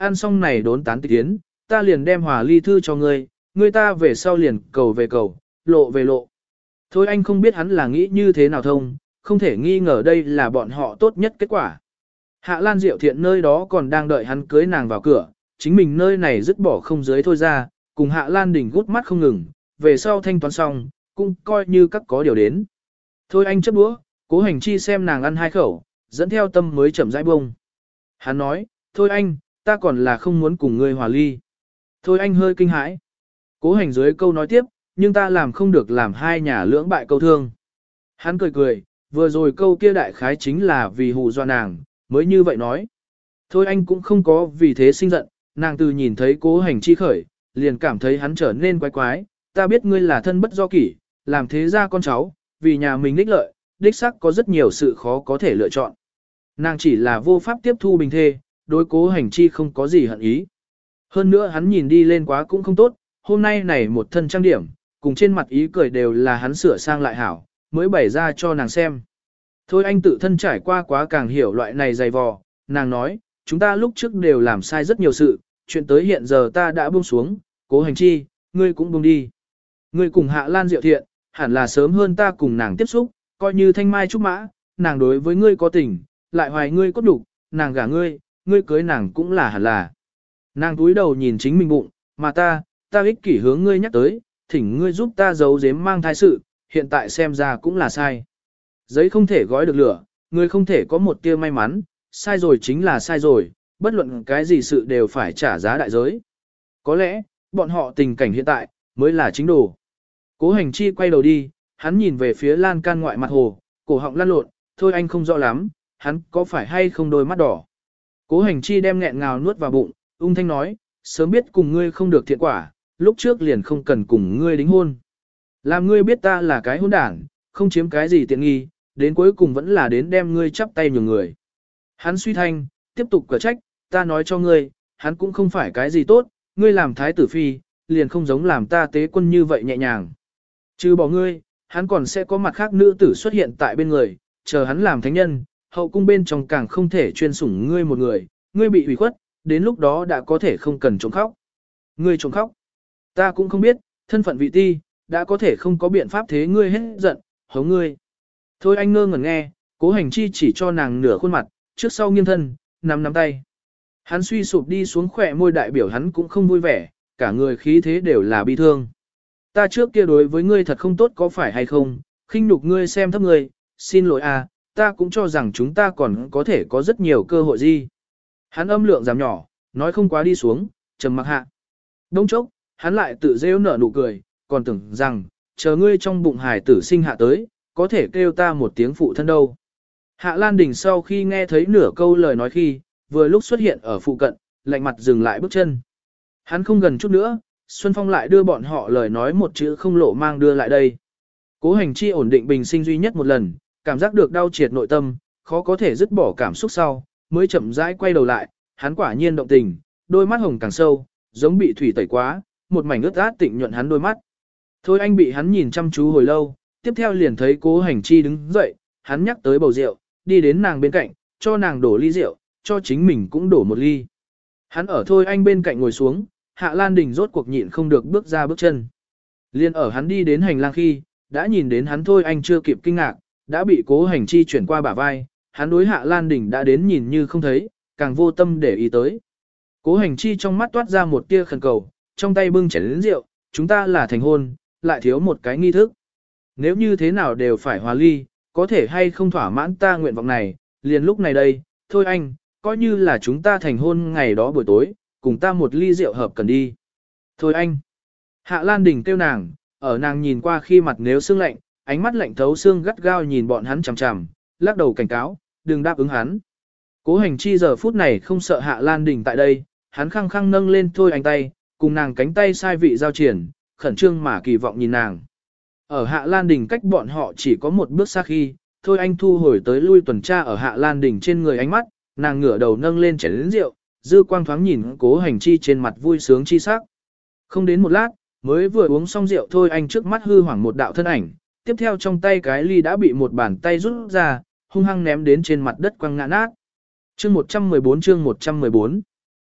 ăn xong này đốn tán tịch yến, ta liền đem hòa ly thư cho ngươi, ngươi ta về sau liền cầu về cầu, lộ về lộ. Thôi anh không biết hắn là nghĩ như thế nào thông, không thể nghi ngờ đây là bọn họ tốt nhất kết quả. Hạ Lan Diệu Thiện nơi đó còn đang đợi hắn cưới nàng vào cửa, chính mình nơi này dứt bỏ không dưới thôi ra, cùng Hạ Lan Đình gút mắt không ngừng, về sau thanh toán xong, cũng coi như các có điều đến. Thôi anh chấp đũa, Cố Hành Chi xem nàng ăn hai khẩu, dẫn theo tâm mới chậm rãi bông. Hắn nói, thôi anh, ta còn là không muốn cùng ngươi hòa ly. Thôi anh hơi kinh hãi. Cố Hành dưới câu nói tiếp, nhưng ta làm không được làm hai nhà lưỡng bại câu thương. Hắn cười cười, vừa rồi câu kia đại khái chính là vì hù dọa nàng, mới như vậy nói. Thôi anh cũng không có vì thế sinh giận, nàng từ nhìn thấy Cố Hành Chi khởi, liền cảm thấy hắn trở nên quái quái, ta biết ngươi là thân bất do kỷ, làm thế ra con cháu, vì nhà mình đích lợi, đích sắc có rất nhiều sự khó có thể lựa chọn. Nàng chỉ là vô pháp tiếp thu bình thê, đối Cố Hành Chi không có gì hận ý. Hơn nữa hắn nhìn đi lên quá cũng không tốt, hôm nay này một thân trang điểm, cùng trên mặt ý cười đều là hắn sửa sang lại hảo, mới bày ra cho nàng xem. Thôi anh tự thân trải qua quá càng hiểu loại này dày vò, nàng nói, chúng ta lúc trước đều làm sai rất nhiều sự, chuyện tới hiện giờ ta đã buông xuống, Cố Hành Chi, ngươi cũng buông đi. Ngươi cùng Hạ Lan Diệu Thiện, hẳn là sớm hơn ta cùng nàng tiếp xúc, coi như thanh mai trúc mã, nàng đối với ngươi có tình, lại hoài ngươi cốt đủ, nàng gả ngươi, ngươi cưới nàng cũng là hẳn là. Nàng túi đầu nhìn chính mình bụng, mà ta, ta ích kỷ hướng ngươi nhắc tới, thỉnh ngươi giúp ta giấu giếm mang thai sự, hiện tại xem ra cũng là sai. Giấy không thể gói được lửa, ngươi không thể có một tia may mắn, sai rồi chính là sai rồi, bất luận cái gì sự đều phải trả giá đại giới. Có lẽ, bọn họ tình cảnh hiện tại, mới là chính đồ. Cố Hành Chi quay đầu đi, hắn nhìn về phía lan can ngoại mặt hồ, cổ họng lăn lộn, thôi anh không rõ lắm, hắn có phải hay không đôi mắt đỏ. Cố Hành Chi đem nghẹn ngào nuốt vào bụng, ung thanh nói, sớm biết cùng ngươi không được thiện quả, lúc trước liền không cần cùng ngươi đính hôn. Làm ngươi biết ta là cái hôn đảng, không chiếm cái gì tiện nghi, đến cuối cùng vẫn là đến đem ngươi chắp tay nhường người. Hắn suy thanh, tiếp tục cửa trách, ta nói cho ngươi, hắn cũng không phải cái gì tốt, ngươi làm thái tử phi, liền không giống làm ta tế quân như vậy nhẹ nhàng. Trừ bỏ ngươi, hắn còn sẽ có mặt khác nữ tử xuất hiện tại bên người, chờ hắn làm thánh nhân, hậu cung bên trong càng không thể chuyên sủng ngươi một người, ngươi bị hủy khuất, đến lúc đó đã có thể không cần trốn khóc. Ngươi trốn khóc. Ta cũng không biết, thân phận vị ti, đã có thể không có biện pháp thế ngươi hết giận, hống ngươi. Thôi anh ngơ ngẩn nghe, Cố Hành Chi chỉ cho nàng nửa khuôn mặt, trước sau nghiêng thân, nắm nắm tay. Hắn suy sụp đi xuống khỏe môi đại biểu hắn cũng không vui vẻ, cả người khí thế đều là bi thương. Ta trước kia đối với ngươi thật không tốt có phải hay không, khinh nhục ngươi xem thấp ngươi, xin lỗi à, ta cũng cho rằng chúng ta còn có thể có rất nhiều cơ hội gì. Hắn âm lượng giảm nhỏ, nói không quá đi xuống, trầm mặc hạ. Đông chốc, hắn lại tự rêu nở nụ cười, còn tưởng rằng, chờ ngươi trong bụng hài tử sinh hạ tới, có thể kêu ta một tiếng phụ thân đâu. Hạ Lan Đình sau khi nghe thấy nửa câu lời nói khi, vừa lúc xuất hiện ở phụ cận, lạnh mặt dừng lại bước chân. Hắn không gần chút nữa, Xuân Phong lại đưa bọn họ lời nói một chữ không lộ mang đưa lại đây. Cố Hành Chi ổn định bình sinh duy nhất một lần, cảm giác được đau triệt nội tâm, khó có thể dứt bỏ cảm xúc sau, mới chậm rãi quay đầu lại, hắn quả nhiên động tình, đôi mắt hồng càng sâu, giống bị thủy tẩy quá, một mảnh ướt át tịnh nhuận hắn đôi mắt. Thôi anh bị hắn nhìn chăm chú hồi lâu, tiếp theo liền thấy Cố Hành Chi đứng dậy, hắn nhắc tới bầu rượu, đi đến nàng bên cạnh, cho nàng đổ ly rượu, cho chính mình cũng đổ một ly. Hắn ở Thôi anh bên cạnh ngồi xuống, Hạ Lan Đình rốt cuộc nhịn không được bước ra bước chân. Liên ở hắn đi đến hành lang khi, đã nhìn đến hắn Thôi anh chưa kịp kinh ngạc, đã bị Cố Hành Chi chuyển qua bả vai, hắn đối Hạ Lan Đình đã đến nhìn như không thấy, càng vô tâm để ý tới. Cố Hành Chi trong mắt toát ra một tia khẩn cầu, trong tay bưng chén rượu, chúng ta là thành hôn, lại thiếu một cái nghi thức. Nếu như thế nào đều phải hòa ly, có thể hay không thỏa mãn ta nguyện vọng này, liền lúc này đây, thôi anh, coi như là chúng ta thành hôn ngày đó buổi tối, cùng ta một ly rượu hợp cần đi. Thôi anh. Hạ Lan Đình kêu nàng, ở nàng nhìn qua khi mặt nếu sương lạnh, ánh mắt lạnh thấu xương gắt gao nhìn bọn hắn chằm chằm, lắc đầu cảnh cáo, đừng đáp ứng hắn. Cố Hành Chi giờ phút này không sợ Hạ Lan Đình tại đây, hắn khăng khăng nâng lên thôi anh tay, cùng nàng cánh tay sai vị giao triển, khẩn trương mà kỳ vọng nhìn nàng. Ở Hạ Lan Đình cách bọn họ chỉ có một bước xa khi, thôi anh thu hồi tới lui tuần tra ở Hạ Lan Đình trên người ánh mắt, nàng ngửa đầu nâng lên chén rượu, dư quang thoáng nhìn Cố Hành Chi trên mặt vui sướng chi sắc. Không đến một lát, mới vừa uống xong rượu thôi anh trước mắt hư hoảng một đạo thân ảnh, tiếp theo trong tay cái ly đã bị một bàn tay rút ra, hung hăng ném đến trên mặt đất quăng ngã nát. Chương một trăm mười bốn chương một trăm mười bốn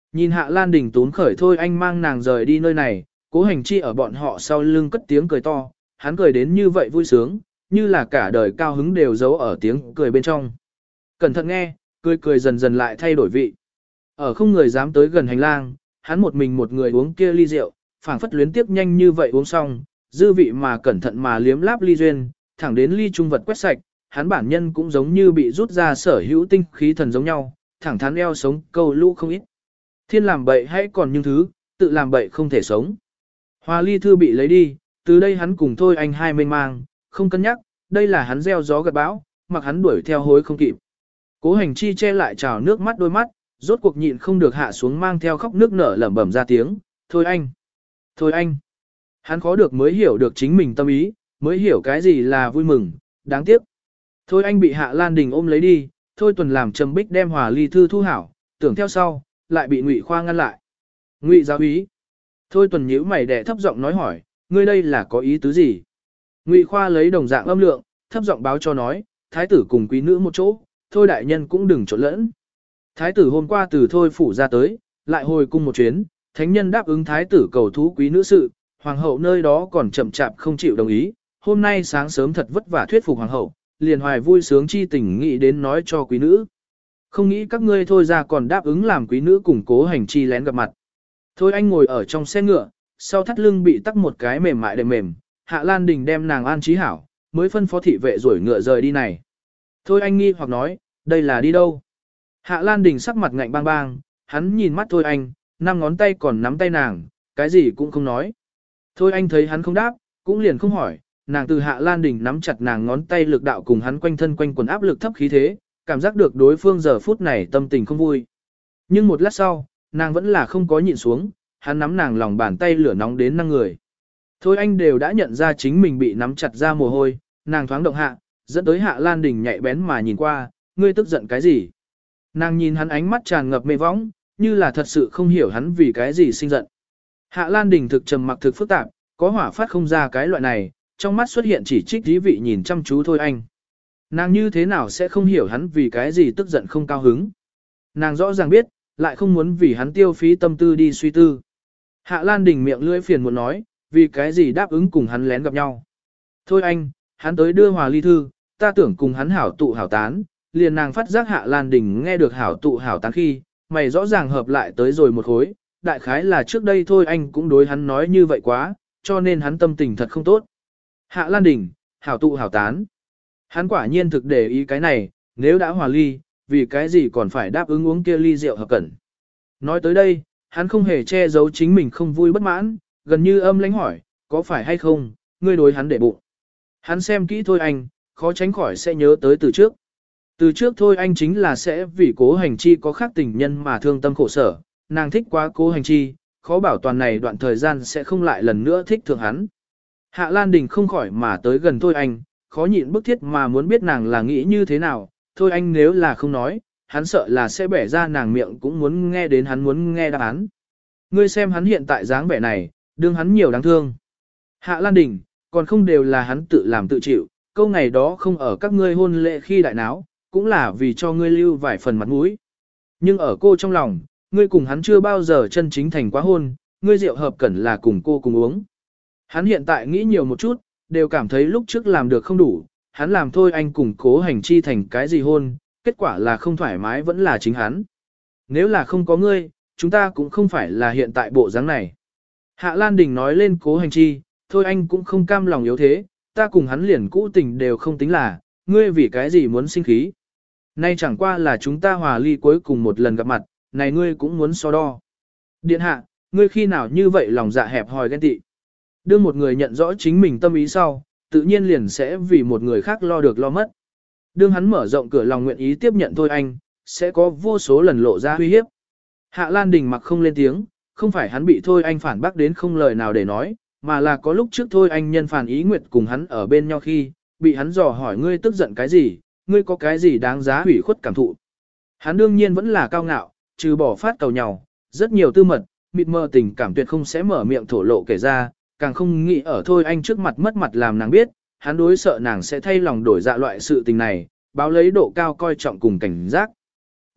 Nhìn Hạ Lan Đình tún khởi Thôi Anh mang nàng rời đi nơi này, Cố Hành Chi ở bọn họ sau lưng cất tiếng cười to, hắn cười đến như vậy vui sướng, như là cả đời cao hứng đều giấu ở tiếng cười bên trong. Cẩn thận nghe, cười cười dần dần lại thay đổi vị. Ở không người dám tới gần hành lang, hắn một mình một người uống kia ly rượu, phảng phất luyến tiếp nhanh như vậy uống xong, dư vị mà cẩn thận mà liếm láp ly duyên, thẳng đến ly trung vật quét sạch, hắn bản nhân cũng giống như bị rút ra sở hữu tinh khí thần giống nhau, thẳng thắn eo sống câu lũ không ít. Thiên làm bậy hãy còn những thứ, tự làm bậy không thể sống. Hòa ly thư bị lấy đi, từ đây hắn cùng Thôi Anh hai mênh mang, không cân nhắc, đây là hắn gieo gió gặt bão, mặc hắn đuổi theo hối không kịp. Cố Hành Chi che lại trào nước mắt đôi mắt, rốt cuộc nhịn không được hạ xuống mang theo khóc nước nở lẩm bẩm ra tiếng, Thôi Anh, Thôi Anh. Hắn khó được mới hiểu được chính mình tâm ý, mới hiểu cái gì là vui mừng, đáng tiếc. Thôi Anh bị Hạ Lan Đình ôm lấy đi, Thôi Tuần làm Trầm Bích đem Hòa ly thư thu hảo, tưởng theo sau, lại bị Ngụy Khoa ngăn lại. Ngụy giáo úy. Thôi Tuần nhíu mày đẻ thấp giọng nói hỏi, ngươi đây là có ý tứ gì? Ngụy Khoa lấy đồng dạng âm lượng, thấp giọng báo cho nói, thái tử cùng quý nữ một chỗ, Thôi đại nhân cũng đừng trộn lẫn. Thái tử hôm qua từ Thôi phủ ra tới, lại hồi cung một chuyến, thánh nhân đáp ứng thái tử cầu thú quý nữ sự, hoàng hậu nơi đó còn chậm chạp không chịu đồng ý, hôm nay sáng sớm thật vất vả thuyết phục hoàng hậu, liền hoài vui sướng chi tình nghĩ đến nói cho quý nữ. Không nghĩ các ngươi Thôi ra còn đáp ứng làm quý nữ cùng Cố Hành Chi lén gặp mặt. Thôi Anh ngồi ở trong xe ngựa, sau thắt lưng bị tắc một cái mềm mại đệm mềm, Hạ Lan Đình đem nàng an trí hảo, mới phân phó thị vệ rồi ngựa rời đi này. Thôi Anh nghi hoặc nói, đây là đi đâu? Hạ Lan Đình sắc mặt ngạnh bang bang, hắn nhìn mắt Thôi Anh, năm ngón tay còn nắm tay nàng, cái gì cũng không nói. Thôi Anh thấy hắn không đáp, cũng liền không hỏi, nàng từ Hạ Lan Đình nắm chặt nàng ngón tay lực đạo cùng hắn quanh thân quanh quần áp lực thấp khí thế, cảm giác được đối phương giờ phút này tâm tình không vui. Nhưng một lát sau, nàng vẫn là không có nhịn xuống, hắn nắm nàng lòng bàn tay lửa nóng đến năng người. Thôi Anh đều đã nhận ra chính mình bị nắm chặt ra mồ hôi, nàng thoáng động hạ, dẫn tới Hạ Lan Đình nhạy bén mà nhìn qua, ngươi tức giận cái gì? Nàng nhìn hắn ánh mắt tràn ngập mê võng, như là thật sự không hiểu hắn vì cái gì sinh giận. Hạ Lan Đình thực trầm mặc thực phức tạp, có hỏa phát không ra cái loại này, trong mắt xuất hiện chỉ trích thí vị nhìn chăm chú Thôi Anh. Nàng như thế nào sẽ không hiểu hắn vì cái gì tức giận không cao hứng. Nàng rõ ràng biết, lại không muốn vì hắn tiêu phí tâm tư đi suy tư. Hạ Lan Đình miệng lưỡi phiền muốn nói, vì cái gì đáp ứng cùng hắn lén gặp nhau. Thôi anh, hắn tới đưa Hòa ly thư, ta tưởng cùng hắn hảo tụ hảo tán, liền nàng phát giác Hạ Lan Đình nghe được hảo tụ hảo tán khi, mày rõ ràng hợp lại tới rồi một khối, đại khái là trước đây Thôi anh cũng đối hắn nói như vậy quá, cho nên hắn tâm tình thật không tốt. Hạ Lan Đình, hảo tụ hảo tán. Hắn quả nhiên thực để ý cái này, nếu đã hòa ly, vì cái gì còn phải đáp ứng uống kia ly rượu hợp cẩn. Nói tới đây, hắn không hề che giấu chính mình không vui bất mãn, gần như âm lãnh hỏi, có phải hay không, ngươi đối hắn để bụng. Hắn xem kỹ Thôi Anh, khó tránh khỏi sẽ nhớ tới từ trước. Từ trước Thôi Anh chính là sẽ vì Cố Hành Chi có khác tình nhân mà thương tâm khổ sở, nàng thích quá Cố Hành Chi, khó bảo toàn này đoạn thời gian sẽ không lại lần nữa thích thượng hắn. Hạ Lan Đình không khỏi mà tới gần Thôi Anh, khó nhịn bức thiết mà muốn biết nàng là nghĩ như thế nào, Thôi Anh nếu là không nói, hắn sợ là sẽ bẻ ra nàng miệng cũng muốn nghe đến hắn muốn nghe đáp án. Ngươi xem hắn hiện tại dáng vẻ này, đương hắn nhiều đáng thương. Hạ Lan Đình, còn không đều là hắn tự làm tự chịu, câu ngày đó không ở các ngươi hôn lễ khi đại náo, cũng là vì cho ngươi lưu vài phần mặt mũi. Nhưng ở cô trong lòng, ngươi cùng hắn chưa bao giờ chân chính thành quá hôn, ngươi rượu hợp cẩn là cùng cô cùng uống. Hắn hiện tại nghĩ nhiều một chút, đều cảm thấy lúc trước làm được không đủ, hắn làm Thôi Anh cùng Cố Hành Chi thành cái gì hôn, kết quả là không thoải mái vẫn là chính hắn. Nếu là không có ngươi, chúng ta cũng không phải là hiện tại bộ dáng này. Hạ Lan Đình nói lên Cố Hành Chi, Thôi Anh cũng không cam lòng yếu thế, ta cùng hắn liền cũ tình đều không tính là, ngươi vì cái gì muốn sinh khí. Nay chẳng qua là chúng ta hòa ly cuối cùng một lần gặp mặt, này ngươi cũng muốn so đo. Điện hạ, ngươi khi nào như vậy lòng dạ hẹp hòi ghen tị. Đưa một người nhận rõ chính mình tâm ý sau, tự nhiên liền sẽ vì một người khác lo được lo mất. Đương hắn mở rộng cửa lòng nguyện ý tiếp nhận Thôi Anh, sẽ có vô số lần lộ ra uy hiếp. Hạ Lan Đình mặc không lên tiếng, không phải hắn bị Thôi Anh phản bác đến không lời nào để nói, mà là có lúc trước Thôi Anh nhân phản ý nguyện cùng hắn ở bên nhau khi, bị hắn dò hỏi ngươi tức giận cái gì, ngươi có cái gì đáng giá hủy khuất cảm thụ. Hắn đương nhiên vẫn là cao ngạo, trừ bỏ phát cầu nhau, rất nhiều tư mật, mịt mờ tình cảm tuyệt không sẽ mở miệng thổ lộ kể ra, càng không nghĩ ở Thôi Anh trước mặt mất mặt làm nàng biết, hắn đối sợ nàng sẽ thay lòng đổi dạ loại sự tình này, báo lấy độ cao coi trọng cùng cảnh giác.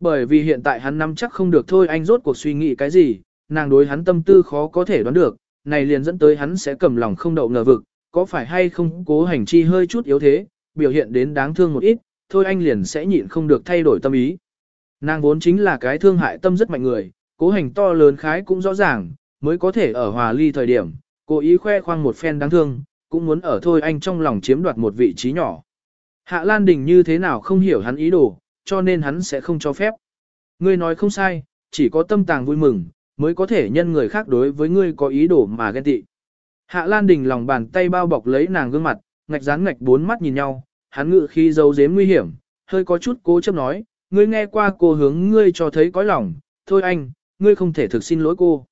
Bởi vì hiện tại hắn nắm chắc không được thôi anh rốt cuộc suy nghĩ cái gì, nàng đối hắn tâm tư khó có thể đoán được, này liền dẫn tới hắn sẽ cầm lòng không đậu ngờ vực, có phải hay không cố hành chi hơi chút yếu thế, biểu hiện đến đáng thương một ít, thôi anh liền sẽ nhịn không được thay đổi tâm ý. Nàng vốn chính là cái thương hại tâm rất mạnh người, cố hành to lớn khái cũng rõ ràng, mới có thể ở hòa ly thời điểm, cố ý khoe khoang một phen đáng thương, cũng muốn ở thôi anh trong lòng chiếm đoạt một vị trí nhỏ. Hạ Lan Đình như thế nào không hiểu hắn ý đồ, cho nên hắn sẽ không cho phép. Ngươi nói không sai, chỉ có tâm tàng vui mừng, mới có thể nhân người khác đối với ngươi có ý đồ mà ghen tị. Hạ Lan Đình lòng bàn tay bao bọc lấy nàng gương mặt, ngạch dán ngạch bốn mắt nhìn nhau, hắn ngự khi giấu giếm nguy hiểm, hơi có chút cố chấp nói, ngươi nghe qua cô hướng ngươi cho thấy cõi lòng, thôi anh, ngươi không thể thực xin lỗi cô.